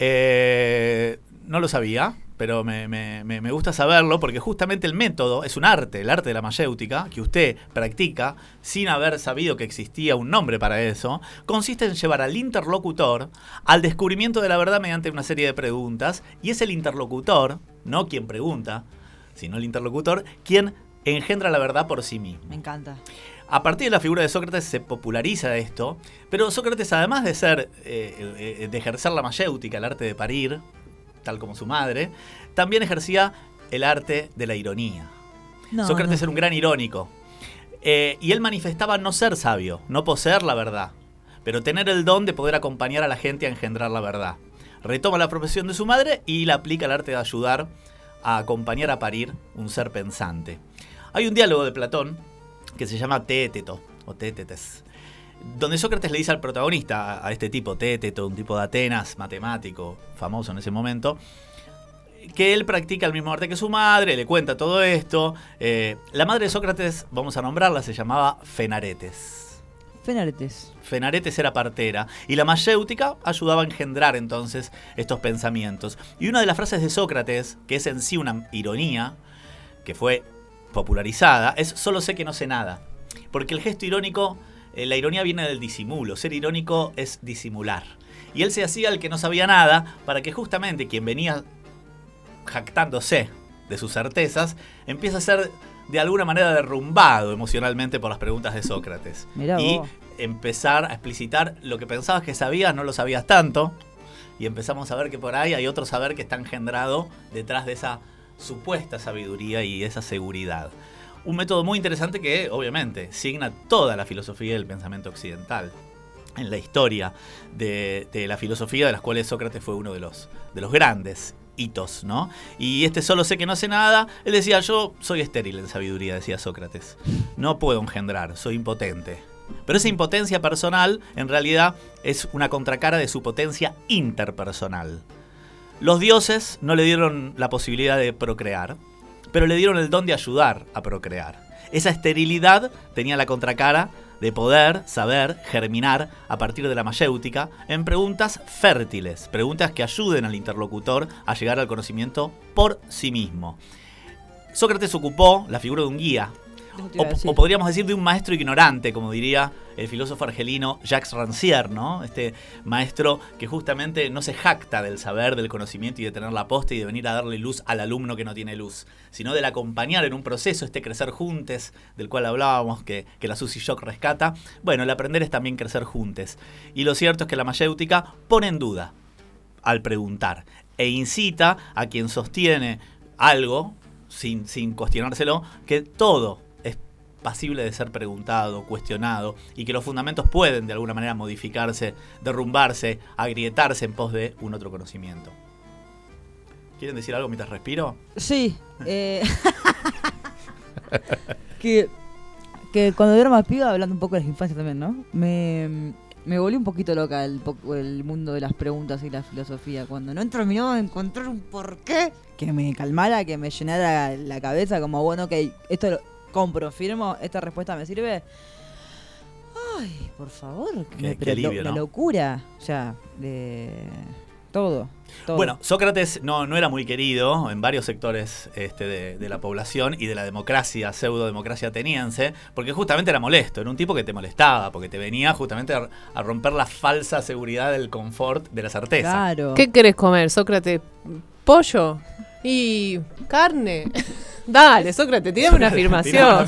Eh, no lo sabía, pero me, me, me gusta saberlo porque justamente el método es un arte, el arte de la mayéutica, que usted practica sin haber sabido que existía un nombre para eso, consiste en llevar al interlocutor al descubrimiento de la verdad mediante una serie de preguntas, y es el interlocutor, no quien pregunta, sino el interlocutor, quien engendra la verdad por sí mismo. Me encanta. A partir de la figura de Sócrates se populariza esto, pero Sócrates, además de ser eh, de ejercer la mayéutica, el arte de parir, tal como su madre, también ejercía el arte de la ironía. No, Sócrates no. era un gran irónico. Eh, y él manifestaba no ser sabio, no poseer la verdad, pero tener el don de poder acompañar a la gente a engendrar la verdad. Retoma la profesión de su madre y la aplica al arte de ayudar a acompañar a parir un ser pensante. Hay un diálogo de Platón que se llama Téteto, o Tétetes, donde Sócrates le dice al protagonista, a este tipo, Téteto, un tipo de Atenas, matemático, famoso en ese momento, que él practica el mismo arte que su madre, le cuenta todo esto. Eh, la madre de Sócrates, vamos a nombrarla, se llamaba Fenaretes. Fenaretes. Fenaretes era partera, y la mayéutica ayudaba a engendrar entonces estos pensamientos. Y una de las frases de Sócrates, que es en sí una ironía, que fue popularizada, es solo sé que no sé nada. Porque el gesto irónico... La ironía viene del disimulo, ser irónico es disimular. Y él se hacía el que no sabía nada para que justamente quien venía jactándose de sus certezas empiece a ser de alguna manera derrumbado emocionalmente por las preguntas de Sócrates. Mirá y vos. Empezar a explicitar lo que pensabas que sabías, no lo sabías tanto. Y empezamos a ver que por ahí hay otro saber que está engendrado detrás de esa supuesta sabiduría y esa seguridad. Un método muy interesante que, obviamente, signa toda la filosofía del pensamiento occidental. En la historia de, de la filosofía, de las cuales Sócrates fue uno de los, de los grandes hitos, ¿no? Y este solo sé que no sé nada, él decía, yo soy estéril en sabiduría, decía Sócrates. No puedo engendrar, soy impotente. Pero esa impotencia personal, en realidad, es una contracara de su potencia interpersonal. Los dioses no le dieron la posibilidad de procrear, pero le dieron el don de ayudar a procrear. Esa esterilidad tenía la contracara de poder, saber, germinar a partir de la mayéutica en preguntas fértiles, preguntas que ayuden al interlocutor a llegar al conocimiento por sí mismo. Sócrates ocupó la figura de un guía, o, o podríamos decir de un maestro ignorante, como diría el filósofo argelino Jacques Rancière, ¿no? Este maestro que justamente no se jacta del saber, del conocimiento y de tener la posta y de venir a darle luz al alumno que no tiene luz, sino del acompañar en un proceso, este crecer juntes, del cual hablábamos, que, que la Suzy Shock rescata. Bueno, el aprender es también crecer juntes. Y lo cierto es que la mayéutica pone en duda al preguntar e incita a quien sostiene algo, sin, sin cuestionárselo, que todo es pasible de ser preguntado, cuestionado, y que los fundamentos pueden de alguna manera modificarse, derrumbarse, agrietarse en pos de un otro conocimiento. ¿Quieren decir algo mientras respiro? Sí. Eh, que, que cuando yo era más piba, hablando un poco de la infancia también, ¿no? Me, Me volví un poquito loca el, el mundo de las preguntas y la filosofía. Cuando no terminó de encontrar un porqué que me calmara, que me llenara la cabeza, como bueno, ok, esto lo compro, firmo, esta respuesta me sirve. Ay, por favor, Qué- me- qué pero alivio, lo- la ¿no? locura, o sea, de todo, todo. Bueno, Sócrates no, no era muy querido en varios sectores este, de, de la población y de la democracia, pseudo-democracia ateniense, porque justamente era molesto, era un tipo que te molestaba, porque te venía justamente a, a romper la falsa seguridad del confort de la certeza. Claro. ¿Qué querés comer, Sócrates? ¿Pollo? ¿Y carne? Dale, Sócrates, tirame una afirmación.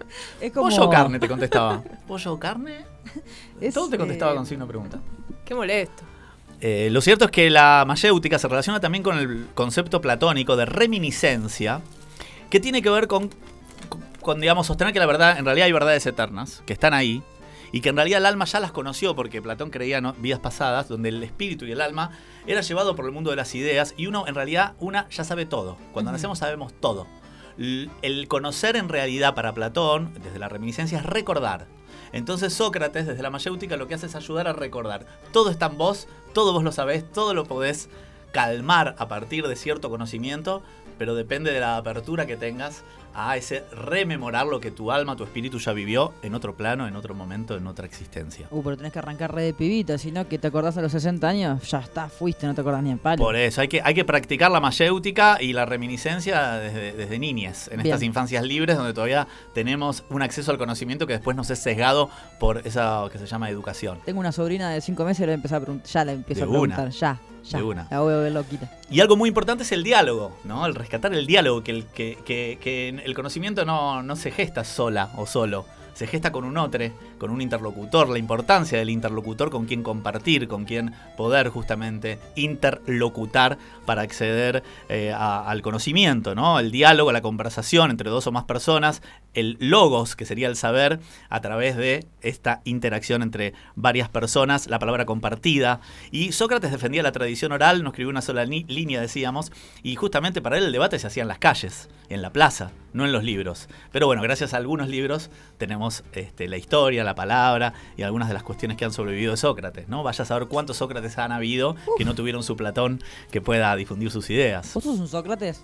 Es como- Pollo o carne, te contestaba. ¿Pollo o carne? Es, Todo te contestaba eh, con signo de pregunta. Qué molesto. Eh, lo cierto es que la mayéutica se relaciona también con el concepto platónico de reminiscencia, que tiene que ver con, con, con, digamos, sostener que la verdad, en realidad hay verdades eternas, que están ahí, y que en realidad el alma ya las conoció, porque Platón creía en vidas pasadas, donde el espíritu y el alma era llevado por el mundo de las ideas, y uno, en realidad, una ya sabe todo. Cuando Ujú. nacemos sabemos todo. L- El conocer en realidad para Platón, desde la reminiscencia, es recordar. Entonces Sócrates, desde la mayéutica, lo que hace es ayudar a recordar. Todo está en vos, todo vos lo sabés, todo lo podés calmar a partir de cierto conocimiento, pero depende de la apertura que tengas a ese rememorar lo que tu alma, tu espíritu ya vivió en otro plano, en otro momento, en otra existencia. Uh, pero tenés que arrancar re de pibito, si no, que te acordás a los sesenta años, ya está, fuiste, no te acordás ni en palo. Por eso, hay que, hay que practicar la mayéutica y la reminiscencia desde, desde niñez, en Bien. estas infancias libres donde todavía tenemos un acceso al conocimiento que después nos es sesgado por esa que se llama educación. Tengo una sobrina de cinco meses y le empecé a preguntar, ya le empiezo De a preguntar, una. ya, ya. De una. La voy a ver loquita. Y algo muy importante es el diálogo, ¿no? El rescatar el diálogo, que el, que, que, que el conocimiento no, no se gesta sola o solo, se gesta con un otro, con un interlocutor, la importancia del interlocutor con quien compartir, con quien poder justamente interlocutar para acceder eh, a- al conocimiento, ¿no? El diálogo, la conversación entre dos o más personas, el logos, que sería el saber, a través de esta interacción entre varias personas, la palabra compartida. Y Sócrates defendía la tradición oral, no escribió una sola ni- línea, decíamos, y justamente para él el debate se hacía en las calles, en la plaza, no en los libros. Pero bueno, gracias a algunos libros tenemos este, la historia, la palabra y algunas de las cuestiones que han sobrevivido de Sócrates, ¿no? Vaya a saber cuántos Sócrates han habido que no tuvieron su Platón que pueda difundir sus ideas. ¿Vos sos un Sócrates?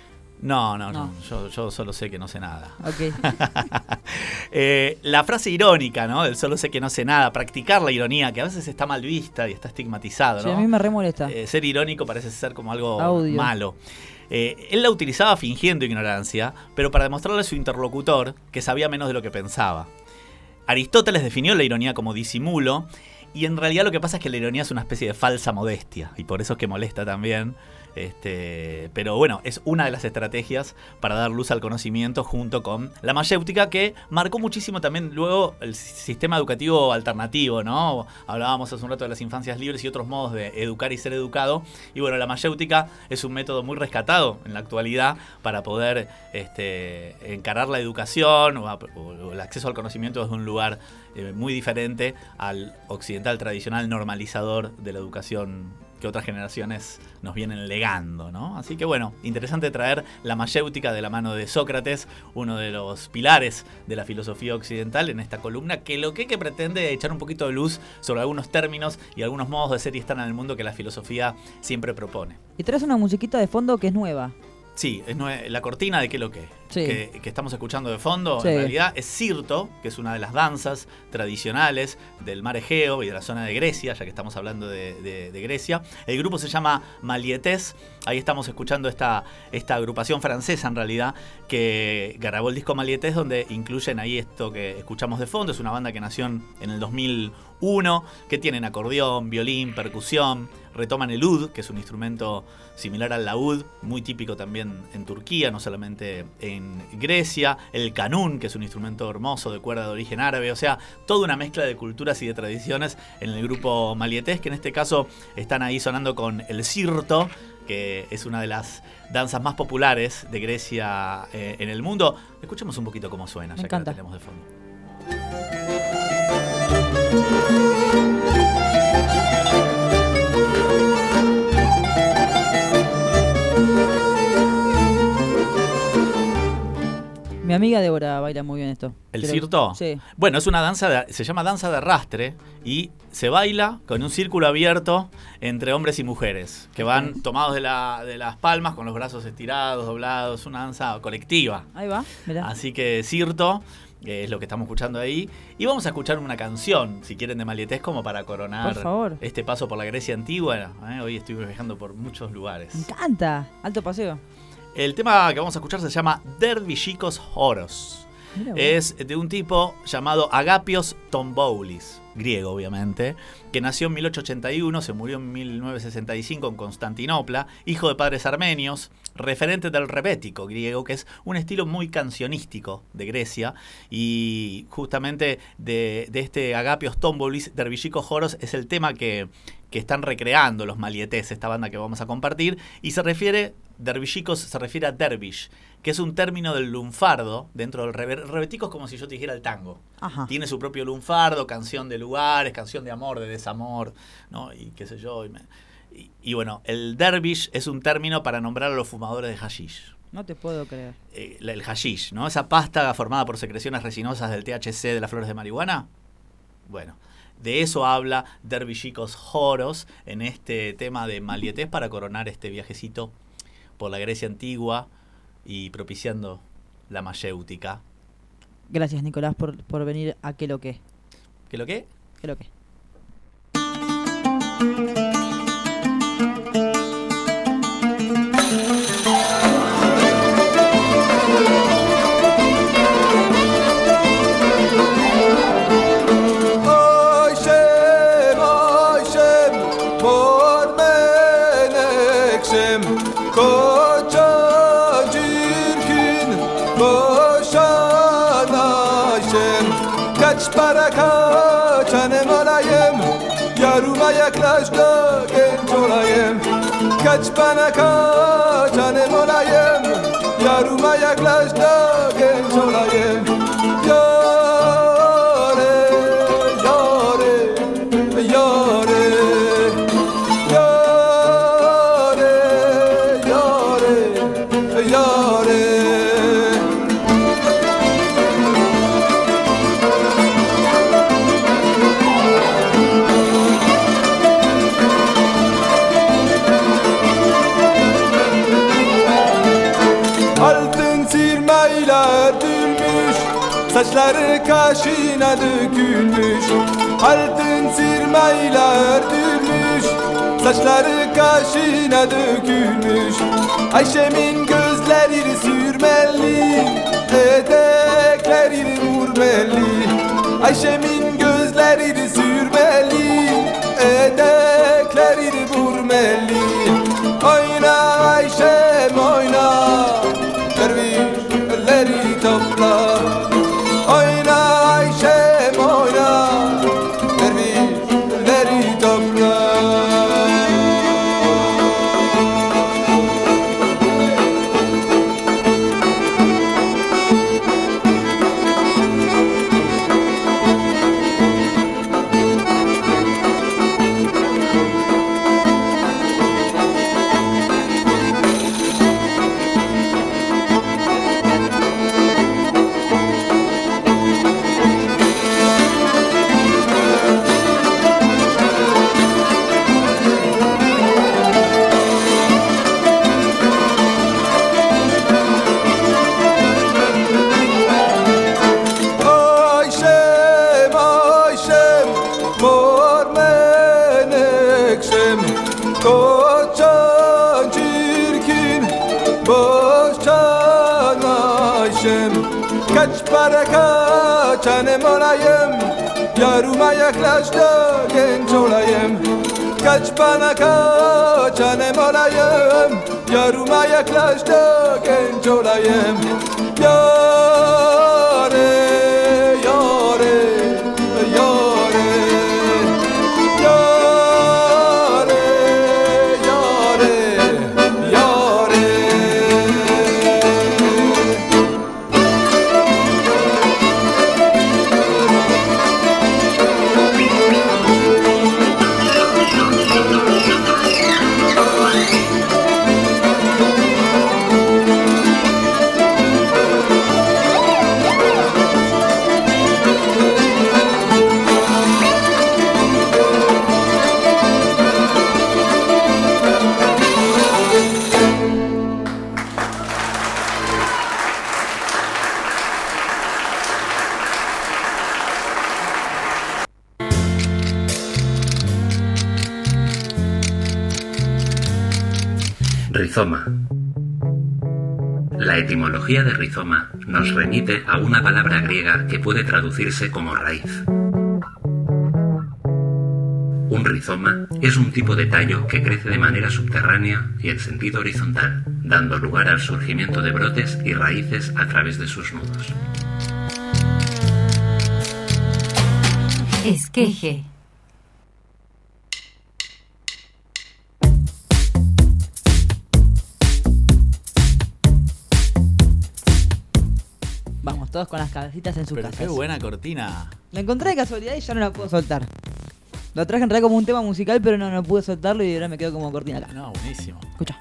No, no, No. no. Yo, yo solo sé que no sé nada. Ok. Eh, la frase irónica, ¿no? Del solo sé que no sé nada, practicar la ironía, que a veces está mal vista y está estigmatizado, Sí, ¿no? a mí me re molesta. Eh, ser irónico parece ser como algo Audio. malo. Eh, él la utilizaba fingiendo ignorancia, pero para demostrarle a su interlocutor que sabía menos de lo que pensaba. Aristóteles definió la ironía como disimulo, y en realidad lo que pasa es que la ironía es una especie de falsa modestia, y por eso es que molesta también. Este, pero bueno, es una de las estrategias para dar luz al conocimiento junto con la mayéutica, que marcó muchísimo también luego el sistema educativo alternativo, ¿no? Hablábamos hace un rato de las infancias libres y otros modos de educar y ser educado. Y bueno, la mayéutica es un método muy rescatado en la actualidad para poder este, encarar la educación o, a- o el acceso al conocimiento desde un lugar eh, muy diferente al occidental tradicional normalizador de la educación que otras generaciones nos vienen legando, ¿no? Así que bueno, interesante traer la mayéutica de la mano de Sócrates, uno de los pilares de la filosofía occidental, en esta columna, que lo que, que pretende echar un poquito de luz sobre algunos términos y algunos modos de ser y estar en el mundo que la filosofía siempre propone. Y traes una musiquita de fondo que es nueva. Sí, es nue- la cortina de qué lo que, Sí. que que estamos escuchando de fondo, Sí. en realidad es Sirto, que es una de las danzas tradicionales del mar Egeo y de la zona de Grecia, ya que estamos hablando de, de- de Grecia. El grupo se llama Malietes, ahí estamos escuchando esta, esta agrupación francesa en realidad, que grabó el disco Malietes, donde incluyen ahí esto que escuchamos de fondo. Es una banda que nació en en el dos mil uno, que tienen acordeón, violín, percusión, retoman el ud, que es un instrumento similar al laúd, muy típico también en Turquía, no solamente en Grecia, el kanun, que es un instrumento hermoso de cuerda de origen árabe, o sea, toda una mezcla de culturas y de tradiciones en el grupo Malietes, que en este caso están ahí sonando con el Sirto, que es una de las danzas más populares de Grecia eh, en el mundo. Escuchemos un poquito cómo suena, Me ya encanta. que la tenemos de fondo. Me Mi amiga Débora baila muy bien esto. ¿El Creo- cirto? Sí. Bueno, es una danza, de- se llama danza de arrastre y se baila con un círculo abierto entre hombres y mujeres, que van tomados de, la, de las palmas con los brazos estirados, doblados, una danza colectiva. Ahí va, mirá. Así que cirto, que es lo que estamos escuchando ahí. Y vamos a escuchar una canción, si quieren, de Malietés, como para coronar Por favor. este paso por la Grecia antigua. ¿eh? Hoy estoy viajando por muchos lugares. Me encanta. Alto paseo. El tema que vamos a escuchar se llama Dervishikos Horos. Mira vos. Es de un tipo llamado Agapios Tomboulis, griego obviamente, que nació en mil ochocientos ochenta y uno, se murió en mil novecientos sesenta y cinco en Constantinopla, hijo de padres armenios, referente del rebético griego, que es un estilo muy cancionístico de Grecia, y justamente de, de este Agapios Tomboulis, Dervishikos Horos, es el tema que, que están recreando los Malietés, esta banda que vamos a compartir, y se refiere, Dervishikos se refiere a dervish, que es un término del lunfardo dentro del rebe- rebético, es como si yo te dijera el tango. Ajá. Tiene su propio lunfardo, canción de lugares, canción de amor, de desamor, ¿no? Y qué sé yo. Y, me- y- y bueno, el dervish es un término para nombrar a los fumadores de hashish. No te puedo creer. Eh, la- el hashish, ¿no? Esa pasta formada por secreciones resinosas del T H C de las flores de marihuana. Bueno, de eso habla Dervishikos Horos en este tema de Malietés para coronar este viajecito por la Grecia antigua y propiciando la mayéutica. Gracias, Nicolás, por, por venir a ¿Qué lo que? ¿Qué lo que? ¿Qué lo que? Ayşem, Ayşem, mor menekşem, koca cirkin, boşan Ayşem. Kaç para kaçanem olayım, yaruma yaklaş da genç olayım. Kaç para kaçanem olayım, yaruma yaklaş da genç olayım. Yare, yare, yare, yare, yare, yare. Altın sirmeyle örtülmüş, saçları kaşına dökülmüş. Altın sirmeyle örtülmüş, saçları kaşına dökülmüş. Ayşem'in gözleri sürmeli, etekleri vurmeli. Ayşem'in gözleri sürmeli, etekleri vurmeli. Oyna Ayşem oyna, derviş elleri topla. Oyna Ayşem oyna, derviş elleri topla. Ayşem, Ayşem, mor menekşem, koçan çirkin, boşan Ayşem. Kaç para kaçanem olayım, yaruma yaklaş da genç olayım. Kaç para kaçanem olayım, yaruma yaklaş da genç olayım. Yare, yare, yare, yare, yare, yare. Rizoma. La etimología de rizoma nos remite a una palabra griega que puede traducirse como raíz. Un rizoma es un tipo de tallo que crece de manera subterránea y en sentido horizontal, dando lugar al surgimiento de brotes y raíces a través de sus nudos. Esqueje. Vamos, todos con las cabecitas en sus Pero casas. qué buena cortina. La encontré de casualidad y ya no la puedo soltar. Lo traje en realidad como un tema musical, pero no, no pude soltarlo y ahora me quedo como cortina acá. No, buenísimo. Escucha.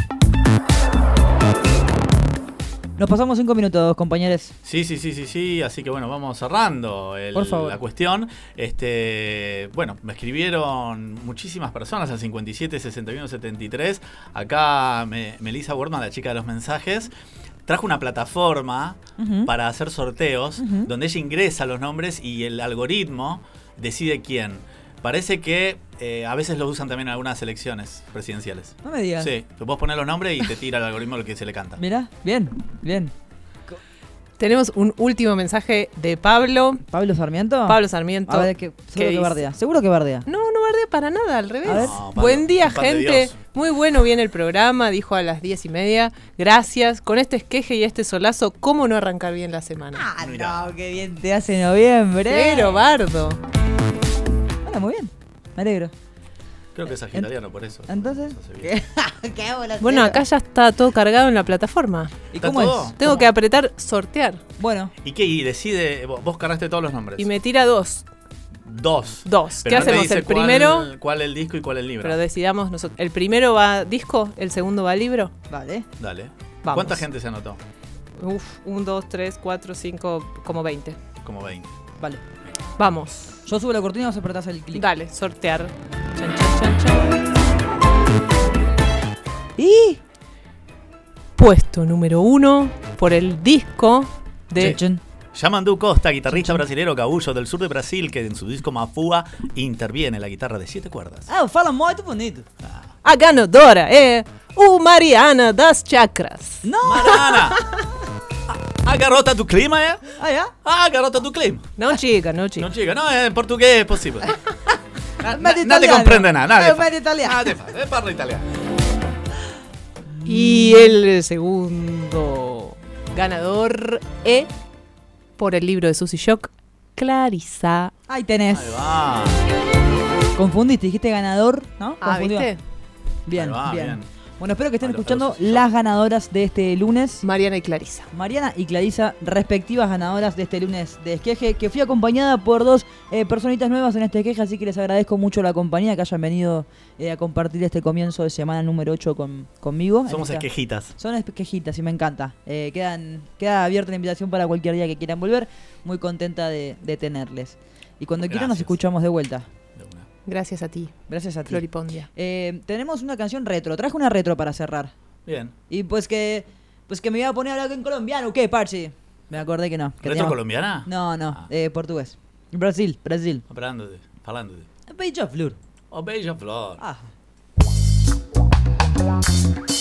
Nos pasamos cinco minutos, compañeros. Sí, sí, sí, sí, sí. Así que bueno, vamos cerrando el- Por favor. la cuestión. Este, bueno, me escribieron muchísimas personas al cincuenta y siete, sesenta y uno, setenta y tres. Acá me, Melissa Wordman, la chica de los mensajes, trajo una plataforma Ujú. para hacer sorteos, Ujú. donde ella ingresa los nombres y el algoritmo decide quién. Parece que eh, a veces lo usan también en algunas elecciones presidenciales. No me digas. Sí, vos pones los nombres y te tira el algoritmo lo que se le canta. Mirá, bien, bien. Tenemos un último mensaje de Pablo. ¿Pablo Sarmiento? Pablo Sarmiento. A ver, que, seguro que dice- bardea. Seguro que bardea. No, no bardea para nada, al revés. A ver. No, Pablo, Buen día, un pan de gente. Dios. Muy bueno viene el programa, dijo a las diez y media. Gracias. Con este esqueje y este solazo, ¿cómo no arrancar bien la semana? Ah, no, qué bien te hace noviembre. Pero, bardo. Bueno, muy bien. Me alegro. Creo que es sagitariano por eso. Entonces, Eso se ve. ¿qué, ¿Qué hago la Bueno, cena? acá ya está todo cargado en la plataforma. ¿Y ¿Está cómo todo? es? Tengo ¿Cómo? que apretar sortear. Bueno, ¿Y qué? Y decide, vos vos cargaste todos los nombres. Y me tira dos. Dos. Dos. Pero ¿Qué no te hacemos? dice El cuál- primero, ¿Cuál el disco y cuál el libro? pero decidamos nosotros. El primero va disco, el segundo va libro. vale. Dale. Vamos. ¿Cuánta gente se anotó? Uf, un, dos, tres, cuatro, cinco, como veinte. Como veinte. Vale. Vamos. Yo subo la cortina y vos apretás el clic. Dale, sortear. Chan, chan, chan, chan. Y... Puesto número uno por el disco de... Chan, chan. Yamandu Costa, guitarrista brasilero cabullo del sur de Brasil, que en su disco Mafua interviene la guitarra de siete cuerdas. Ah, fala muito bonito. A ganadora é o Mariana das Chakras. No. Mariana! A, a garota do clima é? Ah, já? A garota do clima. Não diga, não diga. Não diga, não, é em português é possível. Na, Medio na, nadie italiano. comprende nada, Eh, nadie. medio italiano. Nadie fa, é parla italiano. Y el segundo ganador es, por el libro de Susy Shock, Clarisa. Ahí tenés. Ahí va. Confundiste, dijiste ganador, ¿no? Ah, Confundió. ¿viste? Bien, Ahí va, bien. bien. Bueno, espero que estén A los escuchando pelos. las ganadoras de este lunes. Mariana y Clarisa. Mariana y Clarisa, respectivas ganadoras de este lunes de Esqueje, que fui acompañada por dos eh, personitas nuevas en este Esqueje, así que les agradezco mucho la compañía, que hayan venido eh, a compartir este comienzo de semana número ocho con, conmigo. En Somos esta- esquejitas. Son esquejitas y me encanta. Eh, quedan, queda abierta la invitación para cualquier día que quieran volver. Muy contenta de, de tenerles. Y cuando quieran nos Gracias. escuchamos de vuelta. De una. Gracias a ti, Gracias a ti. Floripondia. Eh, tenemos una canción retro. Traje una retro para cerrar. Bien. Y pues que pues que me iba a poner a hablar en colombiano. ¿Qué, Parchi? Me acordé que no. Que ¿Retro teníamos- colombiana? No, no. Ah. Eh, portugués. Brasil, Brasil. Falando-te, falando-te. Beija-flor. Oh, beija-flor. Ah.